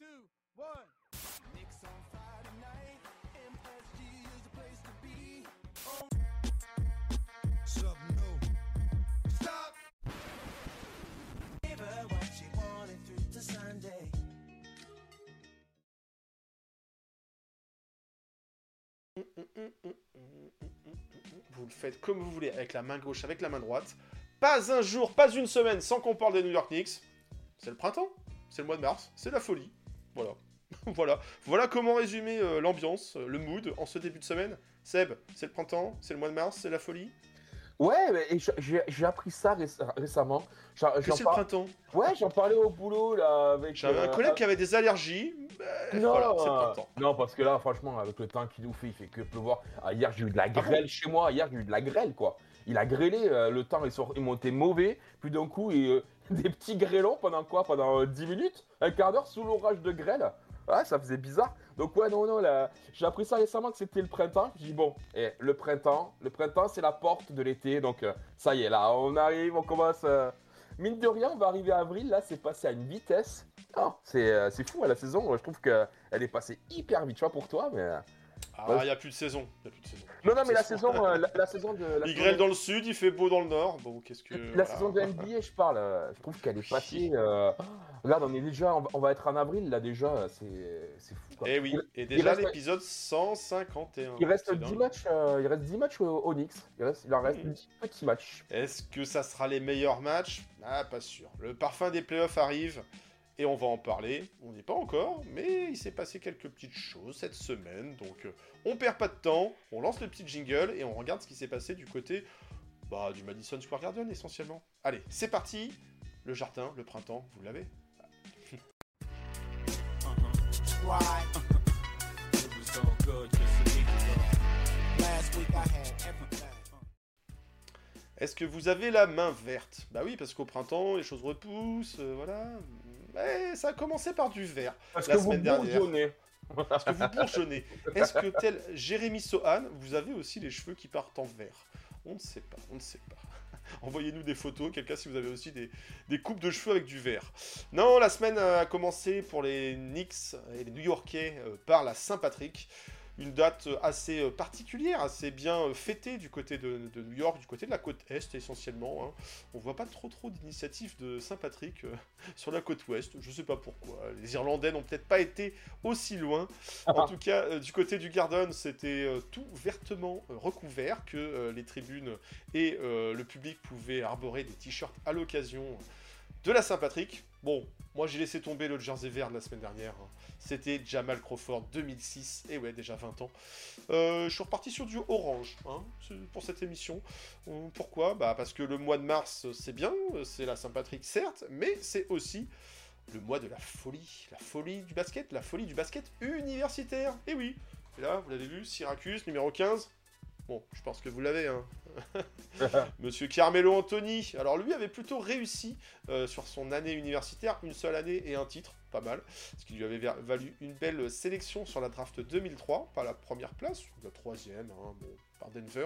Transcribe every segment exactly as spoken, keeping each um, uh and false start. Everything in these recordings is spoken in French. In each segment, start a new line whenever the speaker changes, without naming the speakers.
two, one. Knicks on Friday night. M S G is the place to be. Oh. Something new. Stop. Give her what she wanted through to Sunday.
Vous le faites comme vous voulez, avec la main gauche, avec la main droite. Pas un jour, pas une semaine sans qu'on parle des New York Knicks. C'est le printemps, c'est le mois de mars, c'est la folie. Voilà. voilà. Voilà comment résumer euh, l'ambiance, euh, le mood en ce début de semaine. Seb, c'est le printemps, c'est le mois de mars, c'est la folie.
Ouais, mais j'ai, j'ai appris ça ré- récemment. J'en,
Que
j'en
c'est
par...
le printemps.
Ouais, j'en parlais au boulot là avec.
J'avais un
euh,
collègue qui avait des allergies. Bah,
Non,
voilà, c'est le
euh,
printemps.
non, parce que là, franchement, avec le temps qui nous fait, il fait que pleuvoir. Ah, hier, j'ai eu de la grêle chez moi. Hier, j'ai eu de la grêle, quoi. Il a grêlé, euh, le temps, ils, sont, ils montaient mauvais. Puis d'un coup, et, euh, des petits grêlons pendant quoi Pendant euh, dix minutes Un quart d'heure sous l'orage de grêle. Ouais, ça faisait bizarre. Donc ouais, non, non, là, j'ai appris ça récemment que c'était le printemps. J'ai dit, bon, eh, le printemps, le printemps, c'est la porte de l'été. Donc euh, ça y est, là, on arrive, on commence... euh, Mine de rien, on va arriver à avril, là, c'est passé à une vitesse. Oh, c'est, euh, c'est fou, à la saison, je trouve qu'elle est passée hyper vite, tu vois, pour toi, mais... euh,
Ah,
ouais.
il n'y a plus de saison. Y a plus de saison.
Non, non, mais la saison, euh, la, la saison de... La
Il
saison
grêle
de-
dans le sud, il fait beau dans le nord. Bon, qu'est-ce que.
La
voilà.
saison de N B A, je parle, euh, je trouve qu'elle est passée... euh, Regarde, on est déjà, on va, on va être en avril, là, déjà, c'est, c'est fou, quoi.
Eh oui,
Il-
et
il
déjà
reste-
l'épisode cent cinquante et un.
Il reste
C'est
dix
dingue.
matchs, euh, il reste dix matchs au, au Knicks. Il, reste, il en reste
Mhm.
dix petits matchs.
Est-ce que ça sera les meilleurs matchs? Ah, pas sûr. Le parfum des playoffs arrive et on va en parler. On n'y est pas encore, mais il s'est passé quelques petites choses cette semaine. Donc, euh, on perd pas de temps. On lance le petit jingle et on regarde ce qui s'est passé du côté bah, du Madison Square Garden essentiellement. Allez, c'est parti. Le jardin, le printemps, vous l'avez.
Right. It was all good just a week ago. Last week I had everything.
Est-ce que vous avez la main verte? Bah oui, parce qu'au printemps, les choses repoussent, euh, voilà. Mais ça a commencé par du vert
Parce
la
que vous
semaine dernière.
bourgeonnez.
Parce que vous bourgeonnez. Est-ce que, tel Jérémy Sohan, vous avez aussi les cheveux qui partent en vert? On ne sait pas, on ne sait pas. Envoyez-nous des photos, quelqu'un si vous avez aussi des, des coupes de cheveux avec du vert. Non, la semaine a commencé pour les Knicks et les New-Yorkais euh, par la Saint-Patrick. Une date assez euh, particulière, assez bien euh, fêtée du côté de, de New York, du côté de la côte Est essentiellement. Hein. On voit pas trop trop d'initiatives de Saint-Patrick euh, sur la côte Ouest, je sais pas pourquoi. Les Irlandais n'ont peut-être pas été aussi loin. En tout cas, euh, du côté du Garden, c'était euh, tout vertement euh, recouvert, que euh, les tribunes et euh, le public pouvaient arborer des t-shirts à l'occasion de la Saint-Patrick. Bon, moi j'ai laissé tomber le jersey vert de la semaine dernière. Hein. C'était Jamal Crawford deux mille six, et ouais, déjà vingt ans. Euh, je suis reparti sur du orange hein, pour cette émission. Euh, pourquoi? Bah parce que le mois de mars, c'est bien, c'est la Saint-Patrick certes, mais c'est aussi le mois de la folie. La folie du basket, la folie du basket universitaire. Et oui, et là, vous l'avez vu, Syracuse, numéro quinze. Bon, je pense que vous l'avez, hein. Monsieur Carmelo Anthony. Alors lui avait plutôt réussi euh, sur son année universitaire, une seule année et un titre, pas mal, ce qui lui avait valu une belle sélection sur la draft deux mille trois, pas la première place, la troisième, hein, bon, par Denver.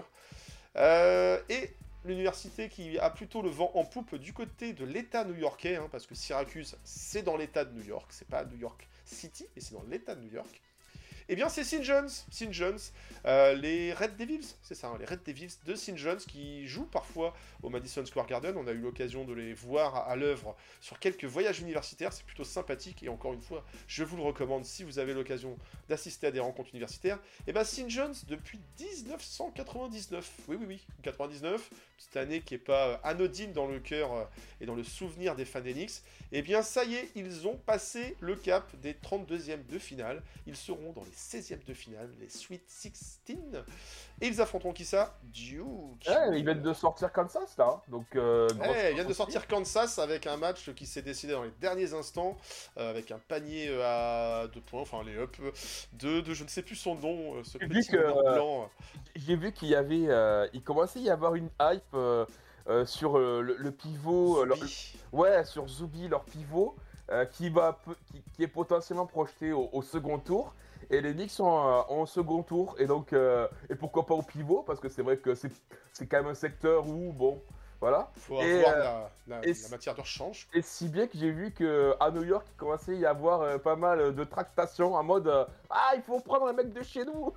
Euh, et l'université qui a plutôt le vent en poupe du côté de l'État new-yorkais, hein, parce que Syracuse, c'est dans l'État de New York, c'est pas New York City, mais c'est dans l'État de New York. Eh bien, c'est Saint John's, Saint John's, euh, les Red Devils, c'est ça, hein, les Red Devils de Saint John's qui jouent parfois au Madison Square Garden. On a eu l'occasion de les voir à, à l'œuvre sur quelques voyages universitaires, c'est plutôt sympathique et encore une fois, je vous le recommande si vous avez l'occasion d'assister à des rencontres universitaires. Eh bien, Saint John's depuis dix-neuf cent quatre-vingt-dix-neuf, oui, oui, oui, quatre-vingt-dix-neuf, petite année qui n'est pas euh, anodine dans le cœur euh, et dans le souvenir des fans des Knicks. Eh bien, ça y est, ils ont passé le cap des trente-deuxièmes de finale. Ils seront dans les seizièmes de finale, les Sweet seize. Et ils affronteront qui ça? Duke.
Ouais, ils viennent de sortir Kansas, là. Donc, euh, grosse
Ouais, ils viennent de
aussi.
sortir Kansas avec un match qui s'est décidé dans les derniers instants, euh, avec un panier euh, à deux points, enfin les up, de, de je ne sais plus son nom, euh, ce
J'ai vu
petit
que,
bonhomme
euh,
blanc.
J'ai vu qu'il y avait... euh, il commençait à y avoir une hype euh, euh, sur euh, le, le pivot... euh, leur-
Zubi.
Ouais, sur Zubi, leur pivot, euh, qui, va, peu- qui, qui est potentiellement projeté au, au second tour. Et les Knicks sont euh, en second tour. Et donc, euh, et pourquoi pas au pivot? Parce que c'est vrai que c'est c'est quand même un secteur où, bon, Voilà.
Faut
Et,
avoir
euh,
la, la-
et
la
c-
matière de rechange.
Et si bien que j'ai vu qu'à New York, il commençait à y avoir euh, pas mal de tractations en mode euh, ah, il faut prendre un mec de chez nous.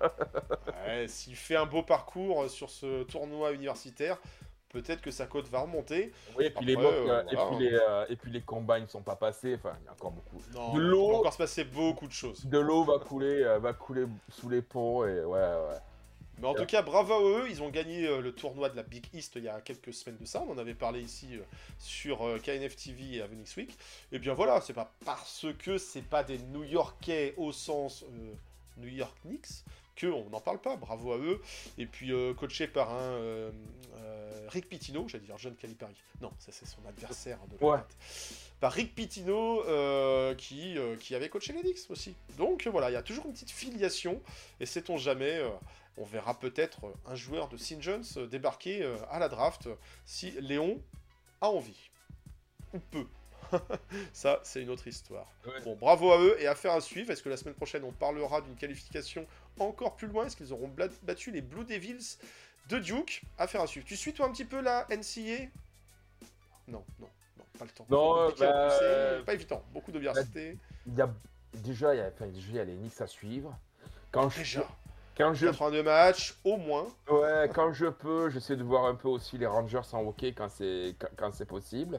Ouais, s'il fait un beau parcours euh, sur ce tournoi universitaire, peut-être que sa cote va remonter.
Oui, et puis
Après,
les mocs,
euh,
euh, et
voilà,
puis
hein.
les euh, et puis les combats ne sont pas passés. Enfin, il y a encore beaucoup.
Non,
De
il peut
l'eau,
encore se passer beaucoup de choses.
de l'eau va couler, euh, va couler sous les ponts et ouais, ouais.
Mais en tout cas, bravo à eux, ils ont gagné euh, le tournoi de la Big East il y a quelques semaines de ça. On en avait parlé ici euh, sur euh, K N F T V et Avenix Week. Et bien voilà, c'est pas parce que c'est pas des New-Yorkais au sens euh, New York Knicks que on n'en parle pas. Bravo à eux. Et puis euh, coaché par un euh, euh, Rick Pitino, j'allais dire John Calipari. Non, ça c'est son adversaire de la
Ouais.
date. Par Rick Pitino euh, qui, euh, qui avait coaché les Knicks aussi. Donc euh, voilà, il y a toujours une petite filiation. Et sait-on jamais. euh, On verra peut-être un joueur de Saint John's débarquer euh, à la draft si Léon a envie. Ou peut. Ça, c'est une autre histoire.
Ouais.
Bon, bravo à eux et affaire à suivre. Est-ce que la semaine prochaine, on parlera d'une qualification encore plus loin? Est-ce qu'ils auront bla- battu les Blue Devils de Duke? Affaire à suivre. Tu suis, toi, un petit peu la N C A? Non, non, non, pas le temps.
Non,
C'est compliqué à
bah,
pousser,
euh,
pas évident. Beaucoup d'adversité.
Il y a déjà, il y a, enfin, déjà, il y a les Knicks à suivre. Quand je,
Déjà,
quand je
quatre-vingt-deux matchs, au moins.
Ouais, quand je peux, j'essaie de voir un peu aussi les Rangers en hockey quand c'est quand, quand c'est possible.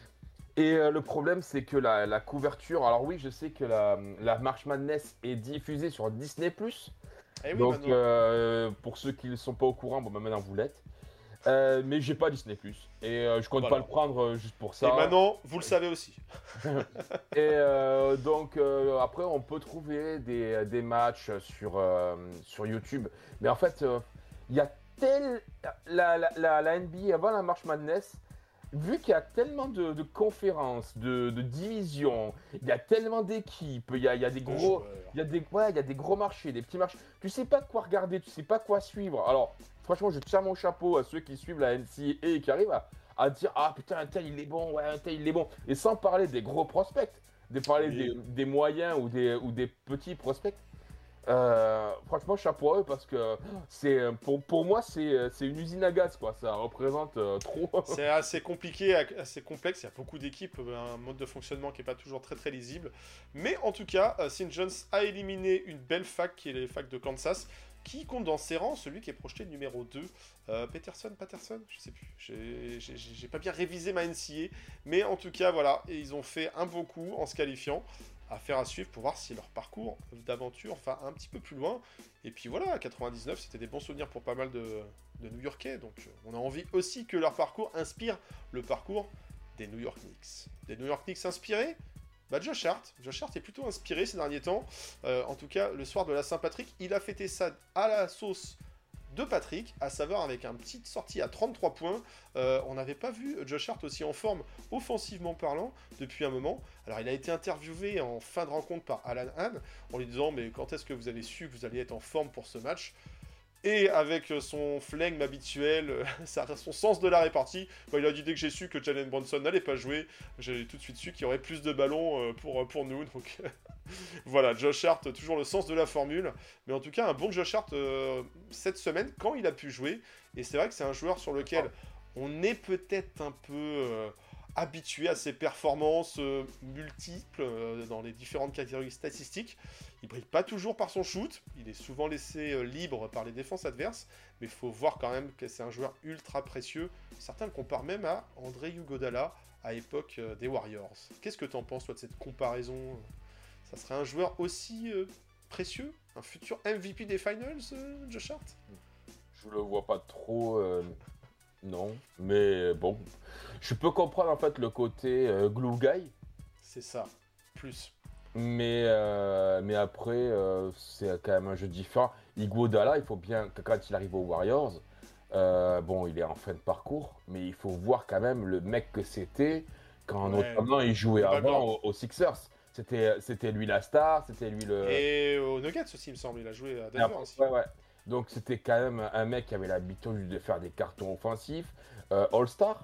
Et euh, le problème, c'est que la, la couverture. Alors oui, je sais que la, la March Madness est diffusée sur Disney plus.
Eh oui,
Donc
maintenant.
euh, pour ceux qui ne sont pas au courant, bon, bah, maintenant vous l'êtes. Euh, mais j'ai pas Disney plus. Et euh, je compte
Voilà.
pas le prendre euh, juste pour ça.
Et maintenant, vous le savez aussi.
Et euh, donc euh, après on peut trouver des, des matchs sur, euh, sur YouTube. Mais en fait, euh, il y a tel... La, la, la, la N B A avant la March Madness, vu qu'il y a tellement de, de conférences, de, de divisions, il y a tellement d'équipes, il y a, il y a des
De
gros...
joueurs.
Il y, a des, ouais, il y a des gros marchés, des petits marchés. Tu sais pas quoi regarder, tu sais pas quoi suivre. Alors, franchement, je tire mon chapeau à ceux qui suivent la N C A A et qui arrivent à, à dire ah putain un tel il est bon, ouais un tel il est bon, et sans parler des gros prospects, de parler
Oui.
des, des moyens ou des, ou des petits prospects. Euh, franchement chapeau à eux parce que c'est pour, pour moi c'est c'est une usine à gaz quoi, ça représente euh, trop.
C'est assez compliqué, assez complexe. Il y a beaucoup d'équipes, un mode de fonctionnement qui n'est pas toujours très très lisible. Mais en tout cas, euh, Saint John's a éliminé une belle fac qui est les facs de Kansas, qui compte dans ses rangs celui qui est projeté numéro deux. Euh, Peterson, Patterson, je sais plus. J'ai- J'ai j'ai pas bien révisé ma N C A. Mais en tout cas, voilà. Et ils ont fait un beau coup en se qualifiant. Affaire à suivre pour voir si leur parcours d'aventure va un petit peu plus loin. Et puis voilà, quatre-vingt-dix-neuf, c'était des bons souvenirs pour pas mal de, de New-Yorkais. Donc euh, on a envie aussi que leur parcours inspire le parcours des New York Knicks. Des New York Knicks inspirés? Bah Josh Hart. Josh Hart est plutôt inspiré ces derniers temps. Euh, en tout cas, le soir de la Saint-Patrick, il a fêté ça à la sauce de Patrick, à savoir avec une petite sortie à trente-trois points. Euh, on n'avait pas vu Josh Hart aussi en forme, offensivement parlant, depuis un moment. Alors il a été interviewé en fin de rencontre par Alan Hahn, en lui disant mais quand est-ce que vous avez su que vous alliez être en forme pour ce match? Et avec son flegme habituel, son sens de la répartie, bah, il a dit dès que j'ai su que Jalen Brunson n'allait pas jouer, j'ai tout de suite su qu'il y aurait plus de ballons pour, pour nous. Donc voilà, Josh Hart, toujours le sens de la formule. Mais en tout cas, un bon Josh Hart euh, cette semaine, quand il a pu jouer. Et c'est vrai que c'est un joueur sur lequel on est peut-être un peu euh, habitué à ses performances euh, multiples euh, dans les différentes catégories statistiques. Il brille pas toujours par son shoot, il est souvent laissé euh, libre par les défenses adverses, mais il faut voir quand même que c'est un joueur ultra précieux. Certains le comparent même à André Iguodala à l'époque euh, des Warriors. Qu'est-ce que tu en penses toi de cette comparaison? Ça serait un joueur aussi euh, précieux, un futur M V P des Finals, euh, Josh Hart?
Je le vois pas trop, euh, non. Mais bon, je peux comprendre en fait le côté euh, glue guy.
C'est ça, plus.
Mais, euh, mais après, euh, c'est quand même un jeu différent. Iguodala, il faut bien que quand il arrive aux Warriors, euh, bon, il est en fin de parcours, mais il faut voir quand même le mec que c'était quand
Ouais,
notamment il jouait
le
avant
background.
aux, aux Sixers. C'était, c'était lui la star, c'était lui le.
Et aux Nuggets aussi, il me semble, il a joué à
Et
Denver
après,
aussi.
ouais, ouais. Donc c'était quand même un mec qui avait l'habitude de faire des cartons offensifs, euh, All-Star.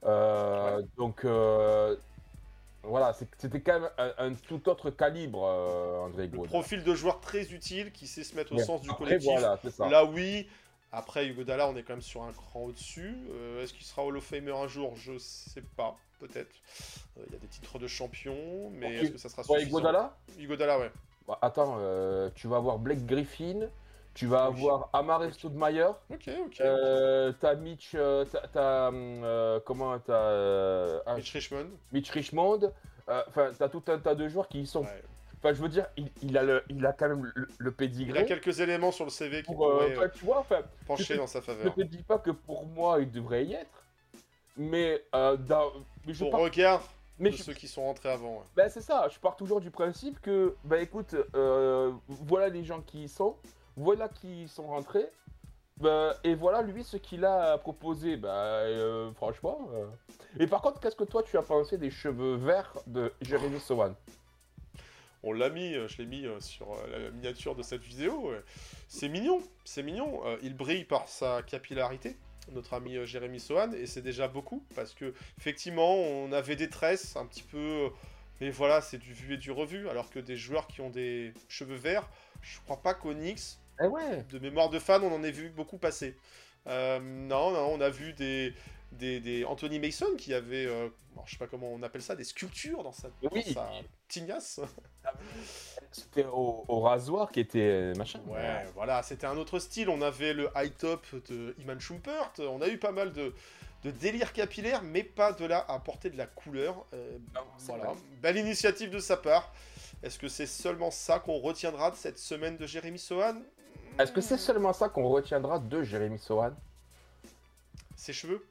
Euh,
Ouais.
Donc euh, voilà, c'est- c'était quand même un, un tout autre calibre, euh, André
Le
Iguodala.
profil de joueur très utile qui sait se mettre au
Ouais.
sens du
Après,
collectif.
voilà, c'est ça.
Là, oui, Après, Hugo Dalla, on est quand même sur un cran au-dessus. Euh, Est-ce qu'il sera Hall of Famer un jour? Je sais pas, peut-être. Euh, Il y a des titres de champion, mais
Ok.
est-ce que ça sera
Ouais,
suffisant?
Hugo Dalla.
Hugo Dalla, ouais.
Bah, attends, euh, tu vas avoir Blake Griffin, tu vas
Oui.
avoir Amare Stoudemire,
Ok, ok.
euh, t'as Mitch, euh, t'as, t'as, hum, euh, comment, t'as euh, ah,
Mitch Richmond.
Mitch Richmond, euh, enfin, t'as tout un tas de joueurs qui y sont.
Ouais.
Enfin, je veux dire, il, il a, le, il a quand même le, le
Il a
pédigré.
quelques éléments sur le C V qui
Pour, euh,
pourraient
enfin,
euh,
tu vois, enfin,
pencher
je
dans sa
ne
faveur.
te dis pas que pour moi, il devrait y être, mais, euh, dans- mais je
Au
pars,
regard
mais
de
je-
ceux qui sont rentrés avant. Ouais.
ben, c'est ça, je pars toujours du principe que, bah écoute, euh, voilà les gens qui y sont, voilà qui sont rentrés, bah, et voilà lui ce qu'il a proposé, bah euh, franchement. euh. Et par contre, qu'est-ce que toi tu as pensé des cheveux verts de Jeremy Sohan?
On l'a mis, euh, je l'ai mis euh, sur euh, la miniature de cette vidéo. ouais. C'est mignon, c'est mignon. Euh, il brille par sa capillarité, notre ami euh, Jérémy Sohan, et c'est déjà beaucoup parce que effectivement, on avait des tresses un petit peu, euh, mais voilà, c'est du vu et du revu. Alors que des joueurs qui ont des cheveux verts, je crois pas qu'au Knicks,
Eh ouais.
de mémoire de fan, on en a vu beaucoup passer. Euh, non, non, on a vu des, des, des Anthony Mason qui avait, euh, alors, je sais pas comment on appelle ça, des sculptures dans sa,
Oui.
dans sa tignasse.
C'était au, au rasoir qui était euh, machin.
Ouais, voilà, c'était un autre style. On avait le high top de Iman Shumpert. On a eu pas mal de, de délire capillaire, mais pas de là à apporter de la couleur. Euh,
Non, c'est
voilà,
vrai.
belle initiative de sa part. Est-ce que c'est seulement ça qu'on retiendra de cette semaine de Jérémy Sohan?
Est-ce que c'est seulement ça qu'on retiendra de Jérémy Sohan?
Ses cheveux?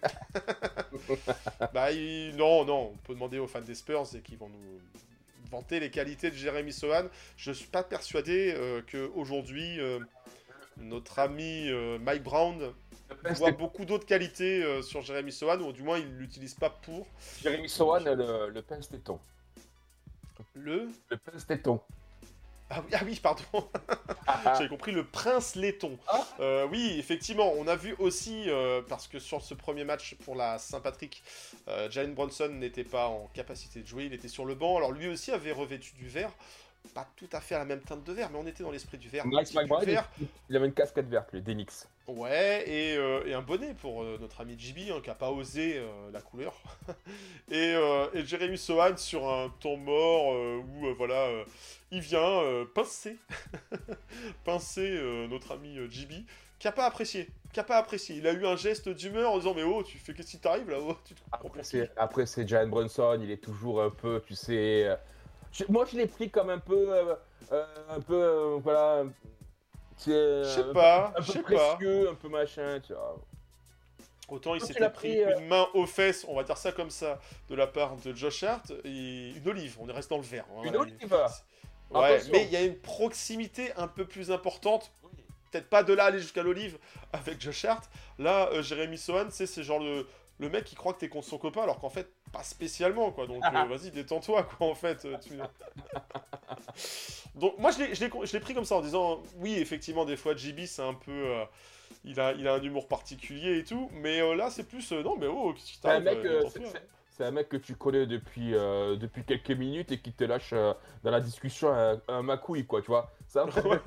Bah il- non, non, on peut demander aux fans des Spurs et qu'ils vont nous vanter les qualités de Jérémy Sohan. Je suis pas persuadé euh, qu'aujourd'hui, euh, notre ami euh, Mike Brown voit beaucoup d'autres qualités euh, sur Jérémy Sohan, ou du moins il l'utilise pas pour.
Jérémy Sohan, le, le pince téton.
Le...
Le pince téton.
Ah oui, ah oui, pardon, j'avais compris le prince laiton.
Ah.
Euh, oui, effectivement, on a vu aussi, euh, parce que sur ce premier match pour la Saint-Patrick, euh, Jalen Brunson n'était pas en capacité de jouer, il était sur le banc, alors lui aussi avait revêtu du vert, pas tout à fait à la même teinte de vert, mais on était dans l'esprit du vert. un
Mike
petit peu
McBride,
vert.
il, il avait une casquette verte, lui, d'Enix.
Ouais, et, euh, et un bonnet pour euh, notre ami J B, hein, qui n'a pas osé euh, la couleur. et, euh, et Jérémy Sohan sur un temps mort euh, où euh, voilà, euh, il vient euh, pincer, pincer euh, notre ami euh, J B, qui n'a pas apprécié. Qui a pas apprécié. Il a eu un geste d'humeur en disant mais oh, tu fais qu'est-ce qui t'arrive là-haut? Tu te comprends
Après,
pour qui
c'est, après, c'est Jalen Brunson, il est toujours un peu, tu sais. euh, je- moi, je l'ai pris comme un peu. euh, euh, un peu. euh, voilà. C'est, euh,
Je sais
un
pas,
peu- un
je
peu
sais pas.
précieux, un peu machin, tu vois.
Autant il
Toi, tu
s'était
l'as
pris
pris, euh,
une main aux fesses, on va dire ça comme ça, de la part de Josh Hart, et une olive, on est resté dans le vert. hein,
Une
voilà.
olive.
Ouais,
Attention.
mais il y a une proximité un peu plus importante, peut-être pas de là aller jusqu'à l'olive avec Josh Hart. Là, euh, Jérémy Sohan, c'est c'est genre le, le mec qui croit que t'es contre son copain, alors qu'en fait, pas spécialement, quoi. Donc, euh, vas-y, détends-toi, quoi, en fait. euh, tu- Donc, moi, je l'ai- je l'ai je l'ai pris comme ça, en disant, oui, effectivement, des fois, J B, c'est un peu... euh, il, a, il a un humour particulier et tout, mais euh, là, c'est plus... euh, non, mais oh, qu'est-ce qui
C'est un
t'arrive
mec,
euh,
euh,
détends-toi.
c'est- c'est- c'est un mec que tu connais depuis, euh, depuis quelques minutes et qui te lâche euh, dans la discussion un, un macouille, quoi, tu vois. Ça,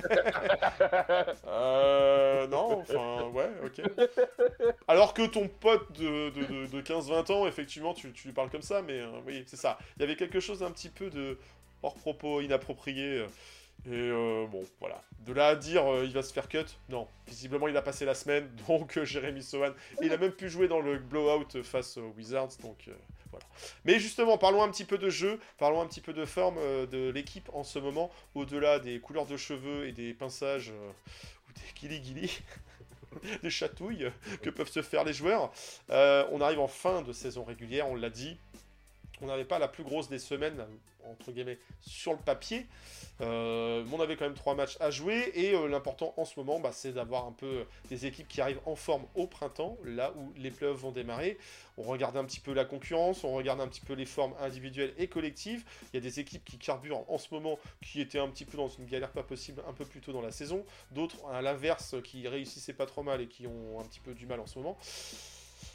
Euh, non, enfin, ouais, ok. Alors que ton pote de, de, de, de quinze vingt ans, effectivement, tu, tu lui parles comme ça, mais euh, oui, c'est ça. Il y avait quelque chose d'un petit peu de hors propos, inapproprié. euh, Et euh, bon, voilà. De là à dire euh, il va se faire cut, non. Visiblement, il a passé la semaine, donc euh, Jérémy Sohan. Et il a même pu jouer dans le blowout face aux Wizards, donc euh, voilà. Mais justement, parlons un petit peu de jeu, parlons un petit peu de forme euh, de l'équipe en ce moment, au-delà des couleurs de cheveux et des pinçages euh, ou des guili-guili. des chatouilles que peuvent se faire les joueurs. Euh, on arrive en fin de saison régulière, on l'a dit. On n'avait pas la plus grosse des semaines, entre guillemets, sur le papier. Euh, mais on avait quand même trois matchs à jouer. Et euh, l'important en ce moment, bah, c'est d'avoir un peu des équipes qui arrivent en forme au printemps, là où les playoffs vont démarrer. On regarde un petit peu la concurrence, on regarde un petit peu les formes individuelles et collectives. Il y a des équipes qui carburent en ce moment, qui étaient un petit peu dans une galère pas possible un peu plus tôt dans la saison. D'autres, à l'inverse, qui réussissaient pas trop mal et qui ont un petit peu du mal en ce moment.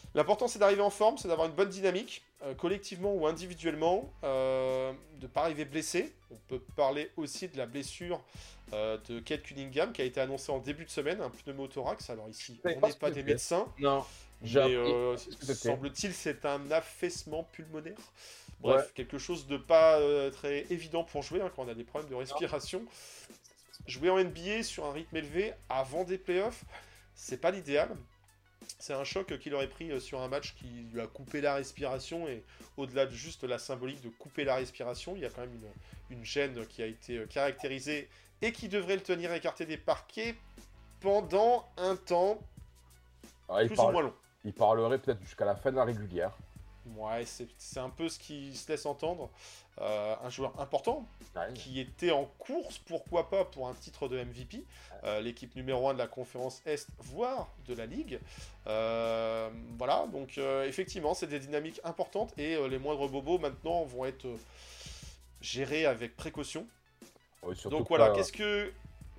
L'important, c'est d'arriver en forme, c'est d'avoir une bonne dynamique, euh, collectivement ou individuellement, euh, de ne pas arriver blessé. On peut parler aussi de la blessure euh, de Cade Cunningham qui a été annoncée en début de semaine, un pneumothorax. Alors ici,
Je savais
on
pas
n'est
ce
pas
que
des
c'était.
médecins,
Non.
mais
J'ai appris
euh,
ce que c'était.
semble-t-il, c'est un affaissement pulmonaire. Bref,
Ouais.
quelque chose de pas euh, très évident pour jouer hein, quand on a des problèmes de respiration. Jouer en N B A sur un rythme élevé avant des playoffs, c'est pas l'idéal. C'est un choc qu'il aurait pris sur un match qui lui a coupé la respiration et au-delà de juste la symbolique de couper la respiration, il y a quand même une, une gêne qui a été caractérisée et qui devrait le tenir écarté des parquets pendant un temps
Ah, il,
plus
parle-
ou moins long.
il parlerait peut-être jusqu'à la fin de la régulière.
Ouais, c'est c'est un peu ce qui se laisse entendre. Euh, un joueur important
Ouais.
qui était en course, pourquoi pas, pour un titre de M V P, euh, l'équipe numéro un de la conférence Est, voire de la Ligue. Euh, voilà, donc euh, effectivement, c'est des dynamiques importantes et euh, les moindres bobos maintenant vont être euh, gérés avec précaution.
Ouais, surtout
Donc voilà,
que,
qu'est-ce que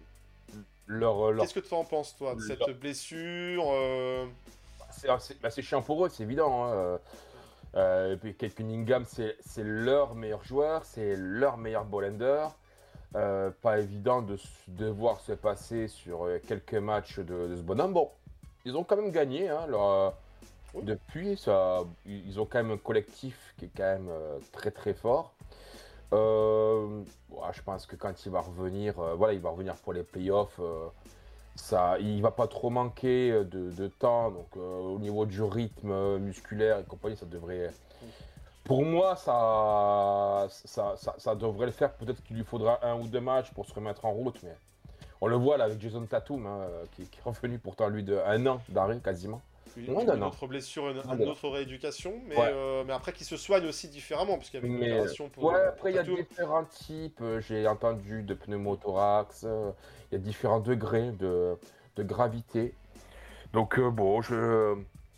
leur, leur-
qu'est-ce que tu en penses, toi, de cette
leur-
blessure euh,
c'est, c'est- bah, c'est chiant pour eux, c'est évident. Hein. Euh, euh, et puis Cade Cunningham, c'est, c'est leur meilleur joueur, c'est leur meilleur ball-handler. Euh, pas évident de s- devoir se passer sur euh, quelques matchs de, de ce bonhomme. Bon, ils ont quand même gagné. Hein, leur, euh,
Oui.
Depuis, ça, ils ont quand même un collectif qui est quand même euh, très très fort. Euh, ouais, je pense que quand il va revenir, euh, voilà, il va revenir pour les playoffs. Euh, ça, il va pas trop manquer de, de temps. Donc, euh, au niveau du rythme euh, musculaire et compagnie, ça devrait. Pour moi, ça, ça, ça, ça devrait le faire. Peut-être qu'il lui faudra un ou deux matchs pour se remettre en route, mais on le voit là avec Jason Tatum, hein, qui, qui est revenu pourtant lui de un an d'arrêt quasiment.
une,
Ouais, non,
une
non.
autre blessure, une,
Non,
une
non.
autre rééducation, mais,
Ouais.
euh, mais après qui se soigne aussi différemment, parce qu'il y avait une
Mais,
opération pour,
ouais,
pour
après il y a
Tatum.
différents types. euh, J'ai entendu de pneumothorax. euh, Il y a différents degrés de, de gravité. Donc euh, bon, je,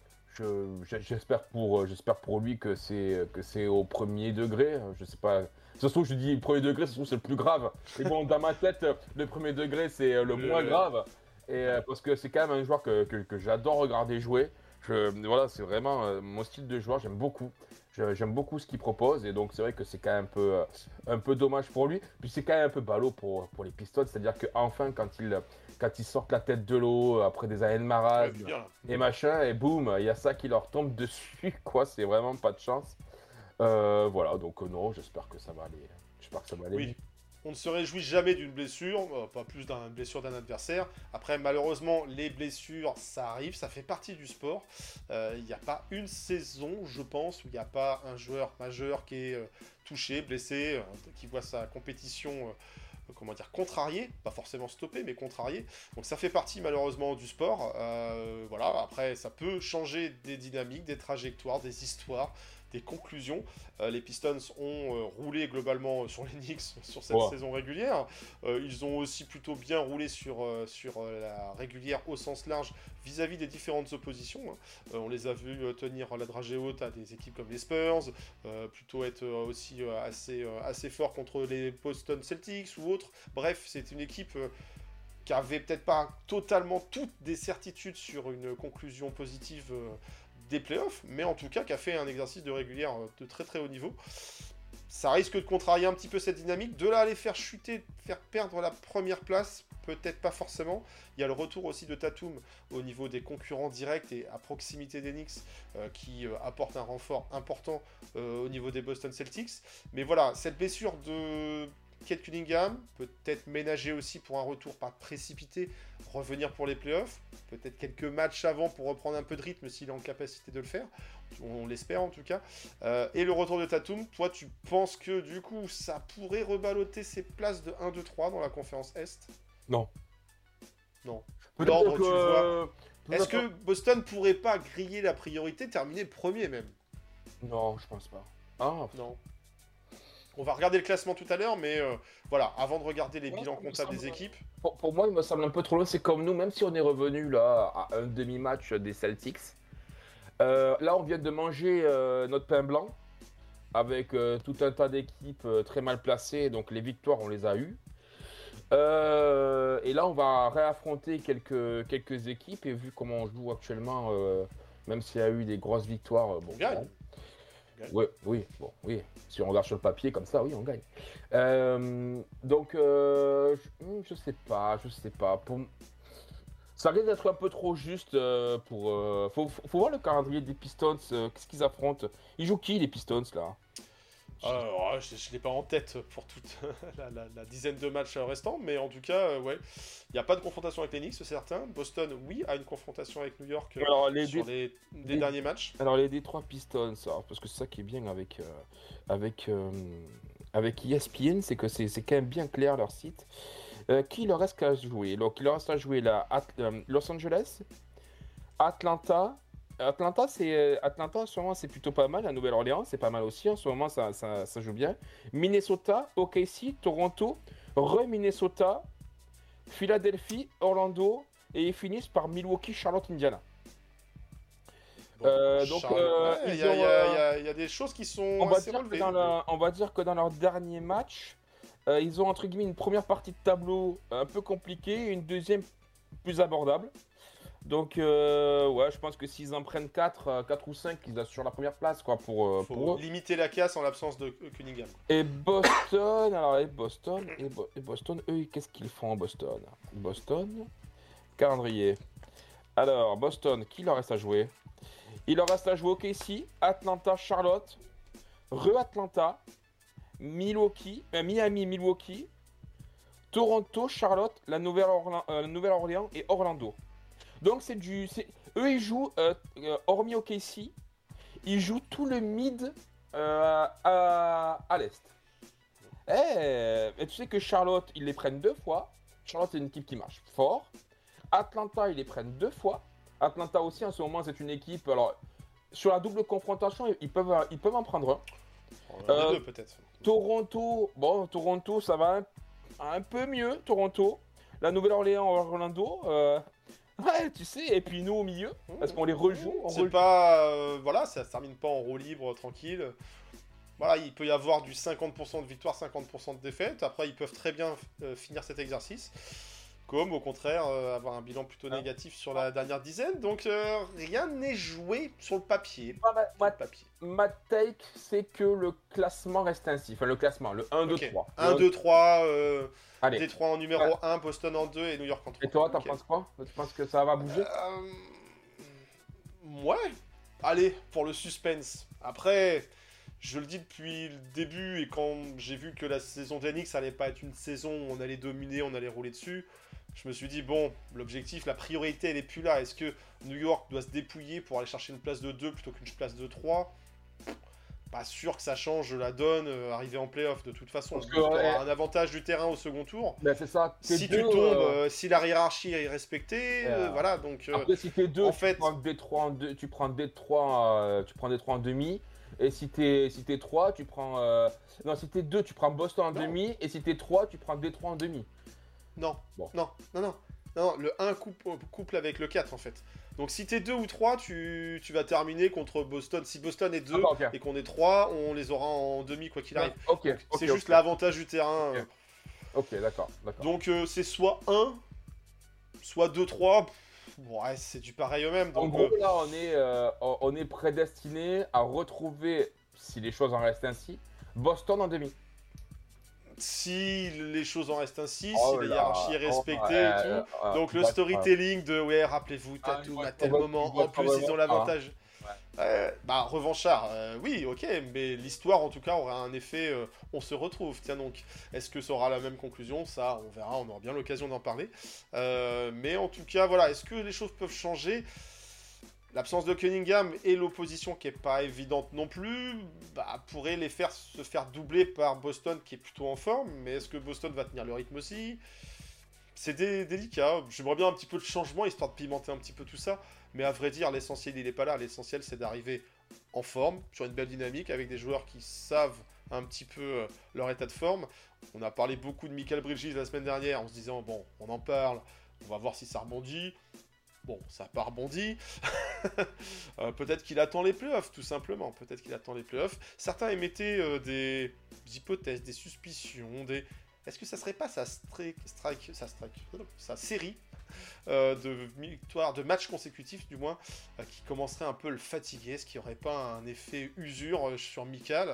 je- je- j'espère pour, euh, j'espère pour lui que c'est que c'est au premier degré. hein, Je sais pas. Ça se trouve, je dis premier degré, ça se trouve c'est le plus grave. Mais bon, dans ma tête, euh, le premier degré c'est euh, le
Le-
moins grave. Et euh, parce que c'est quand même un joueur que, que, que j'adore regarder jouer. Je, voilà, c'est vraiment euh, mon style de joueur. J'aime beaucoup. Je- J'aime beaucoup ce qu'il propose. Et donc c'est vrai que c'est quand même un peu, euh, un peu dommage pour lui. Puis c'est quand même un peu ballot pour, pour les Pistons. C'est-à-dire qu'enfin, quand ils, quand ils sortent la tête de l'eau après des années de
Ouais,
marasme,
bien, là.
et machin, et boum, il y a ça qui leur tombe dessus, quoi, c'est vraiment pas de chance. Euh, voilà, donc euh, non, j'espère que ça va aller. J'espère que ça va aller.
Oui, on ne se réjouit jamais d'une blessure, euh, pas plus d'une blessure d'un adversaire. Après, malheureusement, les blessures, ça arrive, ça fait partie du sport. Euh, Il n'y a pas une saison, je pense, où il n'y a pas un joueur majeur qui est euh, touché, blessé, euh, qui voit sa compétition, euh, comment dire, contrariée, pas forcément stoppée, mais contrariée. Donc ça fait partie malheureusement du sport. Euh, voilà, après, ça peut changer des dynamiques, des trajectoires, des histoires, des conclusions. Euh, les Pistons ont euh, roulé globalement sur les Knicks sur cette
Ouais.
saison régulière. Euh, ils ont aussi plutôt bien roulé sur, euh, sur euh, la régulière au sens large vis-à-vis des différentes oppositions. hein. Euh, on les a vus euh, tenir la dragée haute à des équipes comme les Spurs, euh, plutôt être euh, aussi euh, assez, euh, assez fort contre les Boston Celtics ou autres. Bref, c'est une équipe euh, qui avait peut-être pas totalement toutes des certitudes sur une conclusion positive euh, des playoffs, mais en tout cas qui a fait un exercice de régulière euh, de très très haut niveau. Ça risque de contrarier un petit peu cette dynamique, de là à les faire chuter, faire perdre la première place, peut-être pas forcément. Il y a le retour aussi de Tatum au niveau des concurrents directs et à proximité des Knicks, euh, qui euh, apporte un renfort important euh, au niveau des Boston Celtics. Mais voilà, cette blessure de Cade Cunningham, peut-être ménagée aussi pour un retour pas précipité, revenir pour les playoffs, peut-être quelques matchs avant pour reprendre un peu de rythme s'il est en capacité de le faire, on l'espère en tout cas. Euh, et le retour de Tatum, toi tu penses que du coup ça pourrait reballoter ses places de un, deux, trois dans la conférence Est?
Non.
Non.
Peut-être
L'ordre,
que,
tu le vois.
euh,
Est-ce
peut-être-
que Boston pourrait pas griller la priorité, terminer premier même?
Non, je pense pas. Ah,
Non. On va regarder le classement tout à l'heure, mais euh, voilà, avant de regarder les
Ouais,
bilans
ça me
comptables des
semble-
équipes,
pour, pour moi, il me semble un peu trop loin. C'est comme nous, même si on est revenu là à un demi-match des Celtics. Euh, là, on vient de manger euh, notre pain blanc avec euh, tout un tas d'équipes euh, très mal placées. Donc les victoires, on les a eues. Euh, et là, on va réaffronter quelques, quelques équipes. Et vu comment on joue actuellement, euh, Même s'il y a eu des grosses victoires, euh, bon,
On gagne.
bon.
On gagne.
Ouais, oui, bon, oui. Si on regarde sur le papier comme ça, oui, on gagne. Euh, donc, euh, je, hmm, je sais pas, je sais pas. Pour... Ça risque d'être un peu trop juste euh, pour. Euh, faut, faut, faut voir le calendrier des Pistons. euh, Qu'est-ce qu'ils affrontent? Ils jouent qui les Pistons là?
Alors, je ne l'ai pas en tête pour toute la, la- la dizaine de matchs restants, mais en tout cas, euh, ouais, il n'y a pas de confrontation avec les Knicks, c'est certain. Boston, oui, a une confrontation avec New York euh,
Alors, les
sur
dé-
les, des
les-
derniers matchs.
Alors les Detroit Pistons, alors, parce que c'est ça qui est bien avec, euh, avec, euh, avec E S P N, c'est que c'est c'est quand même bien clair leur site. Euh, qui il leur reste à jouer? Donc il leur reste à jouer là, At- euh, Los Angeles, Atlanta. Atlanta, c'est euh, Atlanta en ce moment c'est plutôt pas mal. La Nouvelle-Orléans, c'est pas mal aussi. En ce moment, ça, ça, ça joue bien. Minnesota, O K C, Toronto, re-Minnesota, Philadelphie, Orlando, et ils finissent par Milwaukee, Charlotte, Indiana.
Bon,
Euh, donc,
Charles-
euh,
ouais, il
ils
y, a-
ont,
il y a-
euh,
il y a- il y a des choses qui sont
On va,
assez
dire que
relevées.
dans la- on va dire que dans leur dernier match, euh, ils ont entre guillemets une première partie de tableau un peu compliquée et une deuxième plus abordable. Donc, euh, ouais, je pense que s'ils en prennent quatre, quatre ou cinq, ils assurent la première place quoi, pour, euh,
Faut
pour eux.
limiter la casse en l'absence de euh, Cunningham.
Et Boston, alors et Boston, et, Bo- et Boston, eux, qu'est-ce qu'ils font en Boston? Boston, calendrier. Alors, Boston, qui leur reste à jouer? Il leur reste à jouer O K C, Atlanta, Charlotte, re-Atlanta, Milwaukee, euh, Miami, Milwaukee, Toronto, Charlotte, la Nouvelle-Orléans euh, la Nouvelle-Orléans et Orlando. Donc c'est du, c'est- eux ils jouent, euh, euh, hormis O K C, ils jouent tout le mid euh, à, à l'est. Eh, mais tu sais que Charlotte, ils les prennent deux fois. Charlotte, c'est une équipe qui marche fort. Atlanta, ils les prennent deux fois. Atlanta aussi, en ce moment, c'est une équipe. Alors, sur la double confrontation, ils peuvent, ils peuvent en prendre un.
Un
Euh,
des deux peut-être.
Toronto, bon, Toronto, ça va un, un peu mieux, Toronto. La Nouvelle-Orléans, Orlando, euh, ouais, tu sais, et puis nous au milieu, parce qu'on les rejoue. on
C'est
rejoue.
pas. euh, voilà, ça se termine pas en roue libre, tranquille. Voilà, il peut y avoir du cinquante pour cent de victoire, cinquante pour cent de défaite. Après, ils peuvent très bien euh, finir cet exercice. Comme, au contraire, euh, avoir un bilan plutôt
Ah.
négatif sur la dernière dizaine. Donc, euh, rien n'est joué sur le papier.
Moi, ma-
Sur
ma-
le papier.
ma take, c'est que le classement reste ainsi. Enfin, le classement, le un, deux,
Ok.
trois.
un, deux, trois, euh,
Allez.
Détroit en numéro
Ouais.
un, Boston en deux et New York en trois.
Et toi, t'en
Ok.
penses quoi? Tu penses que ça va bouger?
Euh, Ouais. Allez, pour le suspense. Après, je le dis depuis le début, et quand j'ai vu que la saison d'Enix allait pas être une saison où on allait dominer, on allait rouler dessus, je me suis dit, bon, l'objectif, la priorité, elle est plus là. Est-ce que New York doit se dépouiller pour aller chercher une place de deux plutôt qu'une place de trois? Pas sûr que ça change la donne, euh, arriver en playoff de toute façon.
Parce que,
Tu auras
ouais.
un avantage du terrain au second tour.
Ben, c'est ça. T'es
Si
deux,
tu tombes,
euh,
euh, si la hiérarchie est respectée,
euh,
euh, voilà, donc... euh,
Après, si t'es deux,
en
tu
fait-
prends Détroit en deux, tu prends Détroit, euh, tu prends Détroit en demi. Et si t'es si t'es trois, tu prends. euh, Non, si t'es deux, tu prends Boston en
Non.
demi. Et si t'es trois, tu prends Détroit en demi.
Non,
Bon.
non, non, non, non, le un couple, couple avec le quatre en fait. Donc si t'es deux ou trois, tu, tu vas terminer contre Boston. Si Boston est deux
D'accord, ok.
et qu'on est trois, on les aura en demi quoi qu'il arrive.
Ok,
Donc,
ok,
c'est
ok.
juste l'avantage du terrain.
Ok.
euh.
Ok, d'accord, d'accord.
Donc euh, c'est soit un, soit deux trois. Bon, ouais, c'est du pareil au même.
En
Donc,
gros,
euh,
là, on est, euh, on on est prédestiné à retrouver, si les choses en restent ainsi, Boston en demi.
si les choses en restent ainsi,
Oh
si la
là,
hiérarchie est
oh,
respectée
ouais,
et tout.
euh, euh,
Donc le
bah,
storytelling de ouais, rappelez-vous,
Ah,
Tatum
il
à
doit-
tel
il doit-
moment,
il doit
en plus
vraiment-
ils ont l'avantage.
Ouais.
Euh, bah revanchard, euh, oui, ok, mais l'histoire en tout cas aura un effet, euh, on se retrouve. Tiens donc, est-ce que ça aura la même conclusion? Ça, on verra, on aura bien l'occasion d'en parler. Euh, mais en tout cas, voilà, est-ce que les choses peuvent changer? L'absence de Cunningham et l'opposition qui est pas évidente non plus, bah, pourrait les faire se faire doubler par Boston qui est plutôt en forme. Mais est-ce que Boston va tenir le rythme aussi? C'est dé- délicat. J'aimerais bien un petit peu de changement histoire de pimenter un petit peu tout ça. Mais à vrai dire, l'essentiel il est pas là. L'essentiel c'est d'arriver en forme, sur une belle dynamique, avec des joueurs qui savent un petit peu euh, leur état de forme. On a parlé beaucoup de Michael Bridges la semaine dernière en se disant bon, on en parle, on va voir si ça rebondit. Bon, ça n'a pas rebondi. Euh, peut-être qu'il attend les playoffs, tout simplement. Peut-être qu'il attend les playoffs. Certains émettaient euh, des hypothèses, des suspicions, des... Est-ce que ça serait pas sa strike, strike, sa strike, sa série euh, de victoires, de matchs consécutifs du moins, euh, qui commencerait un peu le fatiguer, ce qui n'aurait pas un effet usure euh, sur Mikal.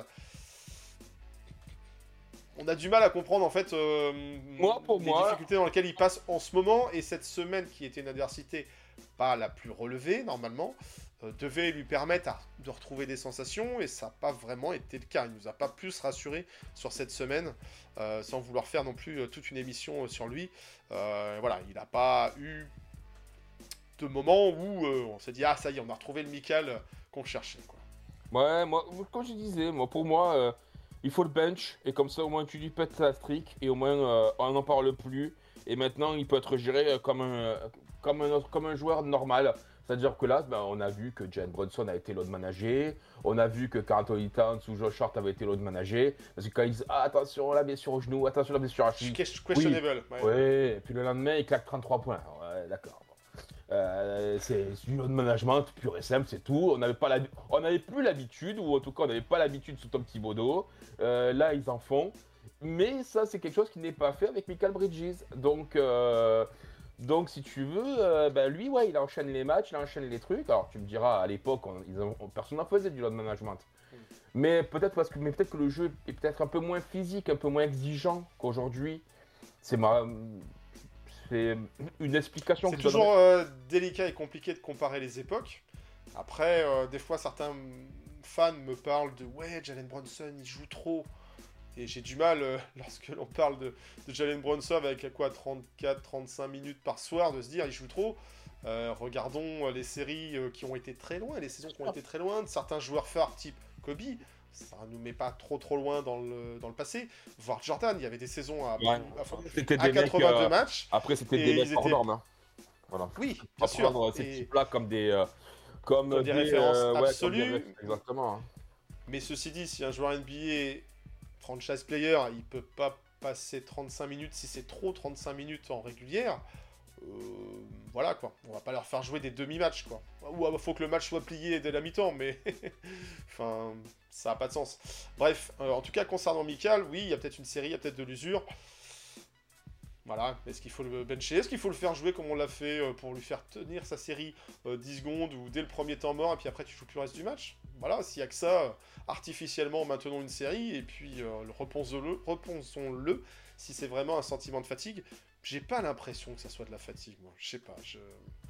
On a du mal à comprendre en fait euh,
Moi, pour
les
moi-
difficultés dans lesquelles il passe en ce moment, et cette semaine qui était une adversité pas la plus relevée normalement, euh, devait lui permettre à- de retrouver des sensations, et ça n'a pas vraiment été le cas. Il nous a pas plus rassuré sur cette semaine, euh, sans vouloir faire non plus euh, toute une émission euh, sur lui. Euh, voilà, il n'a pas eu de moment où euh, on s'est dit ah ça y est, on a retrouvé le Mikal euh, qu'on cherchait, quoi.
Ouais, moi, comme je disais, moi, pour moi, euh, il faut le bench, et comme ça, au moins, tu lui pètes sa streak, et au moins, euh, on n'en parle plus. Et maintenant, il peut être géré euh, comme un, comme un, autre- comme un joueur normal. C'est-à-dire que là, ben, on a vu que Jalen Brunson a été load managé, on a vu que Karl Anthony Towns ou Josh Hart avaient été load managé. Parce que quand ils disent ah, attention, la blessure au genou, attention, la blessure à la cheville.
Ques- Questionable. ouais.
Ouais, et puis le lendemain, il claque trente-trois points. Ouais, d'accord. Euh, c'est du load management pur et simple, c'est tout. On n'avait pas l'habi- on n'avait plus l'habitude, ou en tout cas, on n'avait pas l'habitude sous Tom Thibodeau. Euh, là, ils en font. Mais ça, c'est quelque chose qui n'est pas fait avec Mikal Bridges. Donc, euh, donc si tu veux, euh, ben lui, ouais, il enchaîne les matchs, il enchaîne les trucs. Alors, tu me diras, à l'époque, on- ils ont- on- personne n'en faisait du load management. Mais peut-être parce que, mais peut-être que le jeu est peut-être un peu moins physique, un peu moins exigeant qu'aujourd'hui. C'est ma, c'est une explication.
C'est
que je
toujours
donnerais.
euh, délicat et compliqué de comparer les époques. Après, euh, des fois, certains fans me parlent de ouais, Jalen Brunson, il joue trop. Et j'ai du mal, euh, lorsque l'on parle de, de Jalen Brunson avec à quoi trente-quatre trente-cinq minutes par soir, de se dire il joue trop. Euh, regardons les séries euh, qui ont été très loin, les saisons qui ont été très loin, de certains joueurs phares type Kobe. Ça ne nous met pas trop trop loin dans le, dans le passé. Voire Jordan, il y avait des saisons à,
Ouais.
enfin,
C'était
à
des mecs,
quatre-vingt-deux
euh,
matchs.
Après, c'était
Et
des mecs
ils
hors
étaient-
normes. Hein. Voilà.
Oui,
Faut
bien
pas
sûr.
prendre ces
Et-
types-là comme des, euh, comme,
Comme des références
ouais, comme des
absolues.
ré- exactement. Hein.
Mais ceci dit, si un joueur N B A franchise player, il peut pas passer trente-cinq minutes, si c'est trop trente-cinq minutes en régulière, euh, voilà quoi. On va pas leur faire jouer des demi-matchs quoi. Ou il faut que le match soit plié dès la mi-temps, mais enfin, ça a pas de sens. Bref, euh, en tout cas concernant Mikal, oui, il y a peut-être une série, il y a peut-être de l'usure. Voilà, est-ce qu'il faut le bencher? Est-ce qu'il faut le faire jouer comme on l'a fait euh, pour lui faire tenir sa série euh, dix secondes ou dès le premier temps mort et puis après tu joues plus le reste du match? Voilà, s'il y a que ça, euh, artificiellement maintenons une série et puis euh, le- reponsons-le, reponsons-le si c'est vraiment un sentiment de fatigue. J'ai pas l'impression que ça soit de la fatigue, moi. Je sais pas, je...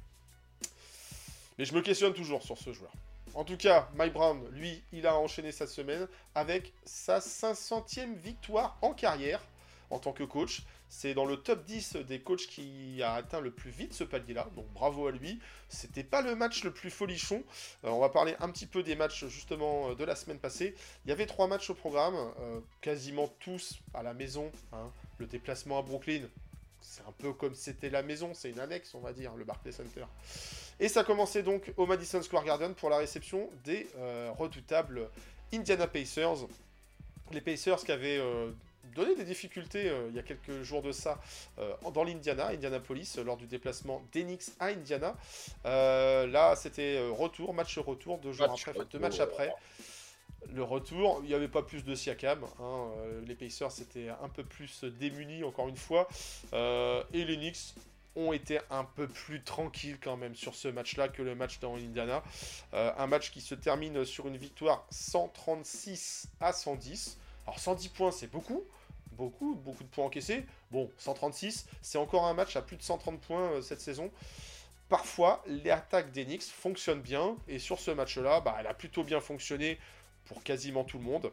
Mais je me questionne toujours sur ce joueur. En tout cas, Mike Brown, lui, il a enchaîné cette semaine avec sa cinq centième victoire en carrière en tant que coach. C'est dans le top dix des coachs qui a atteint le plus vite ce palier-là, donc bravo à lui. C'était pas le match le plus folichon. Euh, on va parler un petit peu des matchs justement euh, de la semaine passée. Il y avait trois matchs au programme, euh, quasiment tous à la maison. Hein. Le déplacement à Brooklyn, c'est un peu comme c'était la maison, c'est une annexe, on va dire, le Barclays Center. Et ça commençait donc au Madison Square Garden pour la réception des euh, redoutables Indiana Pacers. Les Pacers qui avaient euh, donné des difficultés euh, il y a quelques jours de ça euh, dans l'Indiana, Indianapolis, euh, lors du déplacement d'Enix à Indiana. Euh, là, c'était euh, retour, match retour, deux jours
Match
après, enfin, deux
retour,
matchs après. Le retour, il n'y avait pas plus de Siakam. Hein, euh, les Pacers étaient un peu plus démunis, encore une fois. Euh, et les Knicks ont été un peu plus tranquilles quand même sur ce match-là que le match dans Indiana. Euh, un match qui se termine sur une victoire cent trente-six à cent dix. Alors cent dix points, c'est beaucoup. Beaucoup, beaucoup de points encaissés. Bon, cent trente-six, c'est encore un match à plus de cent trente points euh, cette saison. Parfois, l'attaque des Knicks fonctionne bien. Et sur ce match-là, bah, elle a plutôt bien fonctionné pour quasiment tout le monde.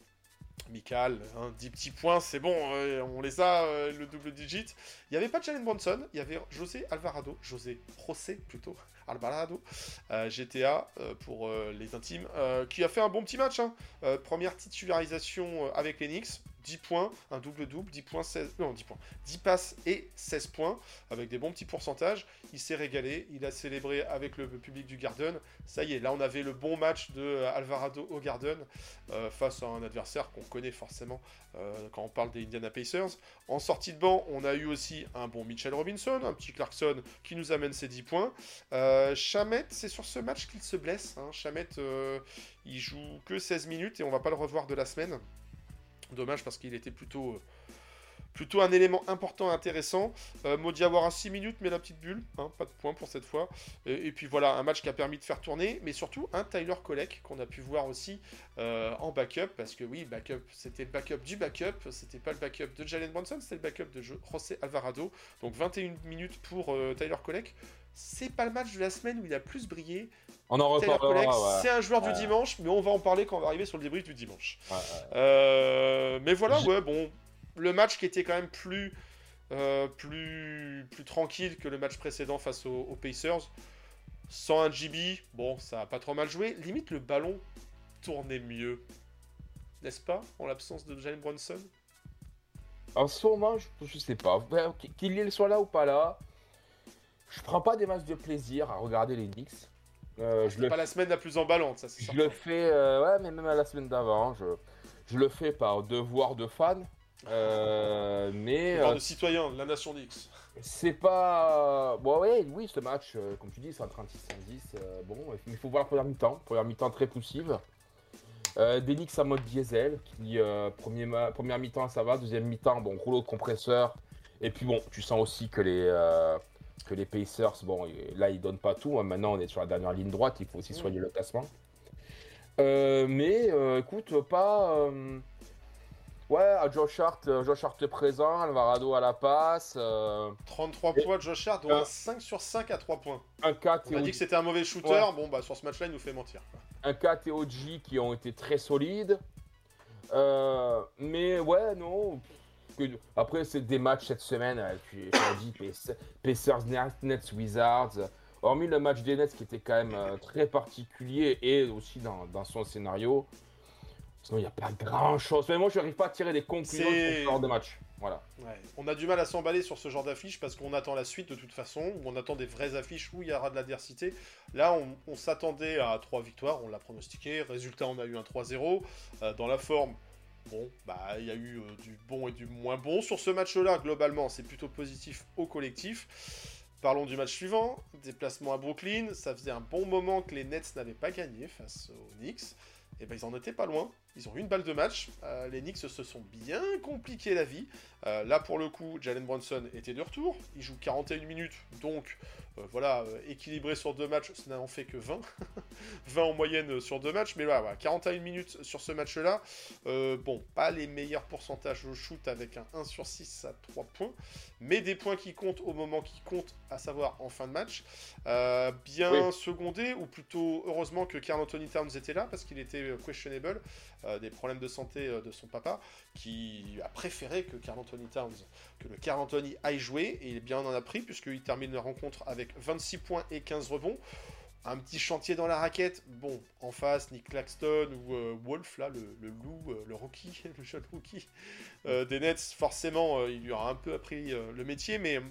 Mikal, hein, dix petits points, c'est bon, euh, on les a, euh, le double digit. Il n'y avait pas Jalen Brunson, il y avait José Alvarado, José José plutôt, Alvarado, euh, G T A euh, pour euh, les intimes, euh, qui a fait un bon petit match. Hein. Euh, première titularisation euh, avec les Knicks, dix points, un double-double, dix points, seize, non, dix points, dix passes et seize points, avec des bons petits pourcentages. Il s'est régalé, il a célébré avec le public du Garden. Ça y est, là on avait le bon match de Alvarado au Garden, euh, face à un adversaire qu'on connaît forcément euh, quand on parle des Indiana Pacers. En sortie de banc, on a eu aussi un bon Mitchell Robinson, un petit Clarkson qui nous amène ses dix points. Euh, Shamet, c'est sur ce match qu'il se blesse. Hein. Shamet, euh, il joue que seize minutes et on va pas le revoir de la semaine. Dommage parce qu'il était plutôt, euh, plutôt un élément important, intéressant. Euh, Modiawara six minutes, mais la petite bulle, hein, pas de points pour cette fois. Et, et puis voilà, un match qui a permis de faire tourner, mais surtout un Tyler Kolek qu'on a pu voir aussi euh, en backup, parce que oui, backup, c'était le backup du backup, c'était pas le backup de Jalen Brunson, c'était le backup de José Alvarado. Donc vingt et une minutes pour euh, Tyler Kolek. C'est pas le match de la semaine où il a plus brillé.
On en
Tyler Kolek,
reparlera. Ouais.
c'est un joueur
Ouais.
du dimanche, mais on va en parler quand on va arriver sur le débrief du dimanche.
Ouais, ouais.
Euh, mais voilà,
J-
ouais, bon, le match qui était quand même plus, euh, plus, plus tranquille que le match précédent face aux, aux Pacers. Sans un G B, bon, ça a pas trop mal joué. Limite, le ballon tournait mieux, n'est-ce pas, en l'absence de Jalen Brunson?
En ce moment, je, je sais pas. Ouais, qu'il soit là ou pas là, je prends pas des matchs de plaisir à regarder les Knicks. Euh, je
C'était
le
pas la semaine la plus emballante, ça c'est
Je
certain.
le fais, euh, ouais, mais même à la semaine d'avant, je, je le fais par devoir de fan. Euh, mais
Devoir
euh,
de citoyen de la nation Knicks.
c'est pas. Bon, ouais, oui, ce match, euh, comme tu dis, c'est un trente-six à dix. Euh, bon, il faut voir la première mi-temps. Première mi-temps très poussive. Euh, des Knicks en mode diesel, qui, euh, premier ma- première mi-temps, ça va. Deuxième mi-temps, bon, rouleau de compresseur. Et puis, bon, tu sens aussi que les. euh, que les Pacers, bon, là, ils donnent pas tout. Hein. Maintenant, on est sur la dernière ligne droite. Il faut aussi soigner le classement. Euh, mais euh, écoute, pas. Euh... Ouais, à Josh Hart, euh, Josh Hart présent, Alvarado à la passe. Euh...
trente-trois
Et-
points de Josh Hart, dont
Euh,
un cinq sur cinq à trois points.
Un K
On a dit que c'était un mauvais shooter,
Ouais.
bon bah sur ce match-là il nous fait mentir.
un K T O G qui ont été très solides. Euh, mais ouais, non. que- Après, c'est des matchs cette semaine. euh, Tu as dit Pac- Pacers, Nets, Nets, Wizards. Hormis le match des Nets qui était quand même euh, très particulier et aussi dans, dans son scénario. Sinon, il n'y a pas grand chose. Mais moi, je n'arrive pas à tirer des conclusions
C'est-
sur ce genre de match. Voilà.
Ouais. On a du mal à s'emballer sur ce genre d'affiche parce qu'on attend la suite de toute façon, ou on attend des vraies affiches où il y aura de l'adversité. Là, on, on s'attendait à trois victoires, on l'a pronostiqué. Résultat, on a eu un trois zéro. Euh, dans la forme, bon, bah, il y a eu euh, du bon et du moins bon. Sur ce match-là, globalement, c'est plutôt positif au collectif. Parlons du match suivant, déplacement à Brooklyn. Ça faisait un bon moment que les Nets n'avaient pas gagné face aux Knicks. Et ben ils en étaient pas loin. Ils ont eu une balle de match. Euh, les Knicks se sont bien compliqué la vie. Euh, là pour le coup, Jalen Brunson était de retour. Il joue quarante et une minutes, donc euh, voilà, euh, équilibré sur deux matchs, ça n'en fait que vingt. vingt en moyenne sur deux matchs, mais voilà, voilà quarante et une minutes sur ce match-là. Euh, bon, pas les meilleurs pourcentages au shoot avec un un sur six à trois points, mais des points qui comptent au moment qui compte, à savoir en fin de match. Euh, bien
Oui.
secondé, ou plutôt heureusement que Karl Anthony Towns était là, parce qu'il était questionable, euh, des problèmes de santé euh, de son papa, qui a préféré que Karl Anthony Towns, que le Karl Anthony aille jouer, et bien on en a pris, puisqu'il termine la rencontre avec vingt-six points et quinze rebonds. Un petit chantier dans la raquette. Bon, en face, Nick Claxton ou euh, Wolf, là, le, le loup, euh, le rookie, le jeune rookie euh, des Nets, forcément, euh, il lui aura un peu appris euh, le métier, mais,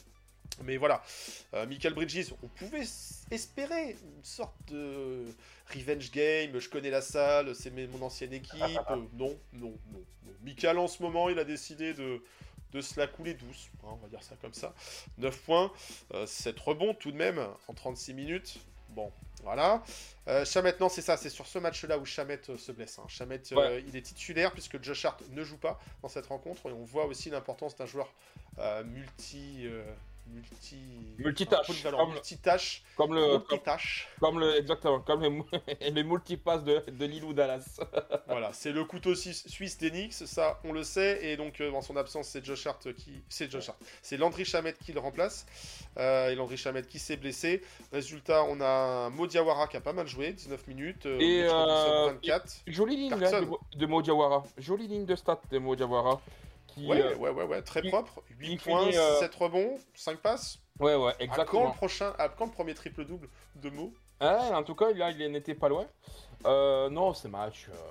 mais voilà. Euh, Michael Bridges, on pouvait s- espérer une sorte de revenge game, je connais la salle, c'est mes- mon ancienne équipe. Euh, non, non, non, non. Michael, en ce moment, il a décidé de... de se la couler douce, hein, on va dire ça comme ça. neuf points, euh, sept rebonds tout de même en trente-six minutes. Bon, voilà. Euh, Shamet, non, c'est ça, c'est sur ce match-là où Shamet euh, se blesse. Hein. Shamet, euh,
Ouais.
il est titulaire puisque Josh Hart ne joue pas dans cette rencontre. Et on voit aussi l'importance d'un joueur euh, multi... euh, multi...
Multitâche,
un polyvalent,
comme-
multitâche,
Comme le, comme,
multitâche.
comme le, exactement, comme les, mou- les multipasses de, de Lilou Dallas.
Voilà, c'est le couteau suisse suisse des Knicks, ça on le sait, et donc euh, en son absence c'est Josh Hart qui... C'est Josh Hart, c'est Landry Shamet qui le remplace, euh, et Landry Shamet qui s'est blessé. Résultat, on a un Mo Diawara qui a pas mal joué, dix-neuf minutes, euh,
Et,
Mitch Robinson,
euh,
vingt-quatre.
Jolie ligne
Clarkson.
hein, de, Mo- de Mo Diawara. Jolie ligne de stats de Mo Diawara. Qui,
Ouais,
euh,
ouais, ouais, ouais, très
il-
propre, huit
il
points,
finit, euh,
sept rebonds, cinq passes.
ouais, ouais,
À quand le
exactement.
prochain, à quand le premier triple-double de Mo?
Ouais, en tout cas, là, il n'était pas loin. Euh, non, ce match. euh,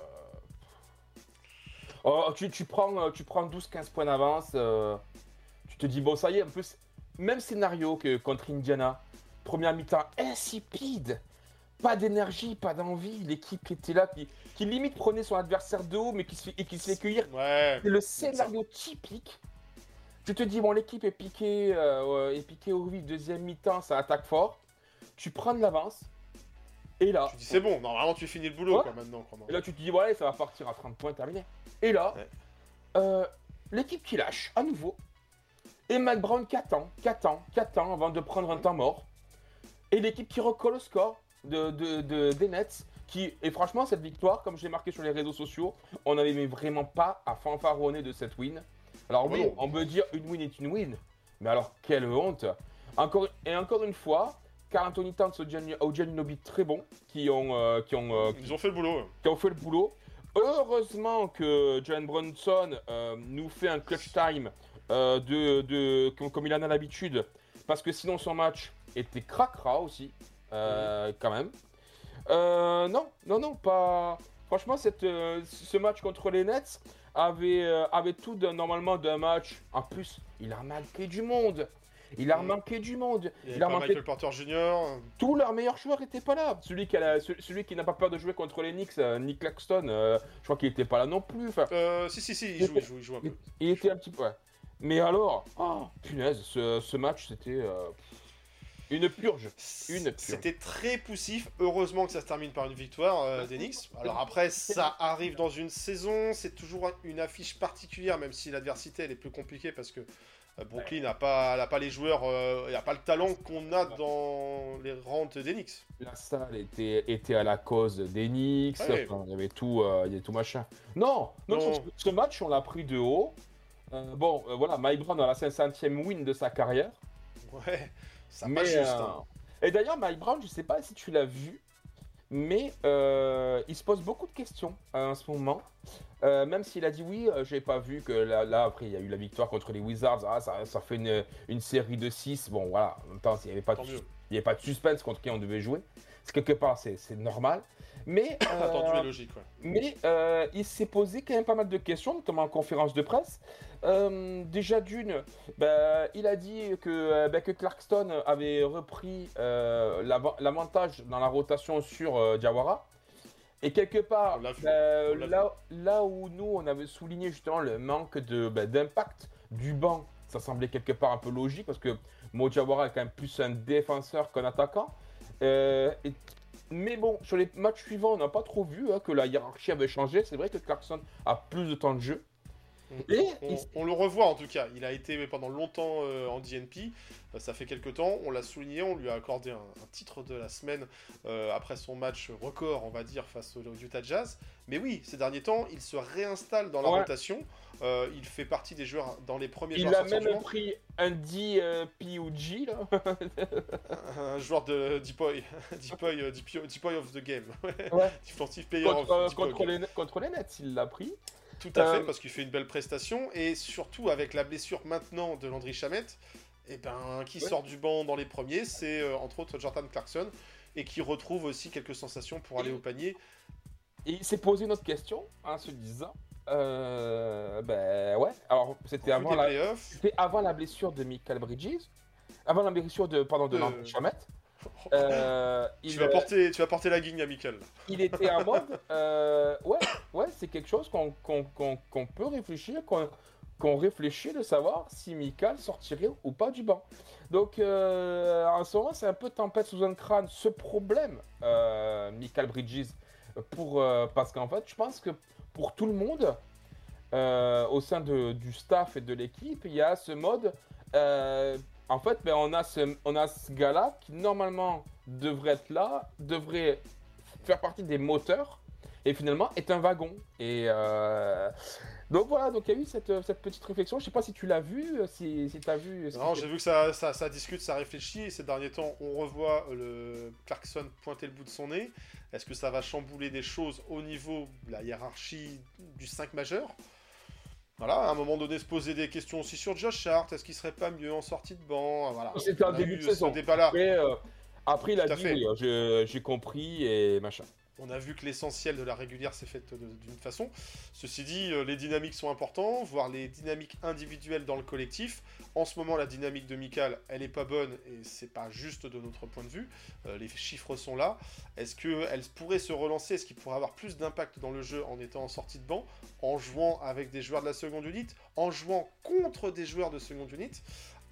Oh, tu, tu prends, euh, tu prends douze quinze points d'avance. euh, Tu te dis, bon, ça y est, en plus, même scénario que contre Indiana. Première mi-temps insipide. Pas d'énergie, pas d'envie. L'équipe qui était là, qui, qui limite prenait son adversaire de haut, mais qui se fait, et qui se fait cueillir.
Ouais,
C'est le scénario typique. Tu te dis, bon, l'équipe est piquée, euh, est piquée au vif, deuxième mi-temps, ça attaque fort. Tu prends de l'avance. Et là,
tu dis c'est bon, normalement tu finis le boulot
Ouais.
quoi maintenant. Quoi,
et là, tu te dis, voilà, ça va partir à trente points, terminé. Et là,
Ouais.
euh, l'équipe qui lâche à nouveau. Et Mike Brown qui attend, qui attend, qui attend avant de prendre un temps mort. Et l'équipe qui recolle au score de, de, de, des Nets. Qui, et franchement, cette victoire, comme j'ai marqué sur les réseaux sociaux, on n'avait vraiment pas à fanfaronner de cette win. Alors oui, on peut dire une win est une win. Mais alors, quelle honte. Encore, et encore une fois, Karl Anthony Towns et O G Anunoby très bons, qui ont, euh, qui, ont, euh,
Ils ont fait le boulot. Ouais.
qui ont fait le boulot. Heureusement que Jalen Brunson euh, nous fait un clutch time euh, de, de, comme, comme il en a l'habitude, parce que sinon son match était cracra aussi, euh, mmh. quand même. Euh, non, non, non, pas. Franchement, cette, euh, ce match contre les Nets avait, euh, avait tout de, normalement d'un match. En plus, il a manqué du monde. Il a manqué du monde.
Il, il a manqué Michael Porter Junior
Tous leurs meilleurs joueurs n'étaient pas là. Celui qui, a, celui qui n'a pas peur de jouer contre les Knicks, euh, Nick Claxton, euh, je crois qu'il n'était pas là non plus. Enfin,
euh, si, si, si, il joue, il joue, il joue un peu.
Il, il était un petit peu. Ouais. Mais alors, oh, punaise, ce, ce match, c'était. Euh... Une purge. Une purge.
C'était très poussif. Heureusement que ça se termine par une victoire euh, des Knicks. Alors après, ça arrive dans une saison. C'est toujours une affiche particulière, même si l'adversité elle est plus compliquée parce que euh, Brooklyn n'a pas, n'a pas les joueurs, il euh, n'a pas le talent qu'on a dans les rangs des Knicks.
La salle était, était à la cause des Knicks. Ouais. Enfin, il y avait tout, euh, il y avait tout machin. Non, non, non. Ce, ce match, on l'a pris de haut. Euh, bon, euh, voilà, Mike Brown a la cinq centième win de sa carrière.
Ouais. Ça
mais,
juste,
euh...
hein.
Et d'ailleurs, Mike Brown, je sais pas si tu l'as vu, mais euh, il se pose beaucoup de questions euh, en ce moment. Euh, même s'il a dit oui, euh, j'ai pas vu que là, là, après, il y a eu la victoire contre les Wizards. Ah, ça, ça fait une, une série de six. Bon, voilà. En même temps, il n'y avait, avait pas de suspense contre qui on devait jouer. C'est quelque part, c'est normal. Mais, euh,
attendu et logique, ouais.
Mais euh, il s'est posé quand même pas mal de questions, notamment en conférence de presse. Euh, déjà d'une, bah, il a dit que, bah, que Clarkson avait repris euh, l'avantage dans la rotation sur euh, Diawara. Et quelque part, bah, là, là où nous, on avait souligné justement le manque d'impact bah, du banc, ça semblait quelque part un peu logique parce que Mo Diawara est quand même plus un défenseur qu'un attaquant. Euh, et, mais bon, sur les matchs suivants, on n'a pas trop vu hein, que la hiérarchie avait changé. C'est vrai que Clarkson a plus de temps de jeu.
Et on, il... on le revoit en tout cas, il a été pendant longtemps euh, en D N P, euh, ça fait quelques temps, on l'a souligné, on lui a accordé un, un titre de la semaine euh, après son match record, on va dire, face au, au Utah Jazz. Mais oui, ces derniers temps, il se réinstalle dans la ouais. rotation, euh, il fait partie des joueurs dans les premiers
il
joueurs.
Il a même pris un D P O G là.
Un joueur de Deepoy, Deepoy, uh, Deepoy of the game,
ouais.
Defensive player
contre,
of
contre, les, contre les Nets, il l'a pris.
Tout à fait, euh... parce qu'il fait une belle prestation, et surtout avec la blessure maintenant de Landry Shamet, et ben, qui ouais. sort du banc dans les premiers, c'est euh, entre autres Jordan Clarkson, et qui retrouve aussi quelques sensations pour et... aller au panier.
Et il s'est posé une autre question, en se disant, euh, ben ouais, alors c'était avant, la... avant la blessure de Mikal Bridges, avant la blessure de, pardon, de euh... Landry Shamet.
Euh, tu, il, vas porter, tu vas porter la guigne à Mikal.
Il était en mode, euh, ouais, ouais, c'est quelque chose qu'on qu'on, qu'on, qu'on peut réfléchir, qu'on qu'on réfléchit de savoir si Mikal sortirait ou pas du banc. Donc, euh, en ce moment, c'est un peu tempête sous un crâne, ce problème, euh, Mikal Bridges, pour, euh, parce qu'en fait, je pense que pour tout le monde, euh, au sein de, du staff et de l'équipe, il y a ce mode... Euh, En fait, ben, on a ce, on a ce gars-là qui, normalement, devrait être là, devrait faire partie des moteurs, et finalement, est un wagon. Et euh... donc voilà, donc il y a eu cette, cette petite réflexion. Je sais pas si tu l'as vu, si, si tu as vu...
Non, j'ai vu que ça, ça, ça discute, ça réfléchit, et ces derniers temps, on revoit le Clarkson pointer le bout de son nez. Est-ce que ça va chambouler des choses au niveau de la hiérarchie du cinq majeur ? Voilà, à un moment donné, se poser des questions aussi sur Josh Hart. Est-ce qu'il serait pas mieux en sortie de banc? Voilà.
C'était un début de saison. Après, euh, après, il a dit oui, j'ai compris et machin.
On a vu que l'essentiel de la régulière s'est fait d'une façon. Ceci dit, les dynamiques sont importantes, voire les dynamiques individuelles dans le collectif. En ce moment, la dynamique de Mikal, elle est pas bonne et c'est pas juste de notre point de vue. Euh, les chiffres sont là. Est-ce qu'elle pourrait se relancer? Est-ce qu'il pourrait avoir plus d'impact dans le jeu en étant en sortie de banc, en jouant avec des joueurs de la seconde unité, en jouant contre des joueurs de seconde unité?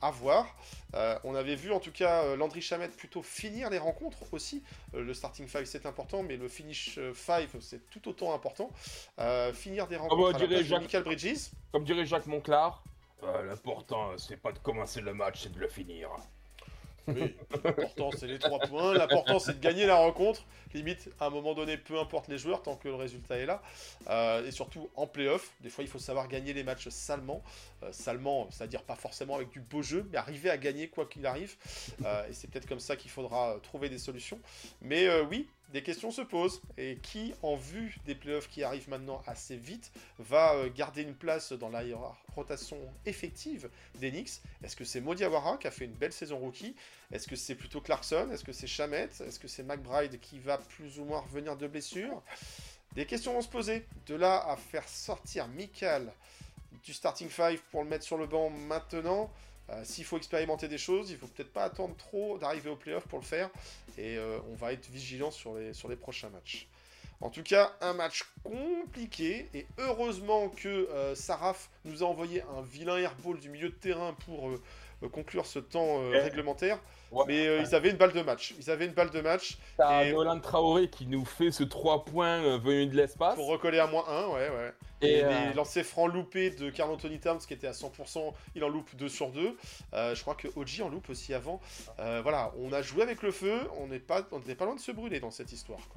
à voir. Euh, on avait vu en tout cas euh, Landry Shamet plutôt finir les rencontres aussi. Euh, le starting five c'est important, mais le finish five c'est tout autant important. Euh, finir des rencontres
Comme
à la place
Jacques...
de Michael Bridges.
Comme dirait Jacques Monclar, euh, l'important c'est pas de commencer le match, c'est de le finir.
Oui, l'important c'est les trois points, l'important c'est de gagner la rencontre, limite à un moment donné peu importe les joueurs tant que le résultat est là, euh, et surtout en play-off, des fois il faut savoir gagner les matchs salement, euh, salement c'est-à-dire pas forcément avec du beau jeu, mais arriver à gagner quoi qu'il arrive, euh, et c'est peut-être comme ça qu'il faudra trouver des solutions, mais euh, oui, des questions se posent, et qui en vue des play-offs qui arrivent maintenant assez vite, va euh, garder une place dans la rotation effective des Knicks? Est-ce que c'est Mo Diawara qui a fait une belle saison rookie? Est-ce que c'est plutôt Clarkson? Est-ce que c'est Shamet? Est-ce que c'est McBride qui va plus ou moins revenir de blessure? Des questions vont se poser. De là à faire sortir Mikal du starting five pour le mettre sur le banc maintenant, euh, s'il faut expérimenter des choses, il faut peut-être pas attendre trop d'arriver au playoff pour le faire. Et euh, on va être vigilant sur les, sur les prochains matchs. En tout cas, un match compliqué, et heureusement que euh, Saraf nous a envoyé un vilain airball du milieu de terrain pour euh, euh, conclure ce temps euh, réglementaire. Ouais. Mais euh, ils avaient une balle de match. Ils avaient une balle de match.
T'as Nolan Traoré qui nous fait ce trois points euh, venu de l'espace.
Pour recoller à moins un, ouais, ouais. Et, et euh... les lancers francs loupés de Karl Anthony Towns qui était à cent pour cent, il en loupe deux sur deux. Euh, je crois que O G en loupe aussi avant. Euh, voilà, on a joué avec le feu, on n'est pas, on n'était pas loin de se brûler dans cette histoire, quoi.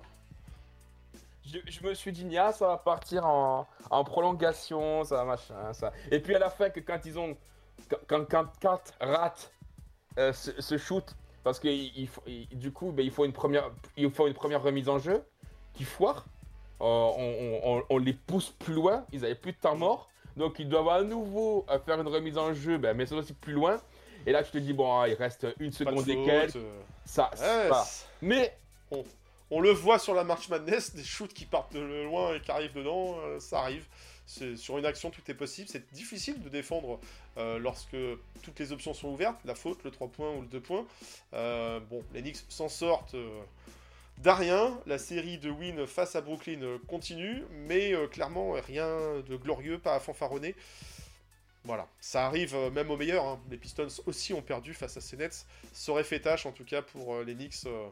Je, je me suis dit, Nia, ça va partir en, en prolongation, ça machin, ça. Et puis à la fin, que quand ils ont. Quand, quand, quand rate euh, ce, ce shoot, parce que il, il, du coup, ben, il, faut une première, il faut une première remise en jeu qui foire. Euh, on, on, on les pousse plus loin, ils avaient plus de temps mort. Donc ils doivent à nouveau faire une remise en jeu, ben, mais c'est aussi plus loin. Et là, tu te dis, bon, il reste une seconde et quelques. Euh... Ça,
ouais,
pas. Mais.
On... On le voit sur la March Madness, des shoots qui partent de loin et qui arrivent dedans, euh, ça arrive. C'est, sur une action, tout est possible. C'est difficile de défendre euh, lorsque toutes les options sont ouvertes, la faute, le trois points ou le deux points. Euh, bon, les Knicks s'en sortent euh, d'arien. La série de win face à Brooklyn continue, mais euh, clairement, rien de glorieux, pas à fanfaronner. Voilà, ça arrive euh, même aux meilleurs. Hein. Les Pistons aussi ont perdu face à ces Nets. Ça aurait fait tâche, en tout cas, pour euh, les Knicks... Euh,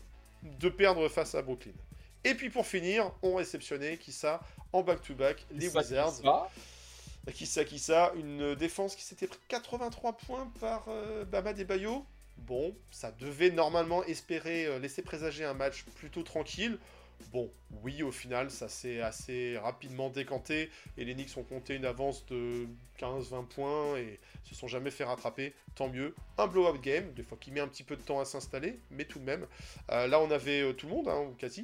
de perdre face à Brooklyn. Et puis pour finir, on réceptionnait, qui ça, en back-to-back, les
ça,
Wizards.
Qui ça,
qui ça, qui ça, une défense qui s'était pris quatre-vingt-trois points par euh, Bama Debayo. Bon, ça devait normalement espérer euh, laisser présager un match plutôt tranquille. Bon, oui, au final, ça s'est assez rapidement décanté et les Knicks ont compté une avance de quinze vingt points et se sont jamais fait rattraper. Tant mieux. Un blowout game, des fois qui met un petit peu de temps à s'installer, mais tout de même. Euh, là, on avait euh, tout le monde, hein, ou quasi.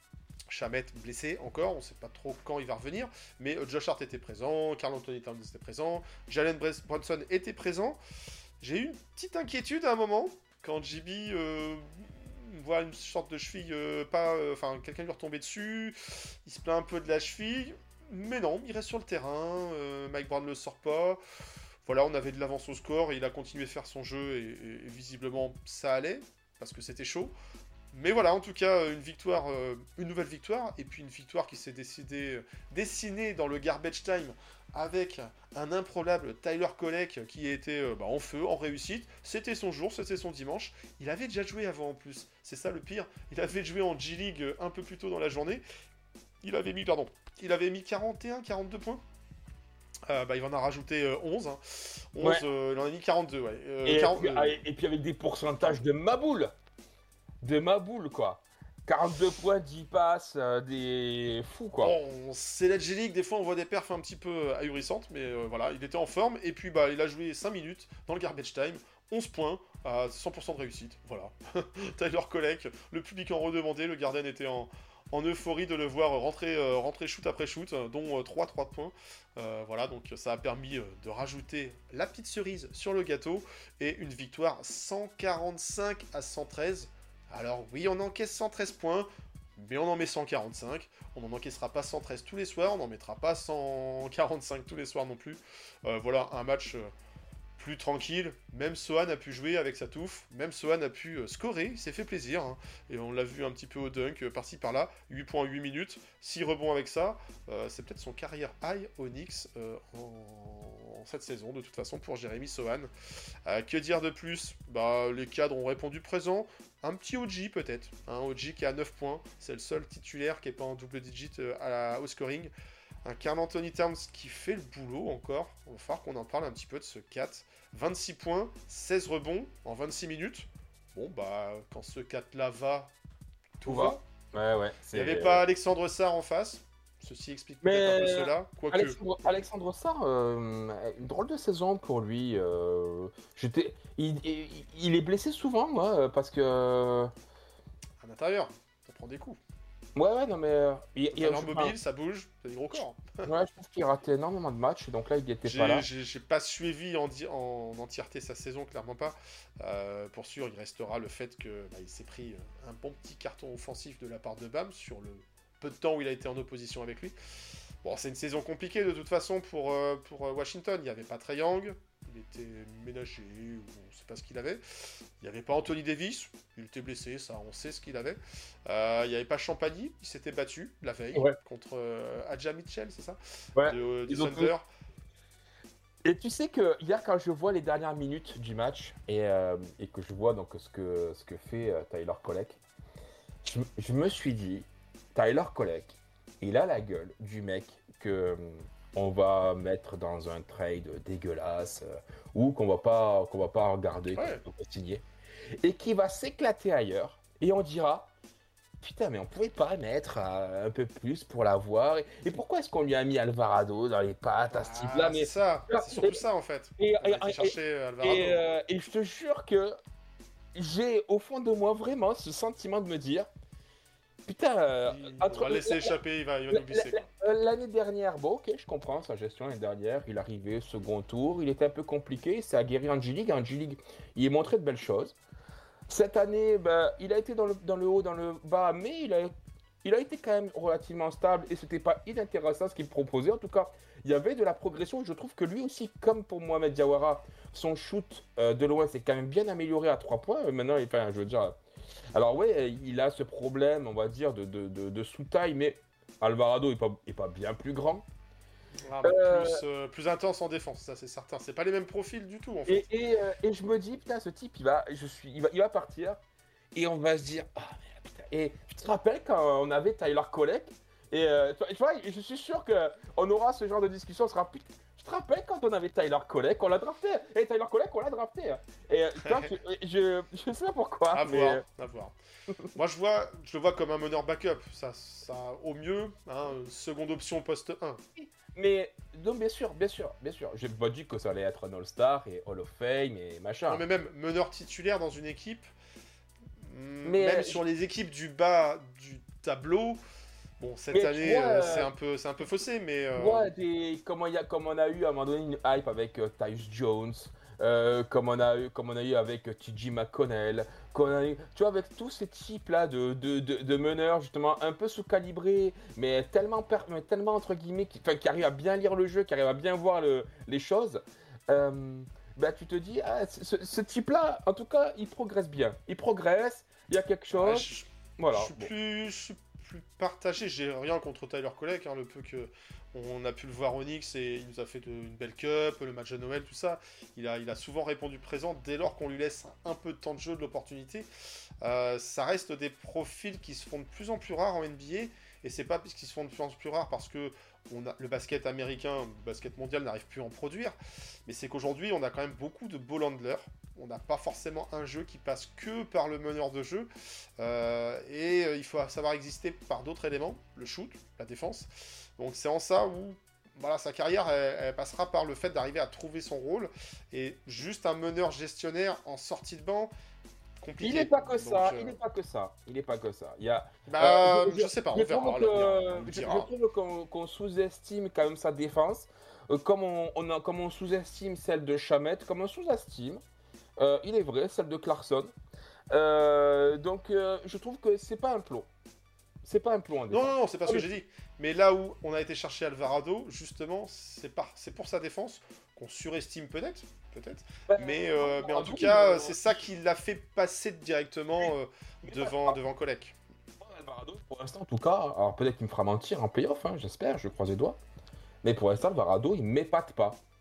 Shamet blessé encore, on ne sait pas trop quand il va revenir, mais euh, Josh Hart était présent, Karl Anthony Towns était présent, Jalen Brunson était présent. J'ai eu une petite inquiétude à un moment, quand J B... Euh, voit une sorte de cheville, euh, pas, enfin euh, quelqu'un lui retomber dessus, il se plaint un peu de la cheville, mais non, il reste sur le terrain, euh, Mike Brown ne le sort pas, voilà, on avait de l'avance au score, et il a continué de faire son jeu, et, et, et visiblement ça allait, parce que c'était chaud, mais voilà, en tout cas, une victoire, euh, une nouvelle victoire, et puis une victoire qui s'est décidée, euh, dessinée dans le garbage time, avec un improbable Tyler Kolek qui était euh, bah, en feu, en réussite. C'était son jour, c'était son dimanche. Il avait déjà joué avant en plus. C'est ça le pire. Il avait joué en G-League un peu plus tôt dans la journée. Il avait mis, pardon, il avait mis quarante et un, quarante-deux points. Euh, bah, il en a rajouté euh, onze. Hein. onze ouais. euh, il en a mis quarante-deux, ouais. Euh,
et,
quarante,
puis, euh... et puis avec des pourcentages de maboule. De maboule, quoi. quarante-deux points, dix passes, euh, des fous quoi.
Bon, c'est la G-League, des fois on voit des perfs un petit peu ahurissantes, mais euh, voilà, il était en forme, et puis bah il a joué cinq minutes dans le garbage time, onze points, à cent pour cent de réussite, voilà. Tyler Kolek, le public en redemandait, le Garden était en, en euphorie de le voir rentrer, euh, rentrer shoot après shoot, dont euh, trois points. Euh, voilà, donc ça a permis euh, de rajouter la petite cerise sur le gâteau, et une victoire cent quarante-cinq à cent treize. Alors oui, on encaisse cent treize points, mais on en met cent quarante-cinq. On n'en encaissera pas cent treize tous les soirs, on n'en mettra pas cent quarante-cinq tous les soirs non plus. Euh, voilà, un match euh, plus tranquille. Même Sohan a pu jouer avec sa touffe, même Sohan a pu euh, scorer, il s'est fait plaisir. Hein. Et on l'a vu un petit peu au dunk, euh, par-ci par-là, huit points huit minutes, six rebonds avec ça. Euh, c'est peut-être son carrière high au Knicks euh, en... en cette saison, de toute façon, pour Jérémy Sohan. Euh, que dire de plus? Bah, les cadres ont répondu présent. Un petit O G peut-être. Un O G qui a neuf points. C'est le seul titulaire qui n'est pas en double digit euh, à la, au scoring. Un Karl Anthony Towns qui fait le boulot encore. Il va falloir qu'on en parle un petit peu de ce quatre. vingt-six points, seize rebonds en vingt-six minutes. Bon, bah, quand ce quatre-là va, tout va.
Ouais, ouais.
Il n'y avait pas Alexandre Sarr en face. Ceci explique peut-être un peu cela. Quoique...
Alexandre, Alexandre Sarr, euh, une drôle de saison pour lui. Euh, j'étais, il, il, il est blessé souvent, moi, parce que...
À l'intérieur, ça prend des coups.
Ouais, ouais, non, mais... Euh, il,
il, il mobile, pas... ça bouge, c'est des gros corps.
Ouais, je trouve qu'il ratait énormément de matchs, donc là, il n'était pas là.
J'ai pas suivi en, en entièreté sa saison, clairement pas. Euh, pour sûr, il restera le fait qu'il bah, s'est pris un bon petit carton offensif de la part de Bam sur le peu de temps où il a été en opposition avec lui. Bon, c'est une saison compliquée de toute façon pour, euh, pour Washington. Il n'y avait pas Trae Young, il était ménagé, ou on ne sait pas ce qu'il avait. Il n'y avait pas Anthony Davis, il était blessé, ça on sait ce qu'il avait. Euh, il n'y avait pas Champagny, il s'était battu la veille ouais. contre euh, Adja Mitchell, c'est ça
ouais.
de, de Thunder.
Et tu sais que hier, quand je vois les dernières minutes du match et, euh, et que je vois donc ce que, ce que fait euh, Tyler Kolek, je, je me suis dit, Tyler Kolek, il a la gueule du mec que on va mettre dans un trade dégueulasse euh, ou qu'on va pas qu'on va pas regarder,
ouais.
qu'on va signer, et qui va s'éclater ailleurs. Et on dira, putain, mais on pouvait pas mettre euh, un peu plus pour l'avoir. Et, et pourquoi est-ce qu'on lui a mis Alvarado dans les pattes à ce
ah,
type-là?
Mais c'est ça, c'est surtout et, ça en fait.
Et,
on a été chercher Alvarado.
Et, euh, et je te jure que j'ai au fond de moi vraiment ce sentiment de me dire, putain, euh,
on entre, va laisser la, échapper, il va, il va nous glisser.
L'année dernière, bon, ok, je comprends sa gestion l'année dernière. Il arrivait second tour, il était un peu compliqué, il s'est aguerri en G-League. En G-League, il a montré de belles choses. Cette année, ben, il a été dans le, dans le haut, dans le bas, mais il a, il a été quand même relativement stable et c'était pas inintéressant ce qu'il proposait. En tout cas, il y avait de la progression et je trouve que lui aussi, comme pour Mohamed Diawara, son shoot euh, de loin s'est quand même bien amélioré à trois points. Maintenant, enfin, je veux dire... Alors ouais, il a ce problème, on va dire, de, de, de, de sous-taille, mais Alvarado n'est pas, est pas bien plus grand.
Ah, euh... plus, euh, plus intense en défense, ça c'est certain. C'est pas les mêmes profils du tout en fait.
Et, et, euh, et je me dis, putain, ce type, il va, je suis, il va, il va partir et on va se dire, ah mais putain. Et tu te rappelles quand on avait Tyler Kolek et euh, tu vois, je suis sûr qu'on aura ce genre de discussion, on sera putain. Tu te rappelles quand on avait Tyler Kolek, on l'a drafté. Et Tyler Kolek, on l'a drafté. Et toi, je, je, je sais pas pourquoi.
À
mais...
voir, à voir. Moi, je vois, je le vois comme un meneur backup. Ça, ça au mieux, hein, seconde option poste un.
Mais, non, bien sûr, bien sûr, bien sûr. J'ai pas dit que ça allait être un All-Star et Hall of Fame et machin.
Non, mais même meneur titulaire dans une équipe, mais même euh, sur je... les équipes du bas du tableau. Bon, cette mais année, vois, euh, c'est un peu, c'est un peu faussé, mais. Euh...
Ouais, des, comme, il y a, comme on a eu à un moment donné une hype avec euh, Tyus Jones, euh, comme on a eu, comme on a eu avec euh, T J McConnell, qu'on a eu, tu vois, avec tous ces types-là de, de, de, de meneurs justement un peu sous-calibrés, mais tellement, per, mais tellement entre guillemets, qui, qui arrivent à bien lire le jeu, qui arrivent à bien voir le, les choses. Euh, bah, tu te dis, ah, ce, ce type-là, en tout cas, il progresse bien. Il progresse, il y a quelque chose. Ah,
je,
voilà.
Je suis bon. plus. Je suis plus partagé, j'ai rien contre Tyler Kolek, hein, le peu que on a pu le voir au Knicks et il nous a fait de, une belle cup, le match de Noël, tout ça. Il a, il a souvent répondu présent dès lors qu'on lui laisse un peu de temps de jeu, de l'opportunité. Euh, ça reste des profils qui se font de plus en plus rares en N B A et c'est pas puisqu'ils se font de plus en plus rares parce que on a, le basket américain, le basket mondial n'arrive plus à en produire, mais c'est qu'aujourd'hui on a quand même beaucoup de ball handlers. On n'a pas forcément un jeu qui passe que par le meneur de jeu. Euh, et euh, il faut savoir exister par d'autres éléments, le shoot, la défense. Donc c'est en ça où voilà, sa carrière, elle, elle passera par le fait d'arriver à trouver son rôle. Et juste un meneur gestionnaire en sortie de banc, compliqué.
Il n'est pas que
Donc,
ça,
euh...
il n'est pas que ça. Il n'est pas que ça. Il y a,
bah, euh, je, je sais pas, on
je
verra.
Trouve que, je, je trouve qu'on qu'on sous-estime quand même sa défense. Euh, comme, on, on a, comme on sous-estime celle de Shamet, comme on sous-estime... Euh, il est vrai, celle de Clarkson. Euh, donc, euh, je trouve que c'est pas un plomb. C'est pas un plomb.
Non, non, non, c'est pas ce que j'ai dit. Mais là où on a été chercher Alvarado, justement, c'est pas, c'est pour sa défense qu'on surestime peut-être, peut-être. Ben, mais, euh, mais en tout cas, euh, c'est ça qui l'a fait passer directement euh, devant, devant Kolek.
Alvarado, pour l'instant, en tout cas, alors peut-être qu'il me fera mentir en playoff, hein, j'espère, je croise les doigts. Mais pour l'instant, Alvarado, il m'épate pas.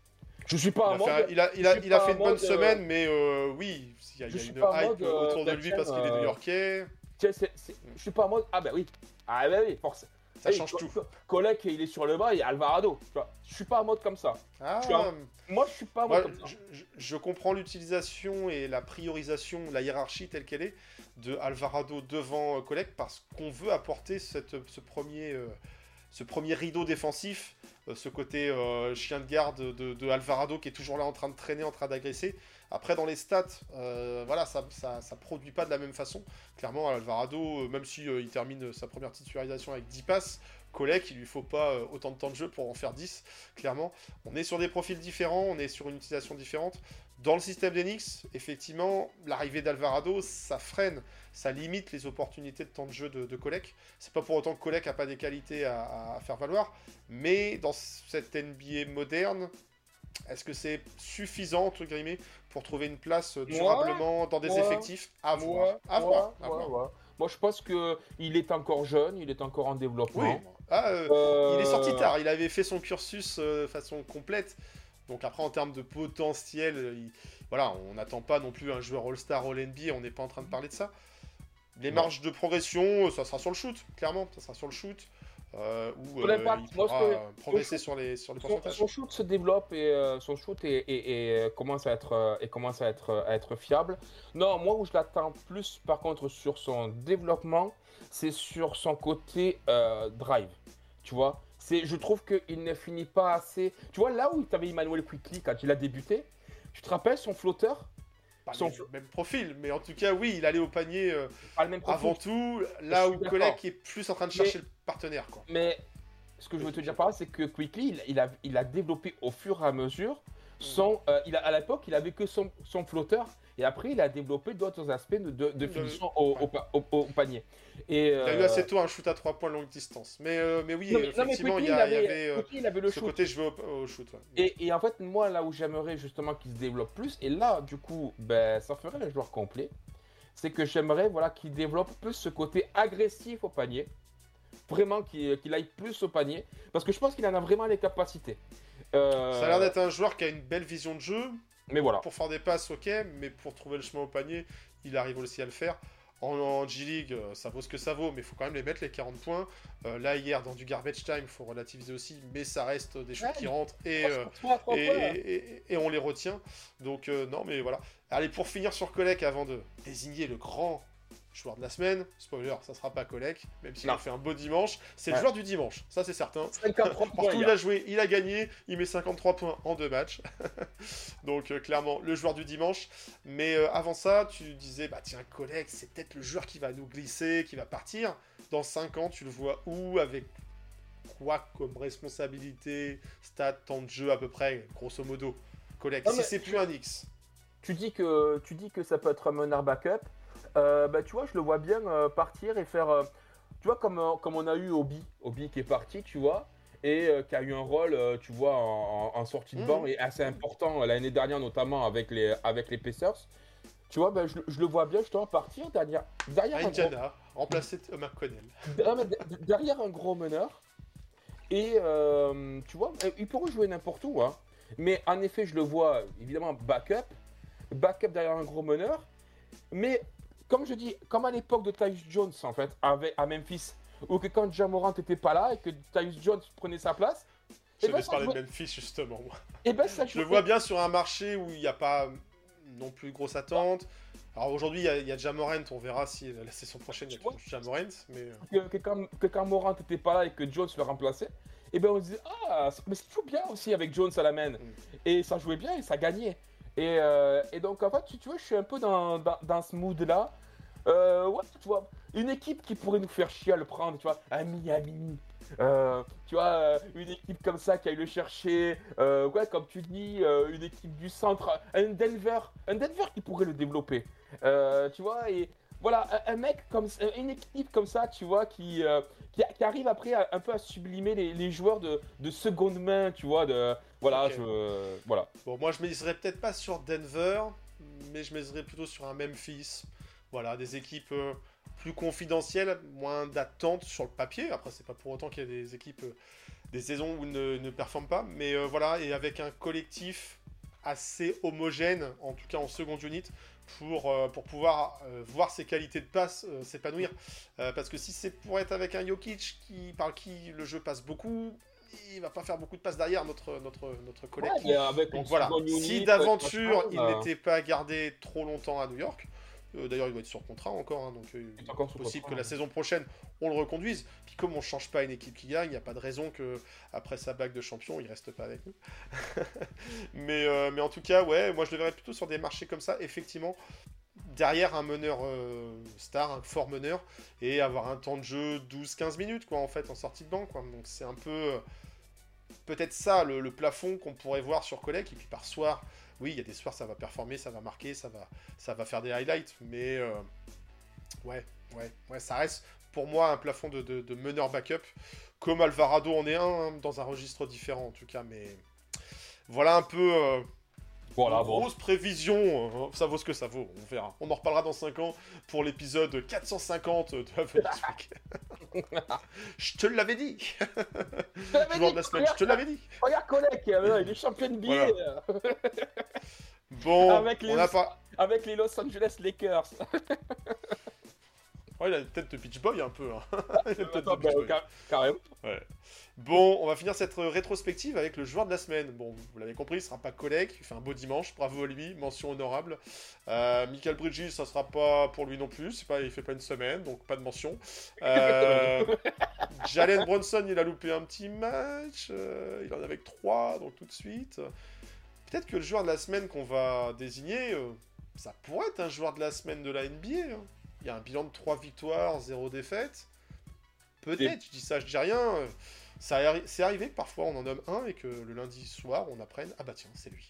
Je suis pas
Il
en
a
mode.
fait, il a, il
je
a,
suis
il a
pas
fait
en
une bonne
mode, euh,
semaine, mais euh, oui, il y a, il
je
y a
suis
une
pas en
hype
mode, euh,
autour de
ben,
lui
tiens,
parce qu'il est
euh,
new-yorkais.
tiens, c'est- c'est- je suis pas en mode. Ah bah oui. Ah bah oui, forcément.
Ça change tout.
Colec, il est sur le bas, il y a Alvarado. Tu vois. Je suis pas en mode comme ça. Je suis
Ah,
en- Moi, je suis pas en
moi,
mode comme ça.
je, je- je comprends l'utilisation et la priorisation, la hiérarchie telle qu'elle est de Alvarado devant Colec parce qu'on veut apporter cette, ce, premier, euh, ce premier rideau défensif, euh, ce côté euh, chien de garde de, de Alvarado qui est toujours là en train de traîner, en train d'agresser. Après, dans les stats, euh, voilà, ça, ça, ça produit pas de la même façon. Clairement, Alvarado, euh, même si euh, il termine sa première titularisation avec dix passes, Colec, il lui faut pas euh, autant de temps de jeu pour en faire dix, clairement. On est sur des profils différents, on est sur une utilisation différente. Dans le système d'Enix, effectivement, l'arrivée d'Alvarado, ça freine, ça limite les opportunités de temps de jeu de, de Colec. C'est pas pour autant que Colec a pas des qualités à, à faire valoir, mais dans cette N B A moderne, est-ce que c'est suffisant, entre guillemets, pour trouver une place durablement dans des
ouais,
effectifs à voir,
Ouais,
à
ouais,
voir, à
ouais,
voir.
ouais. Moi, je pense que il est encore jeune, il est encore en
Oui,
développement.
ah, euh,
Euh,
il est sorti tard, il avait fait son cursus euh, de façon complète. Donc après, en termes de potentiel, il- voilà, on n'attend pas non plus un joueur All-Star, All-N B A, on n'est pas en train de parler de ça. Les
Non.
marges de progression, ça sera sur le shoot, clairement, ça sera sur le shoot. Euh, où
Sur
euh,
l'impact,
il
moi,
pourra
ce que-
euh, progresser
son-
sur les, sur les
Son,
pourcentages.
son shoot se développe et euh, son shoot est, est- est- euh, commence à être euh, et commence à être à être fiable. Non, moi où je l'attends plus par contre sur son développement, c'est sur son côté euh, drive. Tu vois, c'est je trouve qu'il ne finit pas assez. Tu vois là où tu avais Emmanuel Quickly quand il a débuté, tu te rappelles son flotteur,
Pas
son
le même, même profil, mais en tout cas, oui, il allait au panier euh,
pas le même profil.
avant tout, là
Je
où
suis d'accord.
Colec est plus en train de
Mais-
chercher le partenaire, quoi.
Mais ce que je veux te dire par là, c'est que Quickly, il, il a, il a développé au fur et à mesure son. euh, il a, à l'époque, il avait que son, son flotteur. Et après, il a développé d'autres aspects de, de, de
Le-
finition au,
ouais.
au pa- au- au panier. Et,
Il a eu
euh,
assez tôt un shoot à trois points longue distance. Mais, euh, mais oui,
non, mais, non, mais
effectivement,
Quickly,
il y,
il
a- il y
avait,
avait euh,
Quickly, il avait le
ce
shoot.
côté je veux au, au shoot. Ouais.
Et, et en fait, moi, là où j'aimerais justement qu'il se développe plus, et là, du coup, ben, ça ferait un joueur complet, c'est que j'aimerais voilà, qu'il développe plus ce côté agressif au panier. Vraiment qu'il qu'il aille plus au panier. Parce que je pense qu'il en a vraiment les capacités. Euh,
Ça a l'air d'être un joueur qui a une belle vision de jeu.
Mais voilà.
Pour faire des passes, ok, mais pour trouver le chemin au panier, il arrive aussi à le faire. En, en G-League, euh, ça vaut ce que ça vaut, mais il faut quand même les mettre, les quarante points. Euh, là, hier, dans du garbage time, il faut relativiser aussi, mais ça reste des choses
Ouais.
qui rentrent et, euh,
Trois, trois
et,
points.
et- et- et on les retient. Donc, euh, non, mais voilà. Allez, pour finir sur Colec, avant de désigner le grand joueur de la semaine, spoiler, ça sera pas Colec, même s'il
Non.
a fait un beau dimanche. C'est
Ouais.
le joueur du dimanche, ça c'est certain.
cinquante-trois points.
Partout où il
hier.
a joué, il a gagné, il met cinquante-trois points en deux matchs. Donc euh, clairement, le joueur du dimanche. Mais euh, avant ça, tu disais, bah tiens, Colec, c'est peut-être le joueur qui va nous glisser, qui va partir. Dans cinq ans, tu le vois où, avec quoi comme responsabilité, stats, temps de jeu à peu près, grosso modo. Colec,
Non,
si
mais-
c'est plus un X.
Tu dis que tu dis que ça peut être un meneur backup. Euh, bah, tu vois, je le vois bien euh, partir et faire. euh, tu vois, comme, euh, comme on a eu Obi, Obi qui est parti, tu vois, et euh, qui a eu un rôle, euh, tu vois, en, en- en sortie de
Mhm.
banc et assez important euh, l'année dernière, notamment avec les, avec les Pacers. Tu vois, bah, je, je le vois bien justement partir derrière, derrière, un gros,
Indiana, remplacé de McConnell.
ah, mais de- derrière un gros meneur. Et euh, tu vois, euh, il pourrait jouer n'importe où. Hein. Mais en effet, je le vois évidemment backup. Backup derrière un gros meneur. Mais comme je dis, comme à l'époque de Tyus Jones en fait, avec, à Memphis, ou que quand Ja Morant n'était pas là et que Tyus Jones prenait sa place,
Je
eh ben,
vais
ça
parler de
jouait-
Memphis justement. moi.
eh ben, ça
Je le
jouait-
vois bien sur un marché où il n'y a pas non plus grosse attente. Alors aujourd'hui, il y a, il y a Ja Morant, on verra si la saison prochaine il y a toujours Ja Morant. Mais euh,
que, que quand, que quand Morant n'était pas là et que Jones le remplaçait, et ben on se disait ah c'est- mais c'est toujours bien aussi avec Jones à la main.
Mm.
Et ça jouait bien et ça gagnait. Et, euh, et donc en fait si tu vois je suis un peu dans, dans, dans ce mood là. Euh, ouais tu vois une équipe qui pourrait nous faire chier à le prendre tu vois un Miami. Euh, tu vois euh, une équipe comme ça qui aille le chercher. Euh, ouais comme tu dis euh, une équipe du centre un Denver un Denver qui pourrait le développer. Euh, tu vois et voilà, un, un mec comme une équipe comme ça, tu vois, qui, euh, qui, qui arrive après à, un peu à sublimer les, les joueurs de, de seconde main, tu vois, de voilà,
Ok.
je voilà.
bon, moi je miserais peut-être pas sur Denver, mais je miserais plutôt sur un Memphis. Voilà, des équipes euh, plus confidentiel, moins d'attente sur le papier. Après, c'est pas pour autant qu'il y a des équipes, euh, des saisons où ils ne, ne performent pas. Mais euh, voilà, et avec un collectif assez homogène, en tout cas en seconde unit, pour, euh, pour pouvoir euh, voir ses qualités de passe euh, s'épanouir. Euh, parce que si c'est pour être avec un Jokic qui, par qui le jeu passe beaucoup, il va pas faire beaucoup de passes derrière notre, notre, notre collègue.
Ouais, mais avec
Donc
une
voilà,
seconde
si
unit,
d'aventure
euh,
il n'était pas gardé trop longtemps à New York, euh, d'ailleurs il doit être sur contrat encore, hein, donc euh,
Il est
il est
encore sous
possible
contrat,
que la
ouais.
saison prochaine on le reconduise. Puis comme on change pas une équipe qui gagne, il n'y a pas de raison que après sa bague de champion il reste pas avec nous. mais, euh, mais en tout cas, ouais, moi je le verrais plutôt sur des marchés comme ça, effectivement, derrière un meneur euh, star, un fort meneur, et avoir un temps de jeu douze quinze minutes, quoi, en fait, en sortie de banc, quoi. Donc c'est un peu... euh, peut-être ça, le, le plafond qu'on pourrait voir sur Colec, et puis par soir, oui, il y a des soirs, ça va performer, ça va marquer, ça va, ça va faire des highlights, mais... euh, ouais, ouais, ouais, ça reste, pour moi, un plafond de, de, de meneur backup, comme Alvarado en est un, hein, dans un registre différent, en tout cas, mais... Voilà un peu... euh,
Voilà,
Une
bon.
grosse prévision, euh, ça vaut ce que ça vaut, on verra. On en reparlera dans cinq ans pour l'épisode quatre cent cinquante de Average Week. Je te l'avais dit.
Je te l'avais
Joueur
dit,
de la semaine, je te l'avais dit.
Regarde Kolek, euh, il est champion de billet
Bon,
avec, les,
on a pas...
avec les Los Angeles Lakers.
Ouais, il a une tête de Beach Boy un peu. Hein. Il a une tête de
Attends,
Beach
bah,
Boy.
car- carrément.
Ouais. Bon, on va finir cette rétrospective avec le joueur de la semaine. Bon, vous l'avez compris, il sera pas Kolek, il fait un beau dimanche, bravo à lui, mention honorable. Euh, Michael Bridges, ça sera pas pour lui non plus, c'est pas, il fait pas une semaine, donc pas de mention. Euh, Jalen Brunson, il a loupé un petit match, euh, il en avait que trois, donc tout de suite. Peut-être que le joueur de la semaine qu'on va désigner, euh, ça pourrait être un joueur de la semaine de la N B A. Hein. Il y a un bilan de trois victoires, zéro défaite. Peut-être, je dis ça, je dis rien. euh, Ça arri- c'est arrivé que parfois on en nomme un et que le lundi soir on apprenne ah bah tiens c'est lui.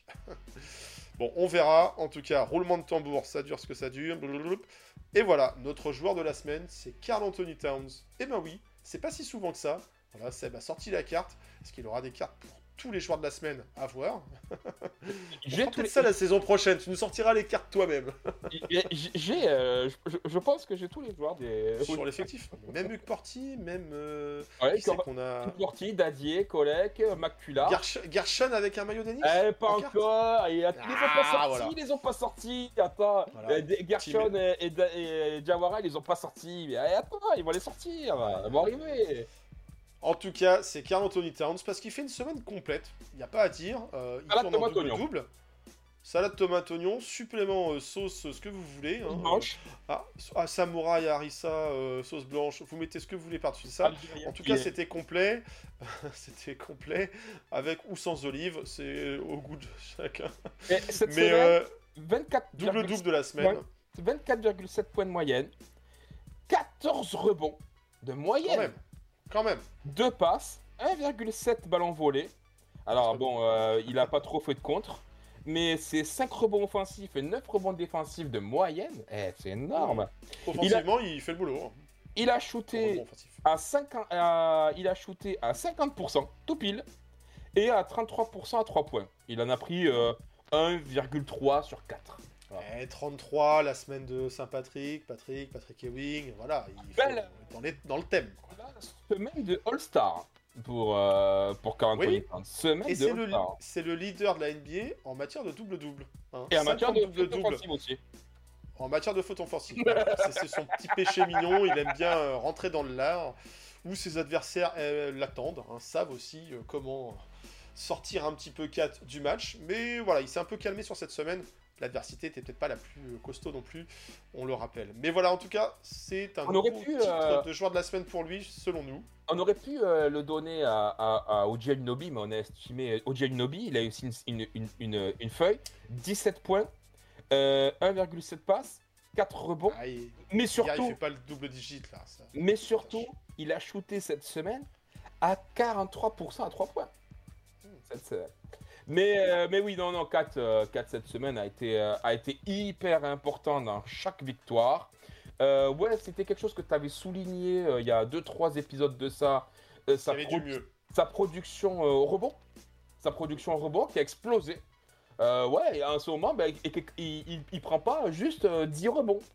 Bon on verra, en tout cas roulement de tambour, ça dure ce que ça dure. Blablabla. Et voilà, notre joueur de la semaine c'est Karl Anthony Towns. Et ben oui, c'est pas si souvent que ça. Voilà, Seb a sorti la carte. Est-ce qu'il aura des cartes pour tous les joueurs de la semaine à voir? On
J'ai
fera
tous
peut-être
les-
ça la saison prochaine, tu nous sortiras les cartes toi-même
j'ai- J'ai, euh, je, je pense que j'ai tous les joueurs des.
sur l'effectif. Même Hugues Porty, même euh,
Ouais,
qui c'est
Cor-
qu'on a
Porty, Dadier, Kolek, Macula.
Gersh- Gershon avec un maillot d'Enix
Eh, pas
en carte.
encore, et, att- ils les ont pas
Ah,
sortis,
voilà.
ils les ont pas sortis, attends,
Voilà.
euh, des- Gershon et, et, Da- et Jawara, ils les ont pas sortis, mais eh, attends, ils vont les sortir, ils vont arriver.
En tout cas, c'est Karl Anthony Towns parce qu'il fait une semaine complète. Il n'y a pas à dire. Euh, il
Salade
tourne en
tomate oignon.
double-double. Salade tomate oignon, supplément euh, sauce, ce que vous voulez. Hein.
Blanche,
Ah, ah, samouraï, harissa, euh, sauce blanche. Vous mettez ce que vous voulez par-dessus ça.
algérien,
En tout
qui
cas,
est-
c'était complet. C'était complet. Avec ou sans olive. C'est au goût de chacun.
Et cette
Mais
semaine,
euh,
vingt-quatre
double-double de la semaine.
Ouais. vingt-quatre virgule sept points de moyenne, quatorze rebonds de
Quand
moyenne,
même. Quand même.
deux passes, un virgule sept ballons volés. Alors
Très
bon, euh, il a pas trop fait de contre, mais c'est cinq rebonds offensifs et neuf rebonds défensifs de moyenne. Eh, c'est énorme.
Offensivement, il, fait le boulot. hein.
Il a
Rebond
shooté
offensif.
à cinquante, à- il a shooté à cinquante pour cent, tout pile, et à trente-trois pour cent à trois points. Il en a pris euh, un virgule trois sur quatre.
Eh, trente-trois, la semaine de Saint-Patrick, Patrick, Patrick Ewing, voilà, il faut
Belle.
dans, les- dans le thème. quoi.
La semaine de All-Star pour, euh, pour Karl Anthony
Oui.
Towns. Semaine
Et
de
c'est le,
All-Star.
c'est le leader de la N B A en matière de double-double. hein.
Et en matière de
cinquante double-double.
offensive aussi.
En matière de faute offensive. Voilà, c'est, c'est son petit péché mignon, il aime bien euh, rentrer dans le lard, où ses adversaires euh, l'attendent, hein, savent aussi euh, comment sortir un petit peu quatre du match. Mais voilà, il s'est un peu calmé sur cette semaine. L'adversité n'était peut-être pas la plus costaud non plus, on le rappelle. Mais voilà, en tout cas, c'est un
On aurait
beau
pu,
titre
euh,
de joueur de la semaine pour lui, selon nous.
On aurait pu euh, le donner à, à, à O G Anunoby, mais on a estimé O G Anunoby, il a eu aussi une, une, une, une, une feuille, dix-sept points, euh, un virgule sept passes, quatre rebonds,
Ah, il,
mais
le gars, il
surtout,
fait pas le double digit là. Ça.
mais surtout, il a shooté cette semaine à quarante-trois pour cent à trois points. Cette semaine. Mais, euh, mais oui, non, non, quatre, euh, quatre cette semaine a été, euh, a été hyper important dans chaque victoire. Euh, ouais, c'était quelque chose que tu avais souligné euh, il y a deux trois épisodes de ça. Euh,
Il y
sa,
avait
pro-
du mieux.
sa production euh, au rebond. Sa production au rebond qui a explosé. Euh, ouais, et en ce moment, ben, il, il, il, il prend pas juste euh, dix rebonds.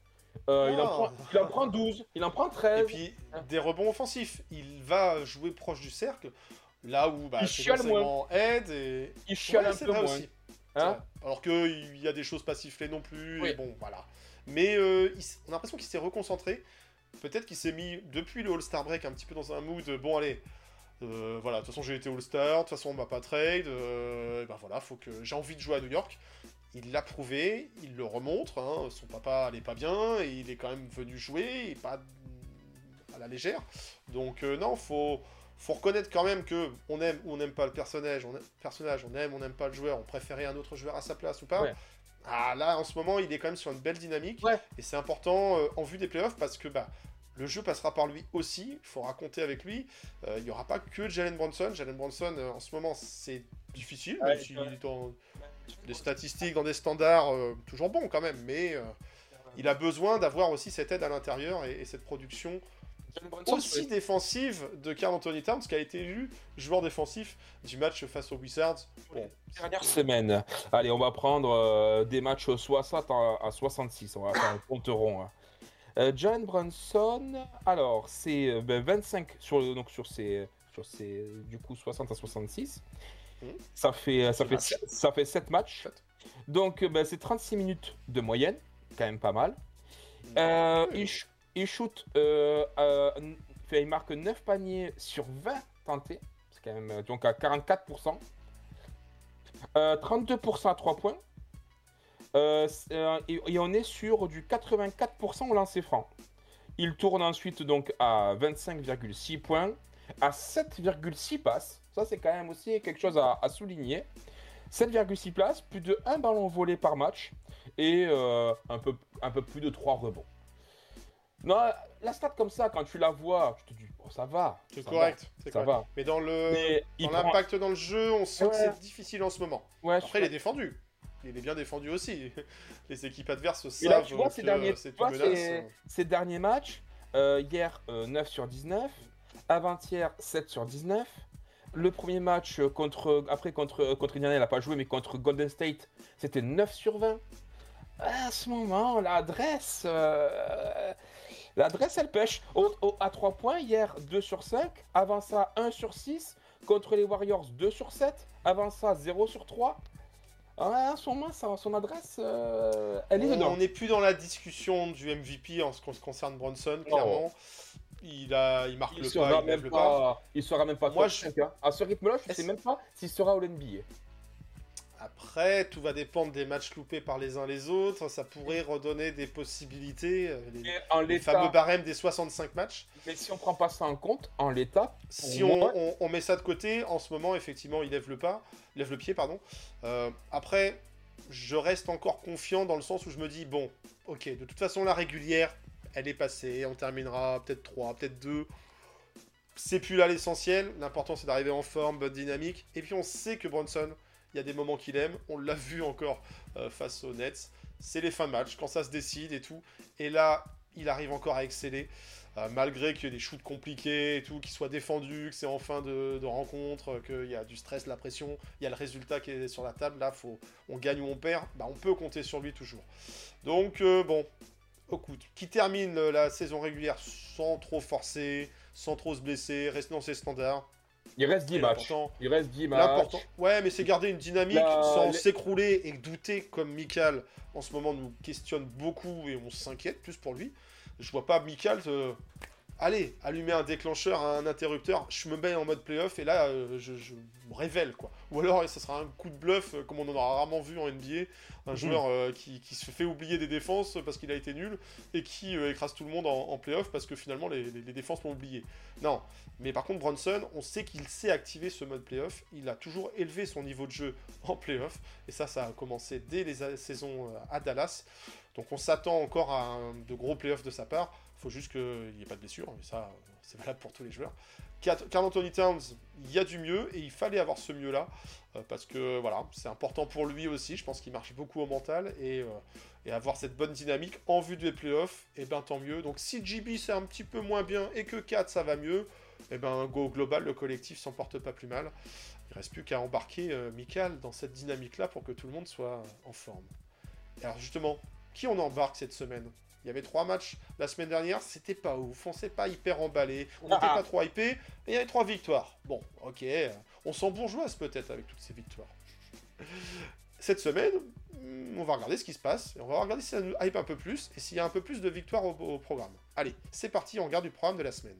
Euh, il, en
Ah.
prend, il en prend douze, il en prend treize.
Et puis, des rebonds offensifs. Il va jouer proche du cercle, là où bah,
Il
ses
chiale
enseignements aident. Et...
il chiale
Ouais,
un
c'est
peu
vrai
moins.
aussi. C'est
Hein
vrai. Alors qu'il y a des choses pas sifflées non plus.
Oui.
Et bon, voilà. Mais euh, il s- on a l'impression qu'il s'est reconcentré. Peut-être qu'il s'est mis, depuis le All-Star Break, un petit peu dans un mood. Bon, allez. euh, voilà, de toute façon j'ai été All-Star, de toute façon on m'a pas trade, euh, et ben voilà, faut que j'ai envie de jouer à New York. Il l'a prouvé, il le remontre, hein, son papa allait pas bien, et il est quand même venu jouer, et pas à la légère. Donc euh, non, faut, faut reconnaître quand même que on aime ou on n'aime pas le personnage, on aime, personnage, on aime, on n'aime pas le joueur, on préférait un autre joueur à sa place ou pas.
Ouais.
Ah là, en ce moment, il est quand même sur une belle dynamique,
Ouais.
et c'est important euh, en vue des playoffs, parce que bah, le jeu passera par lui aussi, il faudra compter avec lui. Euh, il n'y aura pas que Jalen Brunson. Jalen Brunson, euh, en ce moment, c'est difficile,
Ouais,
même s'il
ouais.
est dans des statistiques, dans des standards euh, toujours bons quand même, mais euh, il a besoin d'avoir aussi cette aide à l'intérieur et, et cette production
Jalen Brunson,
aussi défensive de Karl Anthony Towns, qui a été élu joueur défensif du match face aux Wizards. Bon,
dernière semaine. Allez, on va prendre euh, des matchs soixante à, à soixante-six. On va faire un compte rond. Hein. Euh, Jalen Brunson, alors c'est euh, ben, vingt-cinq sur, donc, sur ces, sur ces du coup soixante à soixante-six.
Mmh.
Ça fait, ça,
Six
fait,
matchs.
ça fait sept matchs.
Sept.
Donc euh, ben, c'est trente-six minutes de moyenne, quand même pas mal. Euh,
Oui.
il, ch- il shoot, euh, euh, n- fait, il marque neuf paniers sur vingt tentés. C'est quand même euh, donc à quarante-quatre pour cent. Euh, trente-deux pour cent à trois points. Euh, c'est, euh, et, et on est sur du quatre-vingt-quatre pour cent au lancer franc. Il tourne ensuite donc à vingt-cinq virgule six points, à sept virgule six passes. Ça, c'est quand même aussi quelque chose à, à souligner. sept virgule six passes, plus de un ballon volé par match et euh, un, peu, un peu plus de trois rebonds. Non, la stat comme ça, quand tu la vois, tu te dis, oh, ça va.
C'est
ça
correct.
va,
c'est
ça
correct.
va.
Mais dans le
Mais il
dans
prend-
l'impact dans le jeu, on sent que
Ouais.
c'est difficile en ce moment.
Ouais,
Après,
je-
il est défendu. Il est bien défendu aussi. Les équipes adverses
Et là,
savent
tu vois,
que
ces derniers,
c'est
tu vois,
une menace.
ces- ces derniers matchs, euh, hier, euh, neuf sur dix-neuf, avant-hier, sept sur dix-neuf. Le premier match euh, contre, après contre, contre Indiana, il n'a pas joué, mais contre Golden State, c'était neuf sur vingt. À ce moment, l'adresse, euh, l'adresse, elle pêche. Au- au- à trois points, hier, deux sur cinq. Avant ça, un sur six. Contre les Warriors, deux sur sept. Avant ça, zéro sur trois. Ah, à ce moment, ça- son adresse, euh, elle est dedans.
On n'est plus dans la discussion du M V P en ce qui concerne Bronson, clairement. Il, a, il marque
Il
le
sera
pas, il lève
même
le
pas,
pas.
il sera même pas
Moi,
top
je-
cinq, hein. À ce rythme-là, je ne sais
Est-ce-
même pas s'il sera au N B A.
Après, tout va dépendre des matchs loupés par les uns les autres. Ça pourrait redonner des possibilités. euh, Les,
Mais en
les
l'état,
fameux barèmes des soixante-cinq matchs.
mais si on prend pas ça en compte, en l'état,
Si
Pour
on,
moi-
on- on met ça de côté, en ce moment, effectivement, il lève le pas, il lève le pied, pardon. Euh, après, je reste encore confiant dans le sens où je me dis, bon, ok, de toute façon, la régulière, elle est passée, on terminera peut-être trois, peut-être deux. C'est plus là l'essentiel, l'important c'est d'arriver en forme, bonne dynamique. Et puis on sait que Bronson, il y a des moments qu'il aime, on l'a vu encore euh, face aux Nets. C'est les fins de match, quand ça se décide et tout. Et là, il arrive encore à exceller. Euh, malgré qu'il y ait des shoots compliqués et tout, qu'il soit défendu, que c'est en fin de, de rencontre, qu'il y a du stress, la pression, il y a le résultat qui est sur la table, là, faut, on gagne ou on perd, bah, on peut compter sur lui toujours. Donc, euh, bon, écoute, qui termine euh, la saison régulière sans trop forcer, sans trop se blesser, reste dans ses standards.
il reste dix
Et
matchs.
l'important-
Il reste dix matchs.
L'important, ouais, mais c'est garder une dynamique
La-
sans
les-
s'écrouler et douter comme Mikal en ce moment nous questionne beaucoup et on s'inquiète plus pour lui. Je vois pas Mikal euh, allez, allumer un déclencheur, un interrupteur, je me mets en mode playoff et là euh, je, je me révèle quoi. Ou alors ça sera un coup de bluff euh, comme on en aura rarement vu en N B A, un
Mhm.
joueur euh, qui, qui se fait oublier des défenses parce qu'il a été nul et qui euh, écrase tout le monde en, en playoff parce que finalement les, les- les défenses l'ont oublié. Non, mais par contre Bronson, on sait qu'il sait activer ce mode playoff, il a toujours élevé son niveau de jeu en playoff et ça, ça a commencé dès les a- saisons euh, à Dallas. Donc on s'attend encore à un- de gros playoffs de sa part. Il faut juste qu'il n'y ait pas de blessure, mais ça, euh, c'est valable pour tous les joueurs. Car- Karl Anthony Towns, il y a du mieux, et il fallait avoir ce mieux-là, euh, parce que voilà, c'est important pour lui aussi, je pense qu'il marche beaucoup au mental, et, euh, et avoir cette bonne dynamique en vue des playoffs, et ben tant mieux. Donc si J B c'est un petit peu moins bien, et que Kat ça va mieux, et ben go global, le collectif s'en porte pas plus mal. Il reste plus qu'à embarquer euh, Mikal dans cette dynamique-là pour que tout le monde soit en forme. Et alors justement, qui on embarque cette semaine? Il y avait trois matchs la semaine dernière, c'était pas ouf, on s'est pas hyper emballé, on n'était pas trop hypé, et il y avait trois victoires. Bon, ok, on s'en bourgeoise peut-être avec toutes ces victoires. Cette semaine, on va regarder ce qui se passe, et on va regarder si ça nous hype un peu plus, et s'il y a un peu plus de victoires au, au programme. Allez, c'est parti, on regarde du programme de la semaine.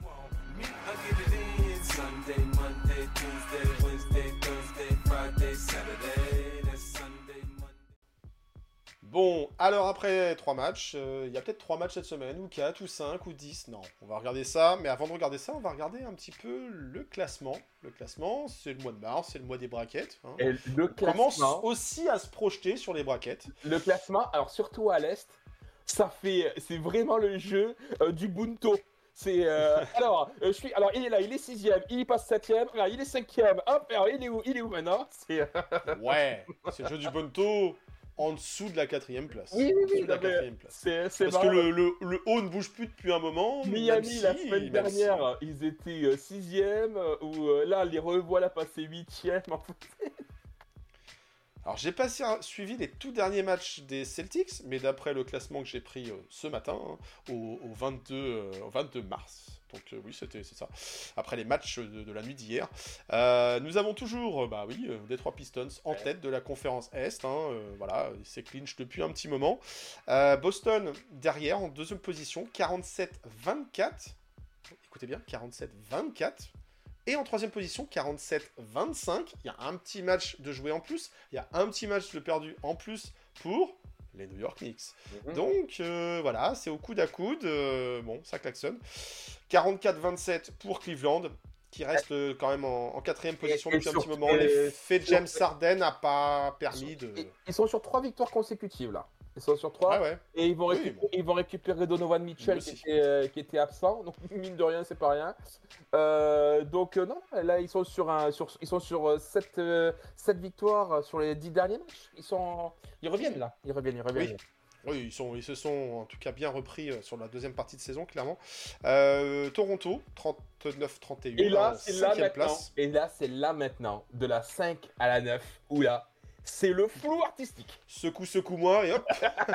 Bon, alors après trois matchs, il euh, y a peut-être trois matchs cette semaine, ou quatre, ou cinq, ou dix, non, on va regarder ça, mais avant de regarder ça, on va regarder un petit peu le classement. Le classement, c'est le mois de mars, c'est le mois des brackets. Hein.
Et le
on commence aussi à se projeter sur les brackets.
Le classement, alors surtout à l'Est, ça fait, c'est vraiment le jeu euh, du Bunto. C'est euh, alors, euh, je suis, alors il est là, il est sixième, il passe septième, là, il est cinquième, hop, alors il est où, il est où maintenant? C'est
ouais, c'est le jeu du Bunto. En dessous de la quatrième place.
Oui, oui, oui.
De la quatrième place.
C'est, c'est
Parce marrant. que le, le, le haut ne bouge plus depuis un moment.
Miami,
si,
la semaine dernière,
si...
ils étaient euh, sixième, euh, ou euh, là, les revoilà passer huitième. En fait.
Alors, j'ai pas suivi les tout derniers matchs des Celtics, mais d'après le classement que j'ai pris euh, ce matin, hein, au, au, vingt-deux, euh, au vingt-deux mars. Donc euh, oui, c'était, c'est ça. Après les matchs de, de la nuit d'hier. Euh, nous avons toujours, euh, bah oui, euh, Detroit Pistons en ouais. tête de la conférence Est. Hein, euh, voilà, c'est clinch depuis un petit moment. Euh, Boston derrière, en deuxième position, quarante-sept vingt-quatre. Écoutez bien, quarante-sept vingt-quatre. Et en troisième position, quarante-sept vingt-cinq. Il y a un petit match de joué en plus. Il y a un petit match de perdu en plus pour les New York Knicks. Mm-hmm. Donc, euh, voilà, c'est au coude à coude. Euh, bon, ça klaxonne. quarante-quatre vingt-sept pour Cleveland, qui reste euh, quand même en, en quatrième position et, depuis et un petit moment. L'effet de James Harden n'a pas permis de...
Ils sont sur trois victoires consécutives, là. Ils sont sur trois.
Ah ouais.
Et ils vont, récupérer, oui, bon. ils vont récupérer Donovan Mitchell qui était, euh, qui était absent. Donc, mine de rien, c'est pas rien. Euh, donc, euh, non, là, ils sont sur, un, sur, ils sont sur sept, euh, sept victoires sur les dix derniers matchs. Ils, sont, ils reviennent, là. Ils reviennent, ils reviennent.
Oui. Oui, ils, sont, ils se sont en tout cas bien repris sur la deuxième partie de saison, clairement. Euh, Toronto, trente-neuf trente et un.
Et là, c'est là maintenant. Place. Et là, c'est là maintenant, de la cinq à la neuf, où là, c'est le flou artistique.
Secoue, secoue-moi, et hop.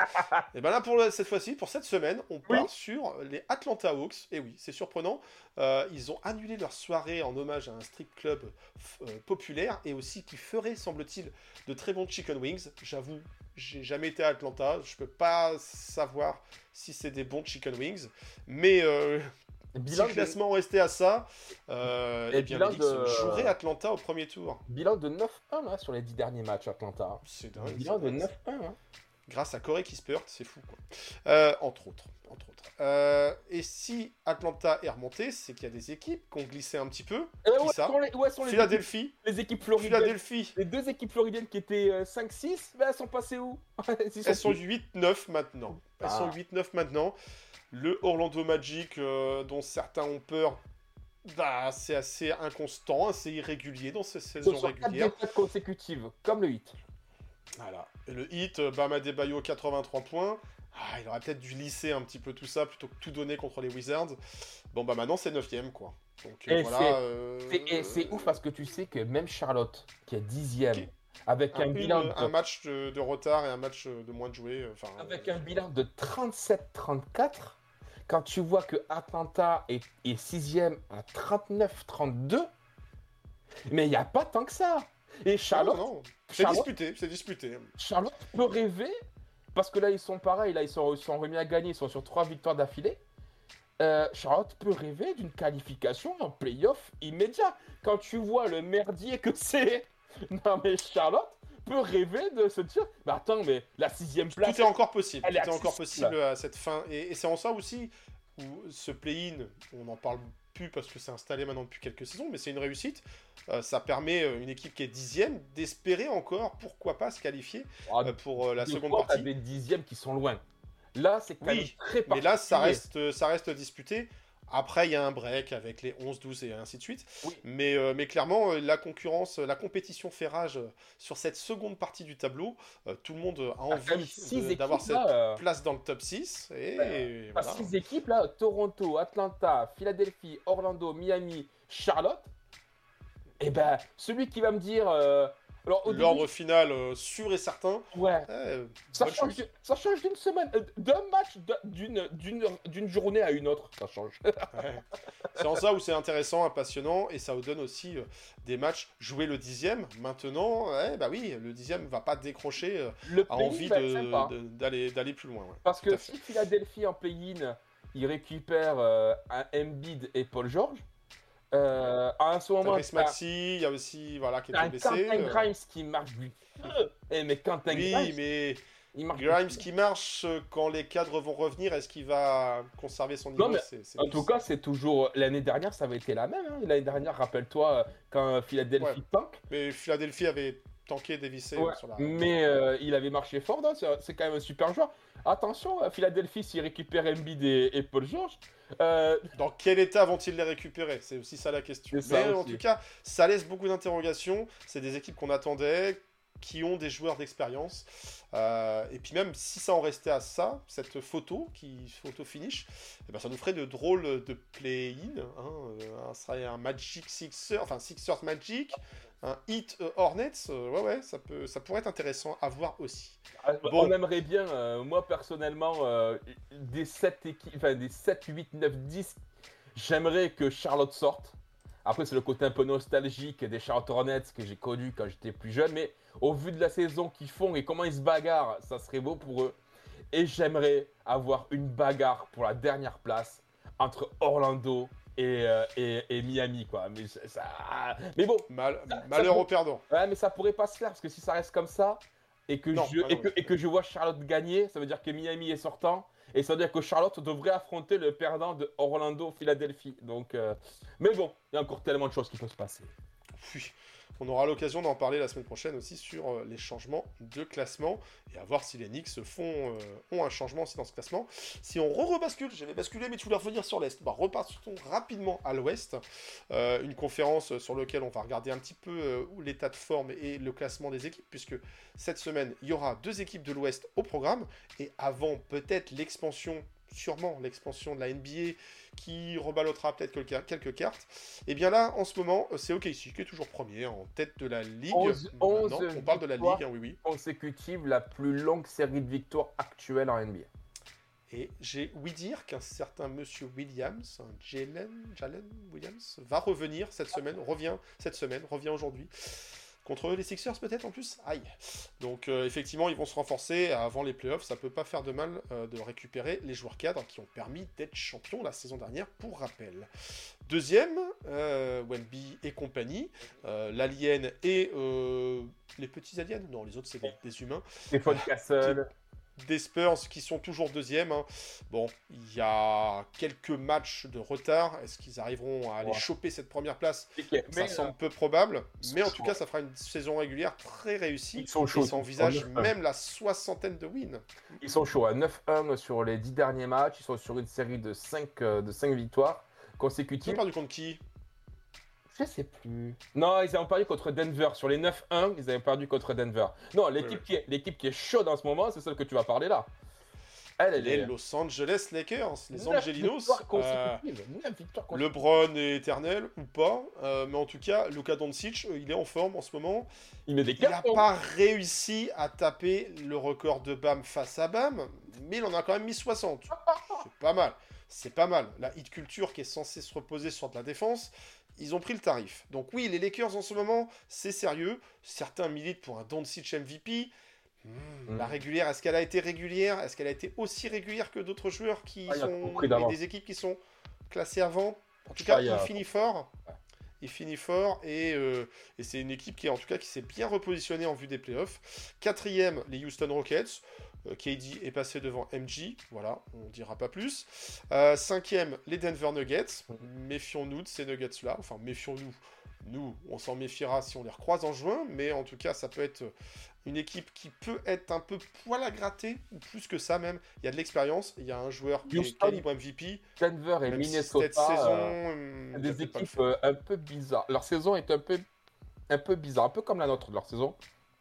Et bien là, pour le, cette fois-ci, pour cette semaine, on part oui. sur les Atlanta Hawks. Et oui, c'est surprenant. Euh, ils ont annulé leur soirée en hommage à un strip club euh, populaire et aussi qui ferait, semble-t-il, de très bons chicken wings. J'avoue, j'ai jamais été à Atlanta. Je peux pas savoir si c'est des bons chicken wings. Mais... Euh, Bilan si le classement de... restait à ça, euh, et, et bien les Knicks de... joueraient Atlanta au premier tour.
Bilan de neuf un là, sur les dix derniers matchs Atlanta.
C'est dingue.
Bilan de neuf un. Hein.
Grâce à Corey Kispert, c'est fou quoi. Euh, entre autres. Entre autres. Euh, et si Atlanta est remonté, c'est qu'il y a des équipes qui ont glissé un petit peu.
Euh, qui ouais, ça sont les, ouais, sont les
Philadelphie.
Équipes, les équipes floridiennes.
Philadelphie.
Les deux équipes floridiennes qui étaient euh, cinq six, ben, elles sont passées où?
Elles sont, sont huit neuf maintenant. Elles ah. sont huit neuf maintenant. Le Orlando Magic, euh, dont certains ont peur, bah, c'est assez inconstant, assez irrégulier dans ces saisons
sur
régulières.
quatre défaites consécutives, comme le Heat.
Voilà. Et le Heat, Bam Adebayo, quatre-vingt-trois points. Ah, il aurait peut-être dû lisser un petit peu tout ça plutôt que tout donner contre les Wizards. Bon, bah maintenant, c'est neuvième, quoi. Donc,
et
voilà.
C'est,
euh...
c'est, et c'est ouf parce que tu sais que même Charlotte, qui est dixième, okay. avec un,
un
bilan.
Une,
de...
Un match de, de retard et un match de moins de jouer. Enfin,
avec euh... un bilan de trente-sept trente-quatre. Quand tu vois que Atlanta est, est sixième à trente-neuf trente-deux, mais il n'y a pas tant que ça. Et Charlotte,
non, non. C'est Charlotte, disputé, c'est disputé.
Charlotte peut rêver, parce que là ils sont pareils, là ils sont, ils sont remis à gagner, ils sont sur trois victoires d'affilée. Euh, Charlotte peut rêver d'une qualification en play-off immédiat. Quand tu vois le merdier que c'est, non mais Charlotte peut rêver de se dire, mais attends, mais la sixième place...
Tout est encore possible, tout est, est encore possible à cette fin. Et, et c'est en ça aussi où ce play-in, on n'en parle plus parce que c'est installé maintenant depuis quelques saisons, mais c'est une réussite. Euh, ça permet à une équipe qui est dixième d'espérer encore, pourquoi pas, se qualifier ah, euh, pour euh, la seconde
fois,
partie.
Il y a des dixièmes qui sont loin. Là, c'est quand
oui,
même très particulier.
Mais là, ça reste, ça reste disputé. Après, il y a un break avec les onze douze et ainsi de suite.
Oui.
Mais, euh, mais clairement, la concurrence, la compétition fait rage sur cette seconde partie du tableau. Euh, tout le monde a envie de, d'avoir cette
là,
place dans le top six. Et,
ouais.
et voilà.
Six équipes, là, Toronto, Atlanta, Philadelphie, Orlando, Miami, Charlotte. Et ben, celui qui va me dire, euh, Alors, au
l'ordre
début,
final euh, sûr et certain.
ouais.
Eh,
Ça
bonne
change,
chose.
ça change d'une semaine, euh, d'un match, d'un- d'une, d'une, d'une journée à une autre, ça change.
Ouais. C'est en ça où c'est intéressant, passionnant, et ça vous donne aussi euh, des matchs. Jouer le dixième, maintenant, ouais, bah oui, le dixième va pas décrocher, euh,
Le
a
play-in
envie
va être
de-
sympa.
de- d'aller d'aller plus loin. Ouais.
Parce
Tout à
que
fait.
si Philadelphie en play-in, il récupère euh, un Embiid et Paul George, euh, à ce moment,
Tyrese
t'as
Maxey, il y a aussi, voilà, qui
t'as
était
un
blessé.
Quentin
euh,
Grimes qui marche du feu. Eh, mais Quentin
Oui,
Grimes,
mais
il marche du
Grimes
feu.
qui marche, euh, quand les cadres vont revenir, est-ce qu'il va conserver son
Non,
niveau?
mais
C'est- c'est
en tout cas, c'est toujours. L'année dernière, ça avait été la même. hein. L'année dernière, rappelle-toi, euh, quand
Ouais.
Philadelphie tank.
Mais Philadelphie avait tanké, dévissé
Ouais,
euh, sur la.
mais euh, il avait marché fort, non, c'est c'est quand même un super joueur. Attention, euh, Philadelphie, s'il récupère Embiid et, et Paul George, euh,
Dans quel état vont-ils les récupérer? C'est aussi ça la question.
C'est ça
Mais en
aussi.
tout cas, ça laisse beaucoup d'interrogations. C'est des équipes qu'on attendait, qui ont des joueurs d'expérience. Euh, et puis même si ça en restait à ça, cette photo, qui photo finish, eh ben, ça nous ferait de drôles de play-in. Hein. Euh, ça serait un Magic Sixers, enfin Sixers Magic, un Heat euh, Hornets. Euh, ouais, ouais, ça, peut, ça pourrait être intéressant à voir aussi. Bon.
on aimerait bien, euh, moi personnellement, euh, des sept équipes, enfin des sept, huit, neuf, dix, j'aimerais que Charlotte sorte. Après, c'est le côté un peu nostalgique des Charlotte Hornets que j'ai connu quand j'étais plus jeune, mais au vu de la saison qu'ils font et comment ils se bagarrent, ça serait beau pour eux. Et j'aimerais avoir une bagarre pour la dernière place entre Orlando et, euh, et, et Miami, quoi. Mais, ça- ça... mais bon,
Mal-
ça-
malheur
ça
aux perdants.
ouais, mais ça pourrait pas se faire parce que si ça reste comme ça et que,
Non,
je,
ah non,
et que,
mais-
et que je vois Charlotte gagner, ça veut dire que Miami est sortant et ça veut dire que Charlotte devrait affronter le perdant de Orlando-Philadelphie. Donc, euh, mais bon, il y a encore tellement de choses qui peuvent se passer.
Oui. On aura l'occasion d'en parler la semaine prochaine aussi sur euh, les changements de classement et à voir si les Knicks font, euh, ont un changement aussi dans ce classement. Si on re-rebascule, j'avais basculé mais tu voulais revenir sur l'Est, bah, repartons rapidement à l'Ouest. Euh, une conférence sur laquelle on va regarder un petit peu euh, l'état de forme et le classement des équipes puisque cette semaine il y aura deux équipes de l'Ouest au programme et avant peut-être l'expansion, sûrement l'expansion de la N B A qui reballotera peut-être quelques, quelques cartes. Et bien là, en ce moment, c'est O K C qui est toujours premier, en tête de la Ligue.
onze, onze
Maintenant, on parle de la
victoires.
Ligue, hein, oui, oui.
Consécutive, la plus longue série de victoires actuelle en N B A.
Et j'ai ouï dire qu'un certain monsieur Williams, un Jalen, Jalen Williams, va revenir cette semaine, revient cette semaine, revient aujourd'hui. Contre les Sixers peut-être en plus. Aïe. Donc euh, effectivement, ils vont se renforcer avant les playoffs. Ça peut pas faire de mal euh, de récupérer les joueurs cadres qui ont permis d'être champions la saison dernière, pour rappel. Deuxième, euh, Wemby et compagnie. Euh, L'alien et euh, les petits aliens. Non, les autres c'est des, des humains.
Stéphane Castle.
Des Spurs qui sont toujours deuxième. Hein. Bon, il y a quelques matchs de retard. Est-ce qu'ils arriveront à aller
Ouais.
choper cette première place?
Mais,
Ça
euh,
semble peu probable,
ils
mais en
sont
tout
chauds.
cas, ça fera une saison régulière très réussie.
Ils sont
Et
chauds.
ça envisage
Ils sont neuf un.
même la soixantaine de wins.
Ils sont chauds à neuf un sur les dix derniers matchs. Ils sont sur une série de cinq, euh, de cinq victoires
Ils ont
consécutives.
perdu contre qui?
Je sais plus. Non, ils avaient perdu contre Denver. Sur les neuf un, ils avaient perdu contre Denver. Non, l'équipe
Ouais, ouais.
qui est, l'équipe qui est chaude en ce moment, c'est celle que tu vas parler là. Elle, elle
Les
est.
Los Angeles Lakers, les
neuf
Angelinos.
victoires
Euh,
consécutives. neuf victoires consécutives.
LeBron est éternel ou pas, euh, mais en tout cas, Luka Doncic, euh, il est en forme en ce moment.
Il met des
Il n'a
cartons.
pas réussi à taper le record de Bam face à Bam, mais il en a quand même mis soixante. C'est pas mal. C'est pas mal. La hit culture qui est censée se reposer sur de la défense, ils ont pris le tarif. Donc oui, les Lakers en ce moment, c'est sérieux. Certains militent pour un Doncic M V P. Hmm,
Mm.
La régulière, est-ce qu'elle a été régulière? Est-ce qu'elle a été aussi régulière que d'autres joueurs qui
Ah, il y a
sont
compris
et
d'avance.
des équipes qui sont classées avant? En tout cas,
Ah, il y a-
il finit fort. Il finit fort et, euh, et c'est une équipe qui, en tout cas, qui s'est bien repositionnée en vue des playoffs. Quatrième, les Houston Rockets. Euh, K D est passé devant M G. Voilà, on dira pas plus. Euh, cinquième, les Denver Nuggets. Méfions-nous de ces Nuggets-là. Enfin, méfions-nous. Nous, on s'en méfiera si on les recroise en juin. Mais en tout cas, ça peut être une équipe qui peut être un peu poil à gratter, ou plus que ça même. Il y a de l'expérience. Il y a un joueur qui est
Houston,
calibre M V P.
Denver et
Même si
Minnesota.
cette saison,
euh,
euh,
des
ça fait pas le
équipes
feu.
euh, un peu bizarres. Leur saison est un peu, un peu bizarre, un peu comme la nôtre de leur saison.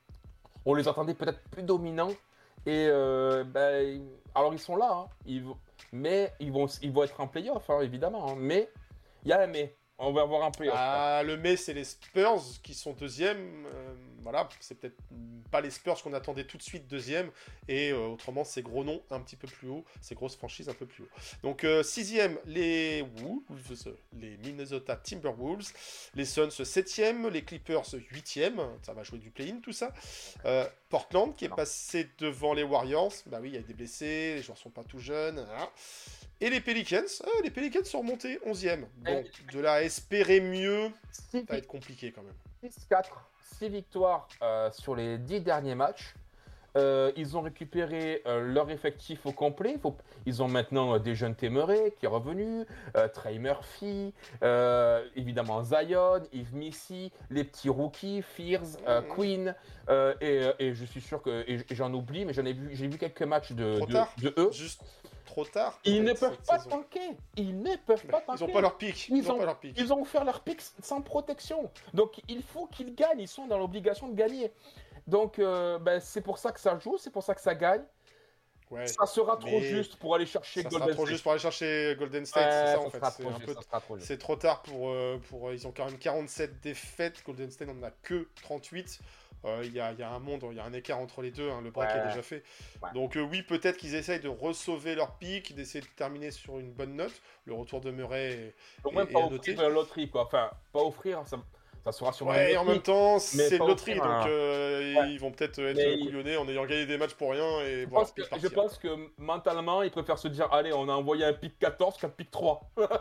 On les attendait peut-être plus dominants. Et euh, ben, alors ils sont là, hein. Ils vont- mais ils vont, ils vont être en playoff, hein, évidemment. hein. Mais il y a un mais. On va avoir un playoff.
Ah, le mais, c'est les Spurs qui sont deuxième. euh, voilà, c'est peut-être pas les Spurs qu'on attendait tout de suite deuxième, et euh, autrement, ces gros noms un petit peu plus haut, ces grosses franchises un peu plus haut. Donc, euh, sixième, les Wolves, les Minnesota Timberwolves, les Suns septième, les Clippers huitième, ça va jouer du play-in tout ça. Euh, Portland qui est passé devant les Warriors, bah oui, il y a des blessés, les joueurs sont pas tout jeunes, voilà. Et les Pelicans, ah, les Pelicans sont remontés onzième. Bon, de là à espérer mieux, ça va être compliqué quand même.
six quatre, six victoires euh, sur les dix derniers matchs. Euh, ils ont récupéré euh, leur effectif au complet. Faut... Ils ont maintenant euh, des jeunes Temeré qui est revenu, euh, Trey Murphy, euh, évidemment Zion, Yves Missy, les petits rookies, Fears, euh, mmh. Queen, euh, et, et je suis sûr que et j'en oublie, mais j'en ai vu, j'ai vu quelques matchs de, de, de eux.
Juste trop tard.
Ils ne peuvent pas tanker. Ils ne peuvent pas tanker.
Ils n'ont pas leur pic.
Ils,
ils, ont,
ont,
pas leur pic.
ils ont offert leur pic sans protection. Donc il faut qu'ils gagnent. Ils sont dans l'obligation de gagner. Donc, euh, ben, c'est pour ça que ça joue, c'est pour ça que ça gagne. Ouais, ça sera trop juste pour aller chercher
ça
Golden
sera trop
State.
juste pour aller chercher Golden State,
ouais,
c'est ça,
ça
en fait. C'est,
trop
un
juste,
peu...
trop
c'est trop tard pour, euh, pour... Ils ont quand même quarante-sept défaites, Golden State n'en a que trente-huit. Il euh, y, a, y a un monde, il y a un écart entre les deux, hein, le break ouais. est déjà fait. Ouais. Donc euh, oui, peut-être qu'ils essayent de ressauver leur pic, d'essayer de terminer sur une bonne note. Le retour de Murray est,
Au moins
est,
pas
est
offrir la loterie, quoi. Enfin, pas offrir, ça... Ça sera sur
ouais, et en même temps, c'est une loterie, donc
un...
euh, ouais. ils vont peut-être être mais couillonnés en ayant gagné des matchs pour rien. Et
je,
voilà,
pense que, je pense que mentalement, ils préfèrent se dire allez, on a envoyé un pic quatorze qu'un pic trois.
ouais.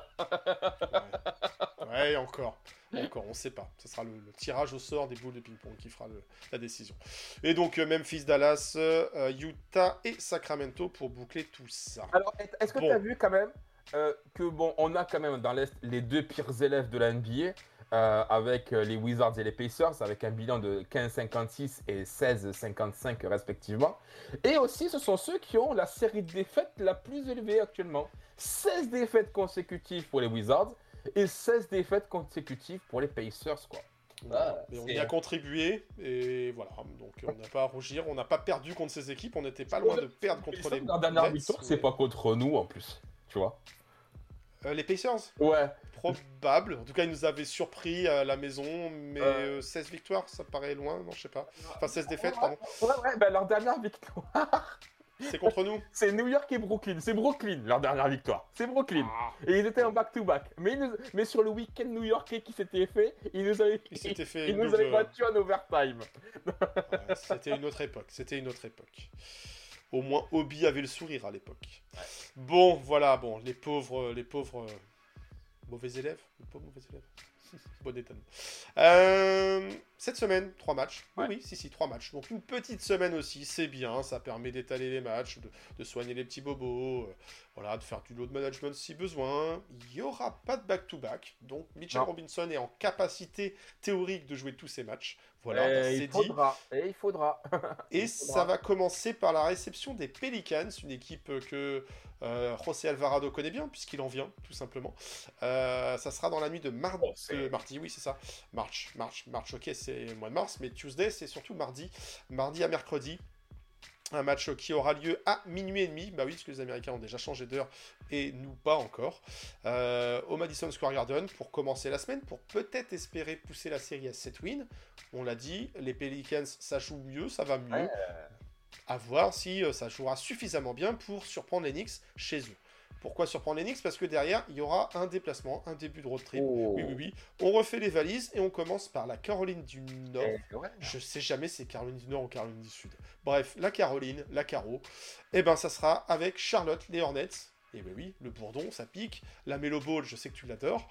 ouais, encore. Encore, on sait pas. Ce sera le, le tirage au sort des boules de ping-pong qui fera le, la décision. Et donc, euh, Memphis, Dallas, euh, Utah et Sacramento pour boucler tout ça.
Alors, est-ce que bon. tu as vu quand même euh, que, bon, on a quand même dans l'Est les deux pires élèves de la N B A. Euh, avec les Wizards et les Pacers, avec un bilan de quinze cinquante-six et seize cinquante-cinq respectivement. Et aussi, ce sont ceux qui ont la série de défaites la plus élevée actuellement. seize défaites consécutives pour les Wizards et seize défaites consécutives pour les Pacers, quoi.
Ah, et on y a contribué, et voilà, donc on n'a pas à rougir, on n'a pas perdu contre ces équipes, on n'était pas loin de perdre contre les...
La dernière victoire, mais... c'est pas contre nous en plus, tu vois.
Euh, les Pacers ?
Ouais.
Probable. En tout cas, ils nous avaient surpris à la maison, mais euh... seize victoires, ça paraît loin, non, je sais pas. Enfin, seize défaites,
ouais,
pardon.
Ouais, ouais, ben leur dernière victoire.
C'est contre nous.
C'est New York et Brooklyn. C'est Brooklyn, leur dernière victoire. C'est Brooklyn. Ah. Et ils étaient en back-to-back. Mais, nous... mais sur le week-end new-yorkais qui s'était fait, ils nous avaient,
il s'était fait
ils nous avaient battu en overtime.
Ouais, c'était une autre époque. C'était une autre époque. Au moins, Obi avait le sourire à l'époque. Ouais. Bon, voilà, bon, les pauvres, les pauvres euh, mauvais élèves, les pauvres mauvais élèves. Bon étonnement. Euh, cette semaine, trois matchs. Ouais. Oui, oui, si, si, trois matchs. Donc une petite semaine aussi, c'est bien. Ça permet d'étaler les matchs, de, de soigner les petits bobos, euh, voilà, de faire du load management si besoin. Il n'y aura pas de back-to-back. Donc Mitchell non. Robinson est en capacité théorique de jouer tous ces matchs. Voilà,
et
c'est
il faudra,
dit.
Et il faudra.
Et
il
faudra. Ça va commencer par la réception des Pelicans, une équipe que euh, José Alvarado connaît bien, puisqu'il en vient, tout simplement. Euh, ça sera dans la nuit de mardi. Oh, euh, mardi, oui, c'est ça. March, March, March, ok, c'est le mois de mars, mais Tuesday, c'est surtout mardi. Mardi à mercredi. Un match qui aura lieu à minuit et demi. Bah oui, parce que les Américains ont déjà changé d'heure et nous pas encore. Euh, au Madison Square Garden pour commencer la semaine, pour peut-être espérer pousser la série à sept wins. On l'a dit, les Pelicans, ça joue mieux, ça va mieux. Ouais. À voir si ça jouera suffisamment bien pour surprendre les Knicks chez eux. Pourquoi surprendre les Knicks ? Parce que derrière, il y aura un déplacement, un début de road trip. Oh. Oui, oui, oui. On refait les valises et on commence par la Caroline du Nord. Eh, ouais. Je sais jamais si c'est Caroline du Nord ou Caroline du Sud. Bref, la Caroline, la Caro. Eh ben, ça sera avec Charlotte, les Hornets. Et ben oui, le bourdon, ça pique. La Melo Ball, je sais que tu l'adores.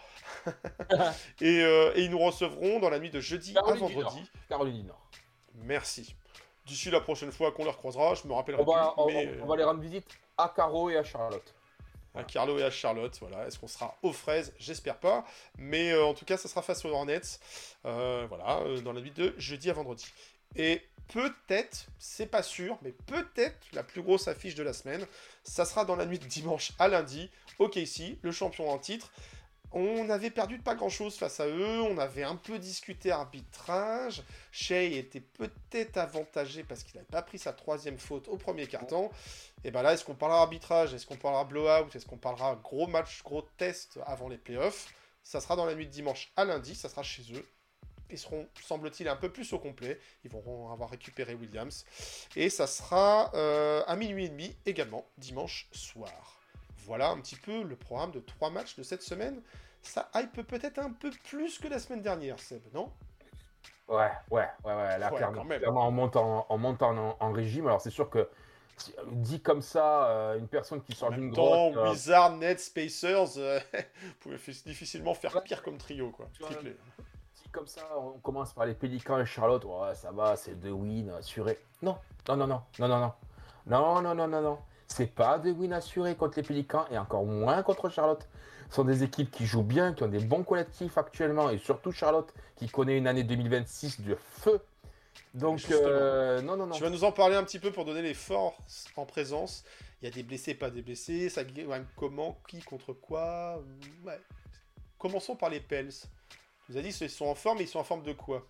et, euh, et ils nous recevront dans la nuit de jeudi
Caroline
à vendredi.
Du Caroline du Nord.
Merci. D'ici la prochaine fois qu'on les recroisera, je me rappellerai
on va,
plus.
On,
mais...
on va les rendre visite à Caro et à Charlotte.
À Carlo et à Charlotte, voilà. Est-ce qu'on sera aux fraises ? J'espère pas. Mais euh, en tout cas, ça sera face aux Hornets. Euh, voilà, euh, dans la nuit de jeudi à vendredi. Et peut-être, c'est pas sûr, mais peut-être la plus grosse affiche de la semaine, ça sera dans la nuit de dimanche à lundi, au K C, le champion en titre. On avait perdu de pas grand-chose face à eux, on avait un peu discuté arbitrage, Shai était peut-être avantagé parce qu'il n'avait pas pris sa troisième faute au premier quart-temps, et ben là, est-ce qu'on parlera arbitrage, est-ce qu'on parlera blowout, est-ce qu'on parlera gros match, gros test avant les playoffs ? Ça sera dans la nuit de dimanche à lundi, ça sera chez eux, ils seront, semble-t-il, un peu plus au complet. Ils vont avoir récupéré Williams. Et ça sera euh, à minuit et demi également, dimanche soir. Voilà un petit peu le programme de trois matchs de cette semaine. Ça hype peut-être un peu plus que la semaine dernière, Seb, non?
Ouais, ouais, ouais, ouais. Là,
Ouais,
clairement,
quand même.
clairement, on monte en, on monte en, en régime. Alors, c'est sûr que, si- dit comme ça, euh, une personne qui
En
sort d'une
même temps,
grotte. euh,
Wizard, Nets, Spacers, euh, vous pouvez f- difficilement faire
Ouais.
pire comme trio, quoi.
Tu vois,
Triplé.
dit comme ça, on commence par les Pélicans et Charlotte. Ouais, ça va, c'est deux wins assurés. Non, non, non, non, non, non, non. Non, non, non, non, non. C'est pas deux wins assurés contre les Pélicans et encore moins contre Charlotte. Ce sont des équipes qui jouent bien, qui ont des bons collectifs actuellement et surtout Charlotte qui connaît une année deux mille vingt-six de feu. Donc,
Justement.
euh, non, non, non.
Tu vas nous en parler un petit peu pour donner les forces en présence. Il y a des blessés, pas des blessés. Ça gagne comment, qui contre quoi. Ouais. Commençons par les Pels. Tu nous as dit qu'ils sont en forme, mais ils sont en forme de quoi?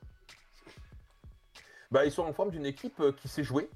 Bah, ils sont en forme d'une équipe euh, qui sait jouer.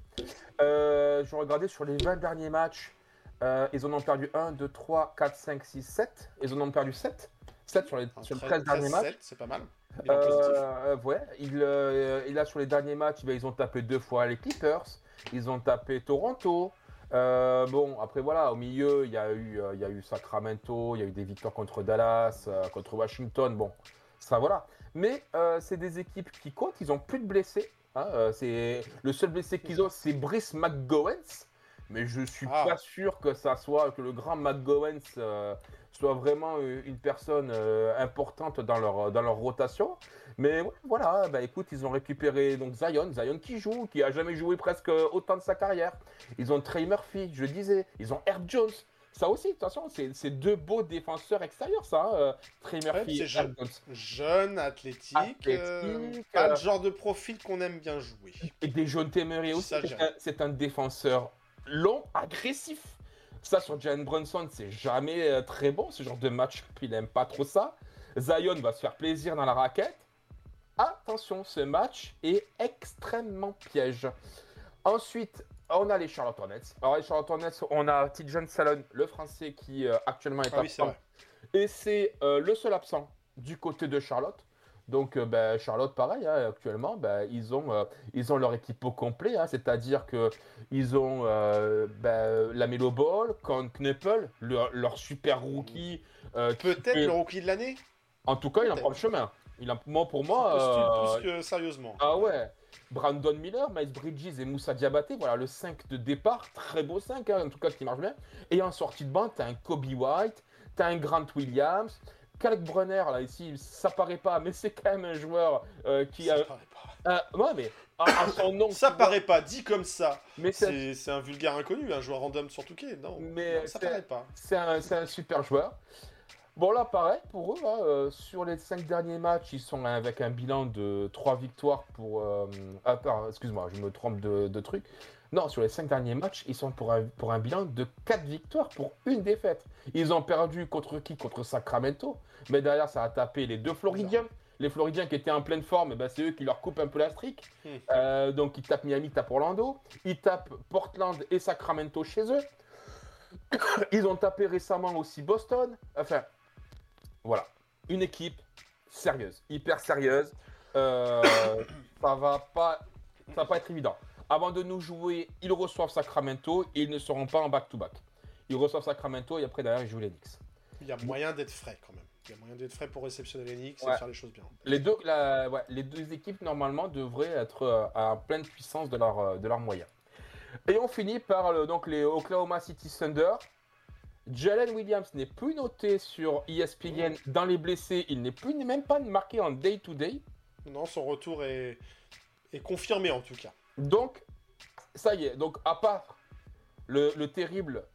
Euh, je regardais sur les vingt derniers matchs. Euh, ils en ont perdu un, deux, trois, quatre, cinq, six, sept. Ils en ont perdu sept. sept sur les,
Un
sur les
treize,
treize derniers matchs.
sept, c'est pas mal. Bilan positif.
Euh, ouais, il, euh, et là sur les derniers matchs, ben, ils ont tapé deux fois les Clippers, ils ont tapé Toronto. Euh, bon, après voilà, au milieu, il y a eu, euh, il y a eu Sacramento, il y a eu des victoires contre Dallas, euh, contre Washington. Bon, ça voilà. Mais euh, c'est des équipes qui comptent, ils ont plus de blessés. Hein, euh, c'est le seul blessé qu'ils ont, c'est Brice McGowens. Mais je suis
Ah.
pas sûr que ça soit que le grand McGowens euh, soit vraiment une personne euh, importante dans leur dans leur rotation. Mais ouais, voilà, bah écoute, ils ont récupéré donc Zion, Zion qui joue, qui a jamais joué presque autant de sa carrière. Ils ont Trey Murphy, je le disais, ils ont Herb Jones. Ça aussi, attention, c'est c'est deux beaux défenseurs extérieurs, ça. Hein, euh, Trey Murphy
Ouais,
et
c'est
Herb
jeune.
Jones.
Jeune, athlétique.
Athlétique,
euh, pas
euh,
le genre de profil qu'on aime bien jouer.
Et des jeunes Temery aussi.
Ça,
C'est
j'ai-
un, c'est un défenseur long, agressif. Ça, sur Jalen Brunson, c'est jamais euh, très bon, ce genre de match. Puis il aime pas trop ça. Zion va se faire plaisir dans la raquette. Attention, ce match est extrêmement piège. Ensuite, on a les Charlotte Hornets. Alors, les Charlotte Hornets, on a Tidjane Salon, le français, qui euh, actuellement est
Ah oui, c'est
absent.
vrai.
Et c'est euh, le seul absent du côté de Charlotte. Donc, euh, ben, Charlotte, pareil, hein, actuellement, ben, ils, ont, euh, ils ont leur équipe au complet. Hein, c'est-à-dire qu'ils ont euh, ben, la Melo Ball, Con Knuppel, leur, leur super rookie. euh, qui
Peut-être
fait-
le rookie de l'année.
En tout cas, il en
peut-être.
prend le chemin. Il en... Moi, pour
Je
moi.
postule
euh,
plus que sérieusement.
Ah ouais. Brandon Miller, Miles Bridges et Moussa Diabaté, voilà le cinq de départ, très beau cinq, hein, en tout cas qui marche bien. Et en sortie de banc, t'as un Kobe White, t'as un Grant Williams, Kalk Brunner, là ici, ça paraît pas, mais c'est quand même un joueur euh, qui
Ça
a.
paraît pas.
Euh, ouais, mais à, à son nom.
Ça
tu vois,
paraît pas, dit comme ça.
Mais c'est
C'est c'est un vulgaire inconnu, un joueur random sur Touquet. Non,
Mais
non, ça
c'est-
paraît pas.
c'est un, c'est un super joueur. Bon, là, pareil, pour eux, là, euh, sur les cinq derniers matchs, ils sont avec un bilan de trois victoires pour. Euh, ah, pardon, excuse-moi, je me trompe de, de truc. Non, sur les cinq derniers matchs, ils sont pour un, pour un bilan de quatre victoires pour une défaite. Ils ont perdu contre qui? Contre Sacramento. Mais derrière, ça a tapé les deux Floridiens. Les Floridiens qui étaient en pleine forme, eh ben, c'est eux qui leur coupent un peu la streak.
Hmm.
Euh, donc, ils tapent Miami, ils tapent Orlando. Ils tapent Portland et Sacramento chez eux. Ils ont tapé récemment aussi Boston. Enfin, voilà. Une équipe sérieuse, hyper sérieuse. Euh, ça va pas, ça va pas être évident. Avant de nous jouer, ils reçoivent Sacramento et ils ne seront pas en back-to-back. Ils reçoivent Sacramento et après derrière ils jouent les Knicks.
Il y a moyen d'être frais quand même. Il y a moyen d'être frais pour réceptionner les Knicks et
Ouais.
faire les choses bien.
Les deux, la- ouais, les deux équipes normalement devraient être euh, à pleine puissance de leur, euh, de leurs moyens. Et on finit par le- donc les Oklahoma City Thunder. Jalen Williams n'est plus noté sur E S P N dans les blessés. Il n'est plus n'est même pas marqué en day-to-day.
Non, son retour est, est confirmé en tout cas.
Donc, ça y est. Donc, à part le, le terrible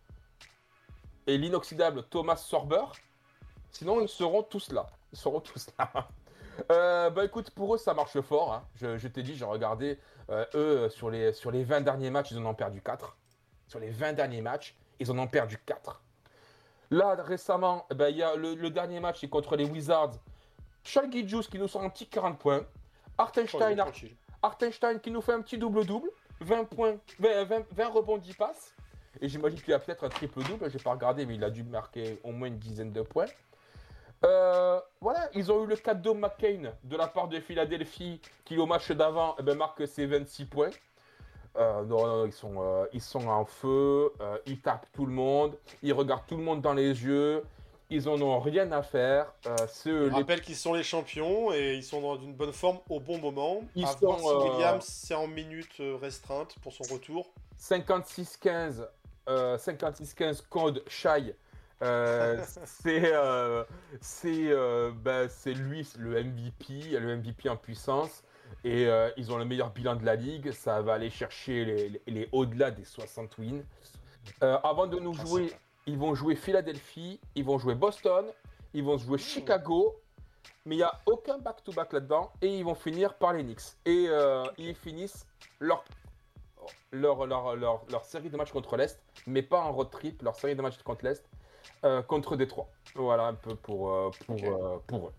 et l'inoxydable Thomas Sorber, sinon ils seront tous là. Ils seront tous là. Euh, bah écoute, pour eux ça marche fort. Hein. Je, je t'ai dit, j'ai regardé. Euh, eux, sur les, sur les vingt derniers matchs, ils en ont perdu quatre. Sur les vingt derniers matchs, ils en ont perdu quatre. Là, récemment, il bah, y a le, le dernier match, c'est contre les Wizards. Shai Gilgeous qui nous sort un petit quarante points. Hartenstein,
Oh, tranquille.
Hartenstein qui nous fait un petit double-double. vingt points, vingt, vingt, vingt rebonds, dix passes. Et j'imagine qu'il a peut-être un triple-double. Je n'ai pas regardé, mais il a dû marquer au moins une dizaine de points. Euh, voilà, ils ont eu le cadeau McCain de la part de Philadelphie qui, au match d'avant, eh ben, marque ses vingt-six points. Euh, non, non, ils sont, euh, ils sont en feu, euh, ils tapent tout le monde, ils regardent tout le monde dans les yeux, ils en ont rien à faire. Euh, c'est eux
Je
les-
rappelle qu'ils sont les champions et ils sont dans une bonne forme au bon moment.
Ils
à
sont,
voir si
euh,
Williams c'est en minutes euh, restreintes pour son retour.
cinquante-six quinze, euh, cinquante-six quinze code Shai. Euh, c'est euh, c'est euh, ben, c'est lui le M V P, le M V P en puissance. Et euh, ils ont le meilleur bilan de la ligue. Ça va aller chercher les, les, les au-delà des soixante wins. Euh, avant de nous jouer,
Principal.
ils vont jouer Philadelphie, ils vont jouer Boston, ils vont jouer Chicago. Mais il n'y a aucun back-to-back là-dedans. Et ils vont finir par les Knicks. Et euh, ils finissent leur, leur, leur, leur, leur série de matchs contre l'Est, mais pas en road trip, leur série de matchs contre l'Est, euh, contre Détroit. Voilà un peu pour, euh, pour,
Ok.
euh, pour eux.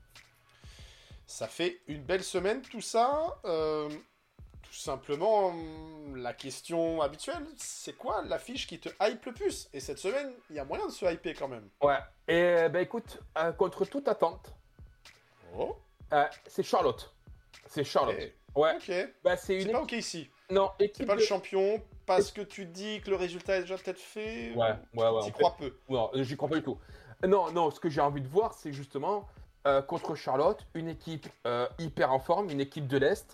Ça fait une belle semaine tout ça. Euh, tout simplement, hum, la question habituelle, c'est quoi l'affiche qui te hype le plus? Et cette semaine, il y a moyen de se hyper quand même.
Ouais. Et ben écoute, euh, contre toute attente,
Oh,
euh, c'est Charlotte. C'est Charlotte.
ok.
Ouais.
Ok.
Bah, c'est
C'est
une
pas
équipe...
ok ici.
Non,
C'est
équipe
pas le
de-
champion parce que tu dis que le résultat est déjà peut-être fait.
Ouais, ouais, ouais.
T'y
en
crois peu.
Non, j'y crois pas du tout. Non, non, ce que j'ai envie de voir, c'est justement euh, contre Charlotte, une équipe euh, hyper en forme, une équipe de l'Est.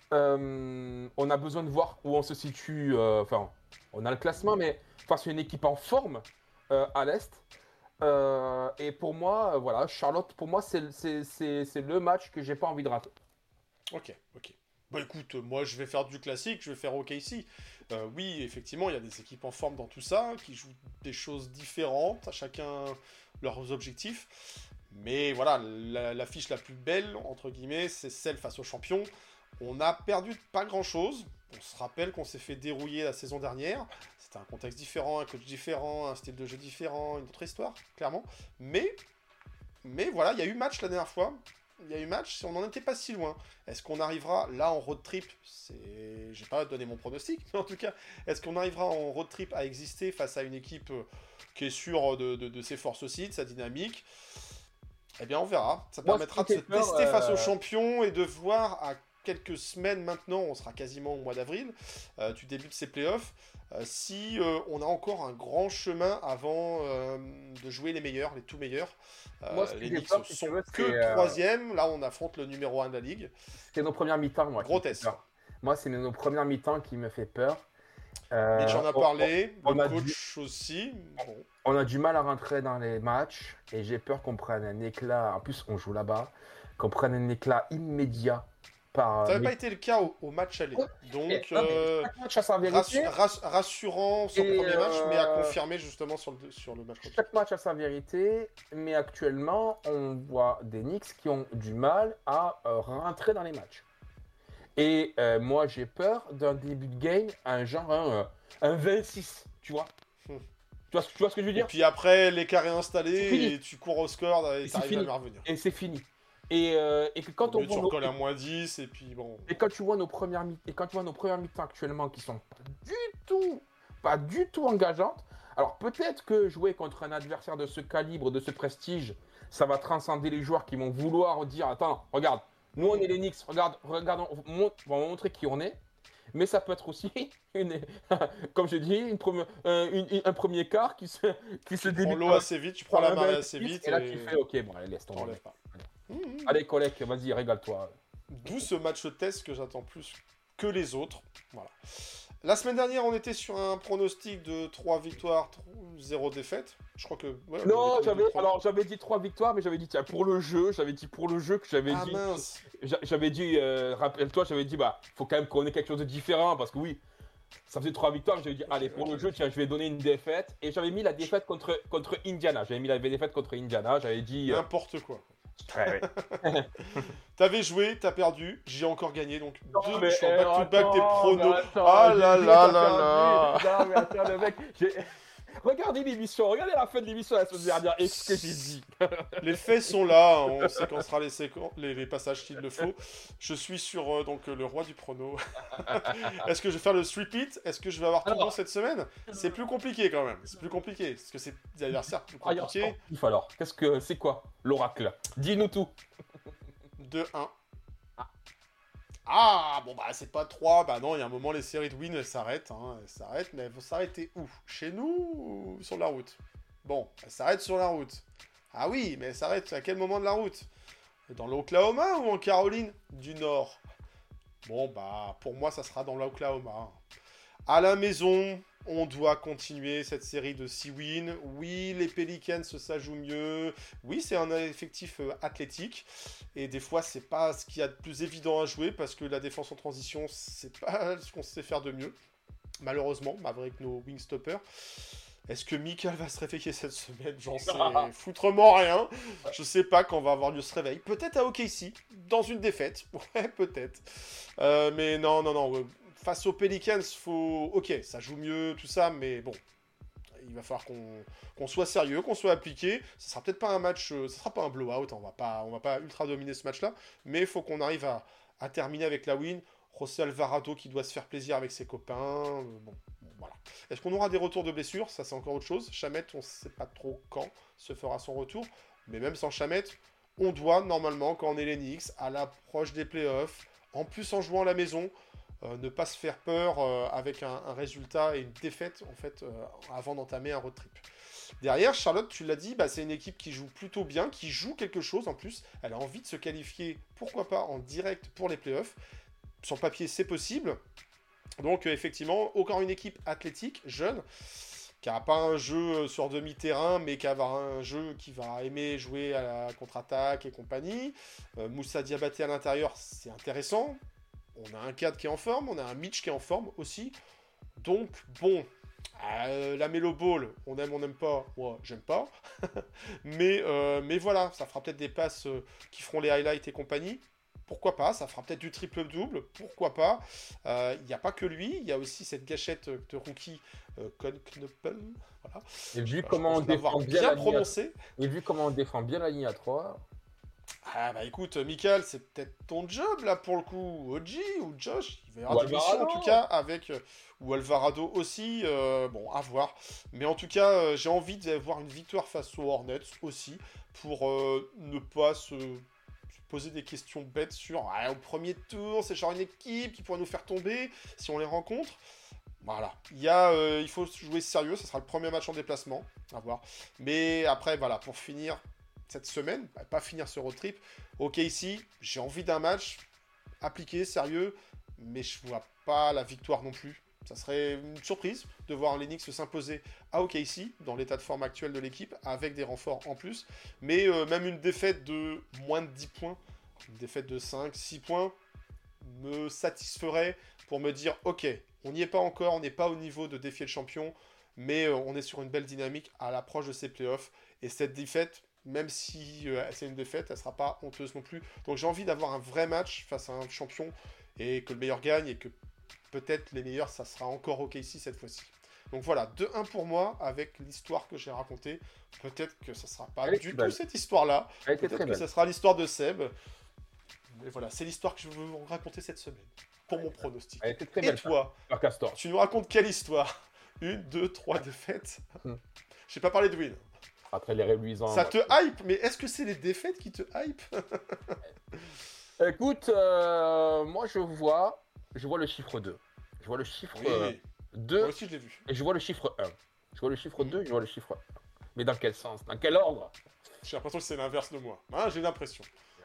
Euh, on a besoin de voir où on se situe. euh, Enfin, on a le classement, mais face à une équipe en forme euh, à l'Est. Euh, et pour moi, euh, voilà, Charlotte, pour moi, c'est c'est- c'est- c'est le match que j'ai pas envie de rater.
Ok, ok. Bah écoute, moi je vais faire du classique, je vais faire O K C. Euh, oui, effectivement, il y a des équipes en forme dans tout ça, qui jouent des choses différentes, à chacun leurs objectifs. Mais voilà, la- l'affiche la plus belle, entre guillemets, c'est celle face aux champions. On a perdu pas grand-chose. On se rappelle qu'on s'est fait dérouiller la saison dernière. C'était un contexte différent, un coach différent, un style de jeu différent, une autre histoire, clairement. Mais, mais voilà, il y a eu match la dernière fois. Il y a eu match, on n'en était pas si loin. Est-ce qu'on arrivera là en road trip? C'est, j'ai pas donné mon pronostic, mais en tout cas, est-ce qu'on arrivera en road trip à exister face à une équipe euh, qui est sûre de, de- de ses forces aussi, de sa dynamique? Eh bien, on verra. Ça
Moi,
permettra
ce qui
de se
me fait peur,
tester face
euh,
aux champions et de voir à quelques semaines maintenant, on sera quasiment au mois d'avril, euh, du début de ces playoffs, euh, si euh, on a encore un grand chemin avant euh, de jouer les meilleurs, les tout meilleurs. Euh,
Moi, ce qui
les
me fait
Knicks
peur, si
sont
tu veux,
que
c'est, euh,
troisième. Là, on affronte le numéro un de la ligue.
C'est nos premières mi-temps, moi. qui
Gros
me fait
test.
peur. Moi, c'est nos premières mi-temps qui me fait peur. Euh,
Mitch en a
on-
parlé,
on
le
a
coach aussi. Bon.
On a du mal à rentrer dans les matchs et j'ai peur qu'on prenne un éclat. En plus, on joue là-bas, qu'on prenne un éclat immédiat par.
Ça n'avait
mais-
pas été le cas au, au match aller.
Ouais.
Donc,
Et- non, mais
euh,
chaque match a sa
rassu-
vérité.
rass- rassurant son
Et,
premier match, mais à
euh,
confirmer justement sur le, sur le match retour.
Chaque match a sa vérité, mais actuellement, on voit des Knicks qui ont du mal à euh, rentrer dans les matchs. Et euh, moi, j'ai peur d'un début de game, un genre un, euh, un vingt-six, tu vois.
Hmm.
Tu vois, ce- tu vois ce que je veux
Et
dire?
puis après, l'écart est
C'est
installé
fini.
et tu cours au score et
Et c'est
t'arrives
fini.
jamais à revenir.
Et c'est fini. Et, euh, et que quand
Au
on
mieux,
voit
tu
nos-
recolles à moins dix et puis bon.
Et quand tu vois nos premières mi- et quand tu vois nos premières mi-temps actuellement qui sont pas du tout, pas du tout engageantes. Alors peut-être que jouer contre un adversaire de ce calibre, de ce prestige, ça va transcender les joueurs qui vont vouloir dire attends, regarde, nous on est les Knicks, regarde, regarde, on, mon- on va montrer qui on est. Mais ça peut être aussi, une, comme je dis, une première- euh, une- une- un premier quart qui se, qui se
Tu prends
débute
l'eau
par-
assez vite, tu prends la
par un
marée
vingt-six,
assez vite
Et là
et
tu fais ok, bon allez laisse tomber.
t'enlèves pas. Mmh.
Allez collègue, vas-y régale-toi.
D'où ce match test que j'attends plus que les autres. Voilà. La semaine dernière, on était sur un pronostic de trois victoires, zéro défaite. Je crois que. ouais, on
Non,
avait tous les
j'avais
deux trois.
alors j'avais dit trois victoires, mais j'avais dit tiens pour le jeu, j'avais dit pour le jeu que j'avais
Ah
dit,
mince!
j'a- j'avais dit euh, rappelle-toi, j'avais dit bah faut quand même qu'on ait quelque chose de différent parce que oui, ça faisait trois victoires, mais j'avais dit allez pour
ok.
le jeu tiens je vais donner une défaite et j'avais mis la défaite contre contre Indiana, j'avais mis la défaite contre Indiana, j'avais dit euh,
N'importe quoi.
ouais, ouais.
T'avais joué, t'as perdu, j'ai encore gagné, donc
Non,
deux,
mais,
je suis en
eh,
back-to-back des
attends,
pronos.
mais attends,
Ah
j'ai
là
dit,
là
t'as
là là!
perdu. Non mais attends le mec, j'ai- regardez l'émission, regardez la fin de l'émission la semaine dernière et ce que j'ai dit.
Les faits sont là, hein, on séquencera les, séquen- les, les passages s'il le faut. Je suis sur euh, donc euh, le roi du prono. Est-ce que je vais faire le three-peat? Est-ce que je vais avoir tout
Alors.
bon cette semaine? C'est plus compliqué quand même, c'est plus compliqué, parce que c'est des adversaires plus
Ah, il y a un
compliqués.
sportif, alors, qu'est-ce que c'est quoi l'oracle? Dis-nous tout.
deux un. Ah, bon bah c'est pas trois, bah non, il y a un moment les séries de win elles s'arrêtent, hein, elles s'arrêtent, mais elles vont s'arrêter où? Chez nous ou sur la route? Bon, elles s'arrêtent sur la route. Ah oui, mais elles s'arrêtent à quel moment de la route? Dans l'Oklahoma ou en Caroline du Nord? Bon bah pour moi ça sera dans l'Oklahoma. À la maison, on doit continuer cette série de six wins. Oui, les Pelicans, ça joue mieux. Oui, c'est un effectif euh, athlétique. Et des fois, c'est pas ce qu'il y a de plus évident à jouer parce que la défense en transition, c'est pas ce qu'on sait faire de mieux. Malheureusement, avec nos wingstoppers. Est-ce que Mikal va se réveiller cette semaine? J'en sais foutrement rien. Je sais pas quand va avoir lieu ce réveil. Peut-être à O K C, dans une défaite. Ouais, peut-être. Euh, mais non, non, non. Face aux Pelicans, faut... Ok, ça joue mieux, tout ça, mais bon. Il va falloir qu'on qu'on soit sérieux, qu'on soit appliqué. Ce sera peut-être pas un match... euh, Ce sera pas un blowout, on va pas, on va pas ultra dominer ce match-là. Mais il faut qu'on arrive à, à terminer avec la win. José Alvarado qui doit se faire plaisir avec ses copains. Euh, bon, bon, voilà. Est-ce qu'on aura des retours de blessures? Ça, c'est encore autre chose. Chamette, on sait pas trop quand se fera son retour. Mais même sans Chamette, on doit, normalement, quand on est les Knicks, à l'approche des playoffs, en plus en jouant à la maison... Euh, ne pas se faire peur euh, avec un, un résultat et une défaite en fait euh, avant d'entamer un road trip. Derrière, Charlotte, tu l'as dit, bah, c'est une équipe qui joue plutôt bien, qui joue quelque chose en plus. Elle a envie de se qualifier, pourquoi pas, en direct pour les playoffs. Sur le papier, c'est possible. Donc euh, effectivement, encore une équipe athlétique, jeune, qui n'a pas un jeu sur demi-terrain, mais qui a un jeu qui va aimer jouer à la contre-attaque et compagnie. Euh, Moussa Diabaté à l'intérieur, c'est intéressant. On a un cadre qui est en forme, on a un Mitch qui est en forme aussi. Donc, bon, euh, la Melo Ball, on aime, on n'aime pas. Moi, j'aime pas. mais, euh, mais voilà, ça fera peut-être des passes euh, qui feront les highlights et compagnie. Pourquoi pas? Ça fera peut-être du triple-double. Pourquoi pas? Il euh, n'y a pas que lui. Il y a aussi cette gâchette de rookie euh, Con Knuppel. Voilà.
Et vu
Je
comment on
pense l'avoir
défend bien,
bien
la ligne à-
prononcé.
et vu comment on défend bien la ligne à trois,
Ah bah écoute, Michael, c'est peut-être ton job là pour le coup. O G ou Josh, il va y
Ou
avoir des missions en
Alvarado.
tout cas avec. euh, ou Alvarado aussi, euh, bon, à voir. Mais en tout cas, euh, j'ai envie d'avoir une victoire face aux Hornets aussi pour euh, ne pas se se poser des questions bêtes sur ah, au premier tour, c'est genre une équipe qui pourrait nous faire tomber si on les rencontre. Voilà, il, y a, euh, il faut jouer sérieux, ce sera le premier match en déplacement, à voir. Mais après, voilà, pour finir cette semaine, bah, pas finir ce road trip, ok ici, j'ai envie d'un match appliqué, sérieux, mais je vois pas la victoire non plus. Ça serait une surprise de voir les Knicks s'imposer à O K C, dans l'état de forme actuel de l'équipe, avec des renforts en plus. Mais euh, même une défaite de moins de dix points, une défaite de cinq, six points, me satisferait pour me dire, ok, on n'y est pas encore, on n'est pas au niveau de défier le champion, mais euh, on est sur une belle dynamique à l'approche de ces playoffs. Et cette défaite, même si euh, c'est une défaite, elle ne sera pas honteuse non plus. Donc j'ai envie d'avoir un vrai match face à un champion, et que le meilleur gagne, et que peut-être les meilleurs, ça sera encore O K C cette fois-ci. Donc voilà, deux un pour moi, avec l'histoire que j'ai racontée. Peut-être que ça ne sera pas
Elle est
du tout
belle.
cette histoire-là.
Elle était
Peut-être
très
que
belle.
ça sera l'histoire de Seb. Mais voilà, c'est l'histoire que je veux vous raconter cette semaine, pour mon pronostic.
Elle était très
Et
belle.
toi,
Par Castor.
tu nous racontes quelle histoire? Une, deux, trois défaites.
Hmm.
J'ai pas parlé de win.
Après les réduisants.
Ça
bah,
te hype, mais est-ce que c'est les défaites qui te hype?
Écoute, euh, moi je vois, je vois le chiffre deux. Je vois le chiffre
Oui,
euh,
moi
deux
aussi je l'ai vu.
et je vois le chiffre un. Je vois le chiffre
Mhm.
deux, je vois le chiffre un. Mais dans quel sens? Dans quel ordre?
J'ai l'impression que c'est l'inverse de moi. Hein, j'ai l'impression.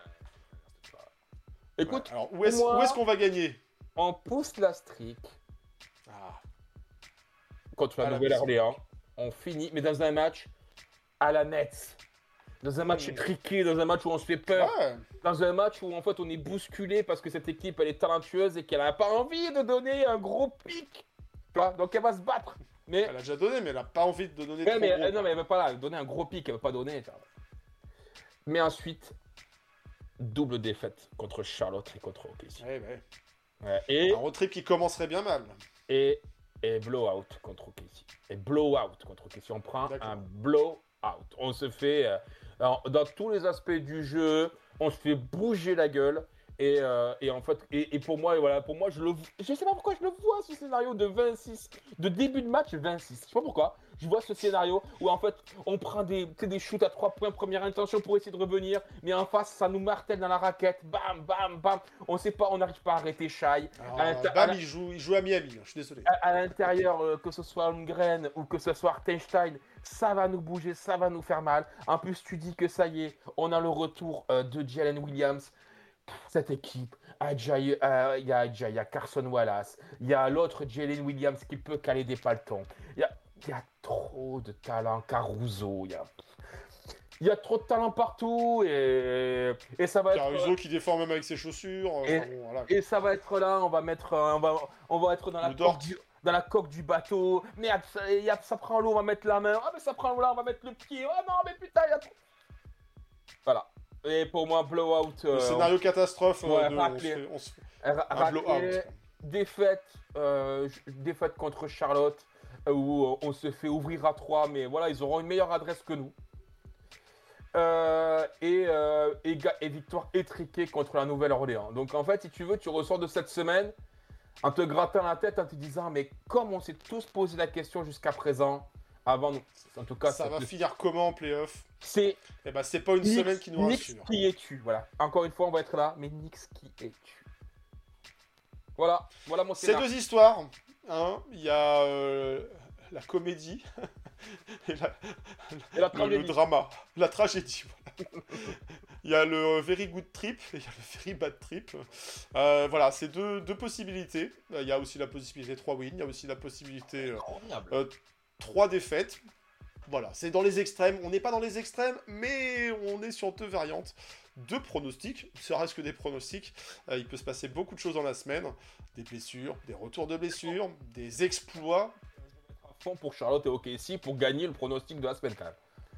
Écoute,
Ouais, alors où est-ce
moi-
où est-ce qu'on va gagner?
on pousse la streak
Ah,
contre
À
la
la
Nouvelle-Orléans. On finit, mais dans un match à la Nets. Dans un match
Mhm.
étriqué, dans un match où on se fait peur.
ouais.
Dans un match où en fait on est bousculé parce que cette équipe elle est talentueuse et qu'elle n'a pas envie de donner un gros pic. Tu vois, donc elle va se battre. Mais,
Elle a déjà donné, mais elle a pas envie de donner
ouais,
trop
mais
gros,
euh, non,
quoi.
mais elle veut pas là, donner un gros pic, elle veut pas donner. tu vois. Mais ensuite, double défaite contre Charlotte et contre O K C.
Ouais, ouais.
Ouais, et,
Un road trip qui commencerait bien mal.
et et blowout contre O K C. Et blowout contre O K C. On prend
D'accord.
un blowout. On se fait, euh, alors, dans tous les aspects du jeu, on se fait bouger la gueule. Et, euh, et en fait, et, et pour moi, voilà, pour moi, je le, je sais pas pourquoi je le vois ce scénario de vingt-six, de début de match vingt-six. Je sais pas pourquoi. Je vois ce scénario où en fait, on prend des, des shoots à trois points, première intention pour essayer de revenir, mais en face, ça nous martèle dans la raquette, bam, bam, bam. On sait pas, on n'arrive pas à arrêter Shai.
Alors, Bam, il joue, il joue à Miami, hein, je suis désolé.
À, à l'intérieur, euh, que ce soit Holmgren ou que ce soit Hartenstein, ça va nous bouger, ça va nous faire mal. En plus, tu dis que ça y est, on a le retour euh, de Jalen Williams. Cette équipe, il euh, y, a, y a Carson Wallace, il y a l'autre Jalen Williams qui peut caler des paltons. Il y a, y a trop de talent, Caruso, il y a, y a trop de talent partout et, et ça va
Caruso
être...
qui défend même avec ses chaussures.
Et,
enfin, bon, voilà.
et ça va être là, on va mettre, on va, on va être dans la, coque du, dans la coque du bateau. Merde, ça, y a, ça prend l'eau, on va mettre la main. Ah mais ça prend l'eau là, on va mettre le pied. Oh non mais putain, il y a trop... Voilà. Et pour moi, blowout.
Le
euh,
scénario catastrophe,
ouais,
euh, de, on, se
raclé.
fait, on se fait
Ra-
un
raclé,
blowout.
défaite, euh, défaite contre Charlotte, euh, où on se fait ouvrir à trois, mais voilà, ils auront une meilleure adresse que nous. Euh, et, euh, et, ga- et victoire étriquée contre la Nouvelle-Orléans. Donc en fait, si tu veux, tu ressors de cette semaine en te grattant la tête, en te disant, mais comme on s'est tous posé la question jusqu'à présent, avant nous, en tout cas,
Ça va
le-
finir comment en playoff?
c'est
Eh ben, c'est pas une
Knicks-
semaine qui nous
Knicks
rassure.
qui es-tu, voilà. Encore une fois, on va être là, mais Knicks qui es-tu? Voilà, voilà mon
Ces
scénario.
deux histoires, hein, il y a euh, la comédie et, la-
Et la
le,
tragédie.
le drama, la tragédie. Voilà. Il y a le very good trip et il y a le very bad trip. Euh, voilà, c'est deux, deux possibilités. Il y a aussi la possibilité trois wins, il y a aussi la possibilité euh,
Incroyable.
euh, trois défaites. Voilà, c'est dans les extrêmes. On n'est pas dans les extrêmes, mais on est sur deux variantes. Deux pronostics, ça reste que des pronostics. Euh, il peut se passer beaucoup de choses dans la semaine. Des blessures, des retours de blessures, des exploits.
À fond pour Charlotte et O K C pour gagner le pronostic de la semaine quand même.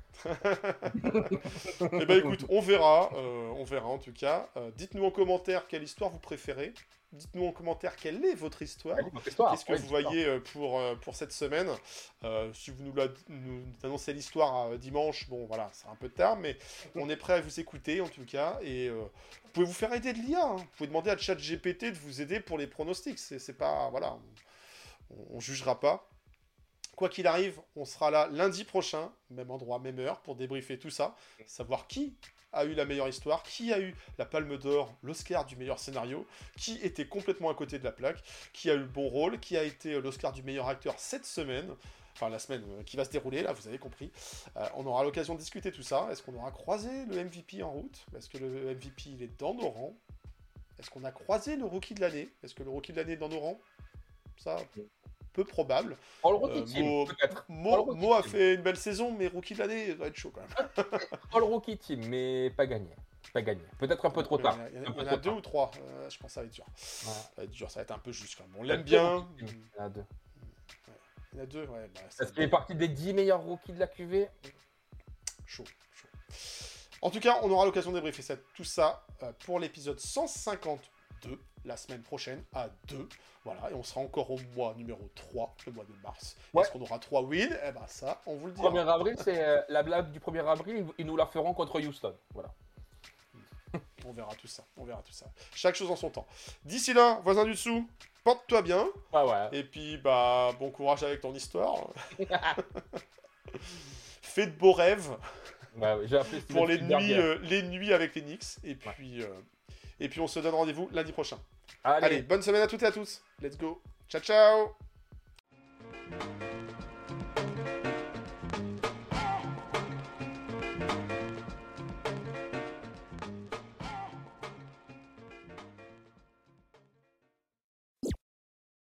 Eh ben écoute, on verra. euh, on verra en tout cas. Euh, dites-nous en commentaire quelle histoire vous préférez. Dites-nous en commentaire quelle est votre histoire. Qu'est-ce que
Ouais,
vous voyez euh, pour, euh, pour cette semaine? Euh, Si vous nous, la- nous annoncez l'histoire euh, dimanche, bon voilà, c'est un peu tard, mais on est prêt à vous écouter en tout cas. Et euh, vous pouvez vous faire aider de l'I A. Hein. Vous pouvez demander à ChatGPT de vous aider pour les pronostics. C'est c'est pas. Voilà, on, on jugera pas. Quoi qu'il arrive, on sera là lundi prochain, même endroit, même heure, pour débriefer tout ça. Savoir qui a eu la meilleure histoire, qui a eu la Palme d'Or, l'Oscar du meilleur scénario, qui était complètement à côté de la plaque, qui a eu le bon rôle, qui a été l'Oscar du meilleur acteur cette semaine, enfin la semaine euh, qui va se dérouler, là, vous avez compris. Euh, on aura l'occasion de discuter tout ça. Est-ce qu'on aura croisé le M V P en route? Est-ce que le M V P, il est dans nos rangs? Est-ce qu'on a croisé le Rookie de l'année? Est-ce que le Rookie de l'année est dans nos rangs? Ça, peu probable.
Oh, le rookie
Euh,
team,
Mo,
peut-être.
Mo-
Oh, le rookie
Mo a
team.
fait une belle saison, mais Rookie de l'année, ça va être chaud quand même.
Oh, le rookie team, mais pas gagné. Pas gagné. Peut-être un peu trop tard.
Il y en a, il y en a-
Un peu
il y en
trop
a deux
tard.
ou trois. Euh, je pense que ça va être dur.
Ouais.
Ça va être dur, ça va être un peu juste quand même. On
Il y a
l'aime
deux
bien.
rookie teams. Il y en a deux.
Il y en a deux, ouais. Bah,
Est-ce
c'est
qu'il est parti des dix meilleurs rookies de la Q V?
chaud, chaud. En tout cas, on aura l'occasion de débriefer ça, tout ça euh, pour l'épisode cent cinquante-deux, la semaine prochaine, à deux. Voilà, et on sera encore au mois numéro trois, le mois de mars.
Ouais.
Est-ce qu'on aura trois wins? Eh ben ça, on vous le dira.
premier avril, c'est euh, la blague du premier avril, ils nous la feront contre Houston. Voilà.
On verra tout ça, on verra tout ça. Chaque chose en son temps. D'ici là, voisin du dessous, porte-toi bien.
Ouais, ouais.
Et puis, bah, bon courage avec ton histoire. Fais de beaux rêves
Ouais, ouais, j'ai appelé
pour les
Steven
nuits,
Spielberg.
euh, les nuits avec les Knicks. Et puis, euh, et puis on se donne rendez-vous lundi prochain.
Allez.
Allez, bonne semaine à toutes et à tous. Let's go. Ciao, ciao.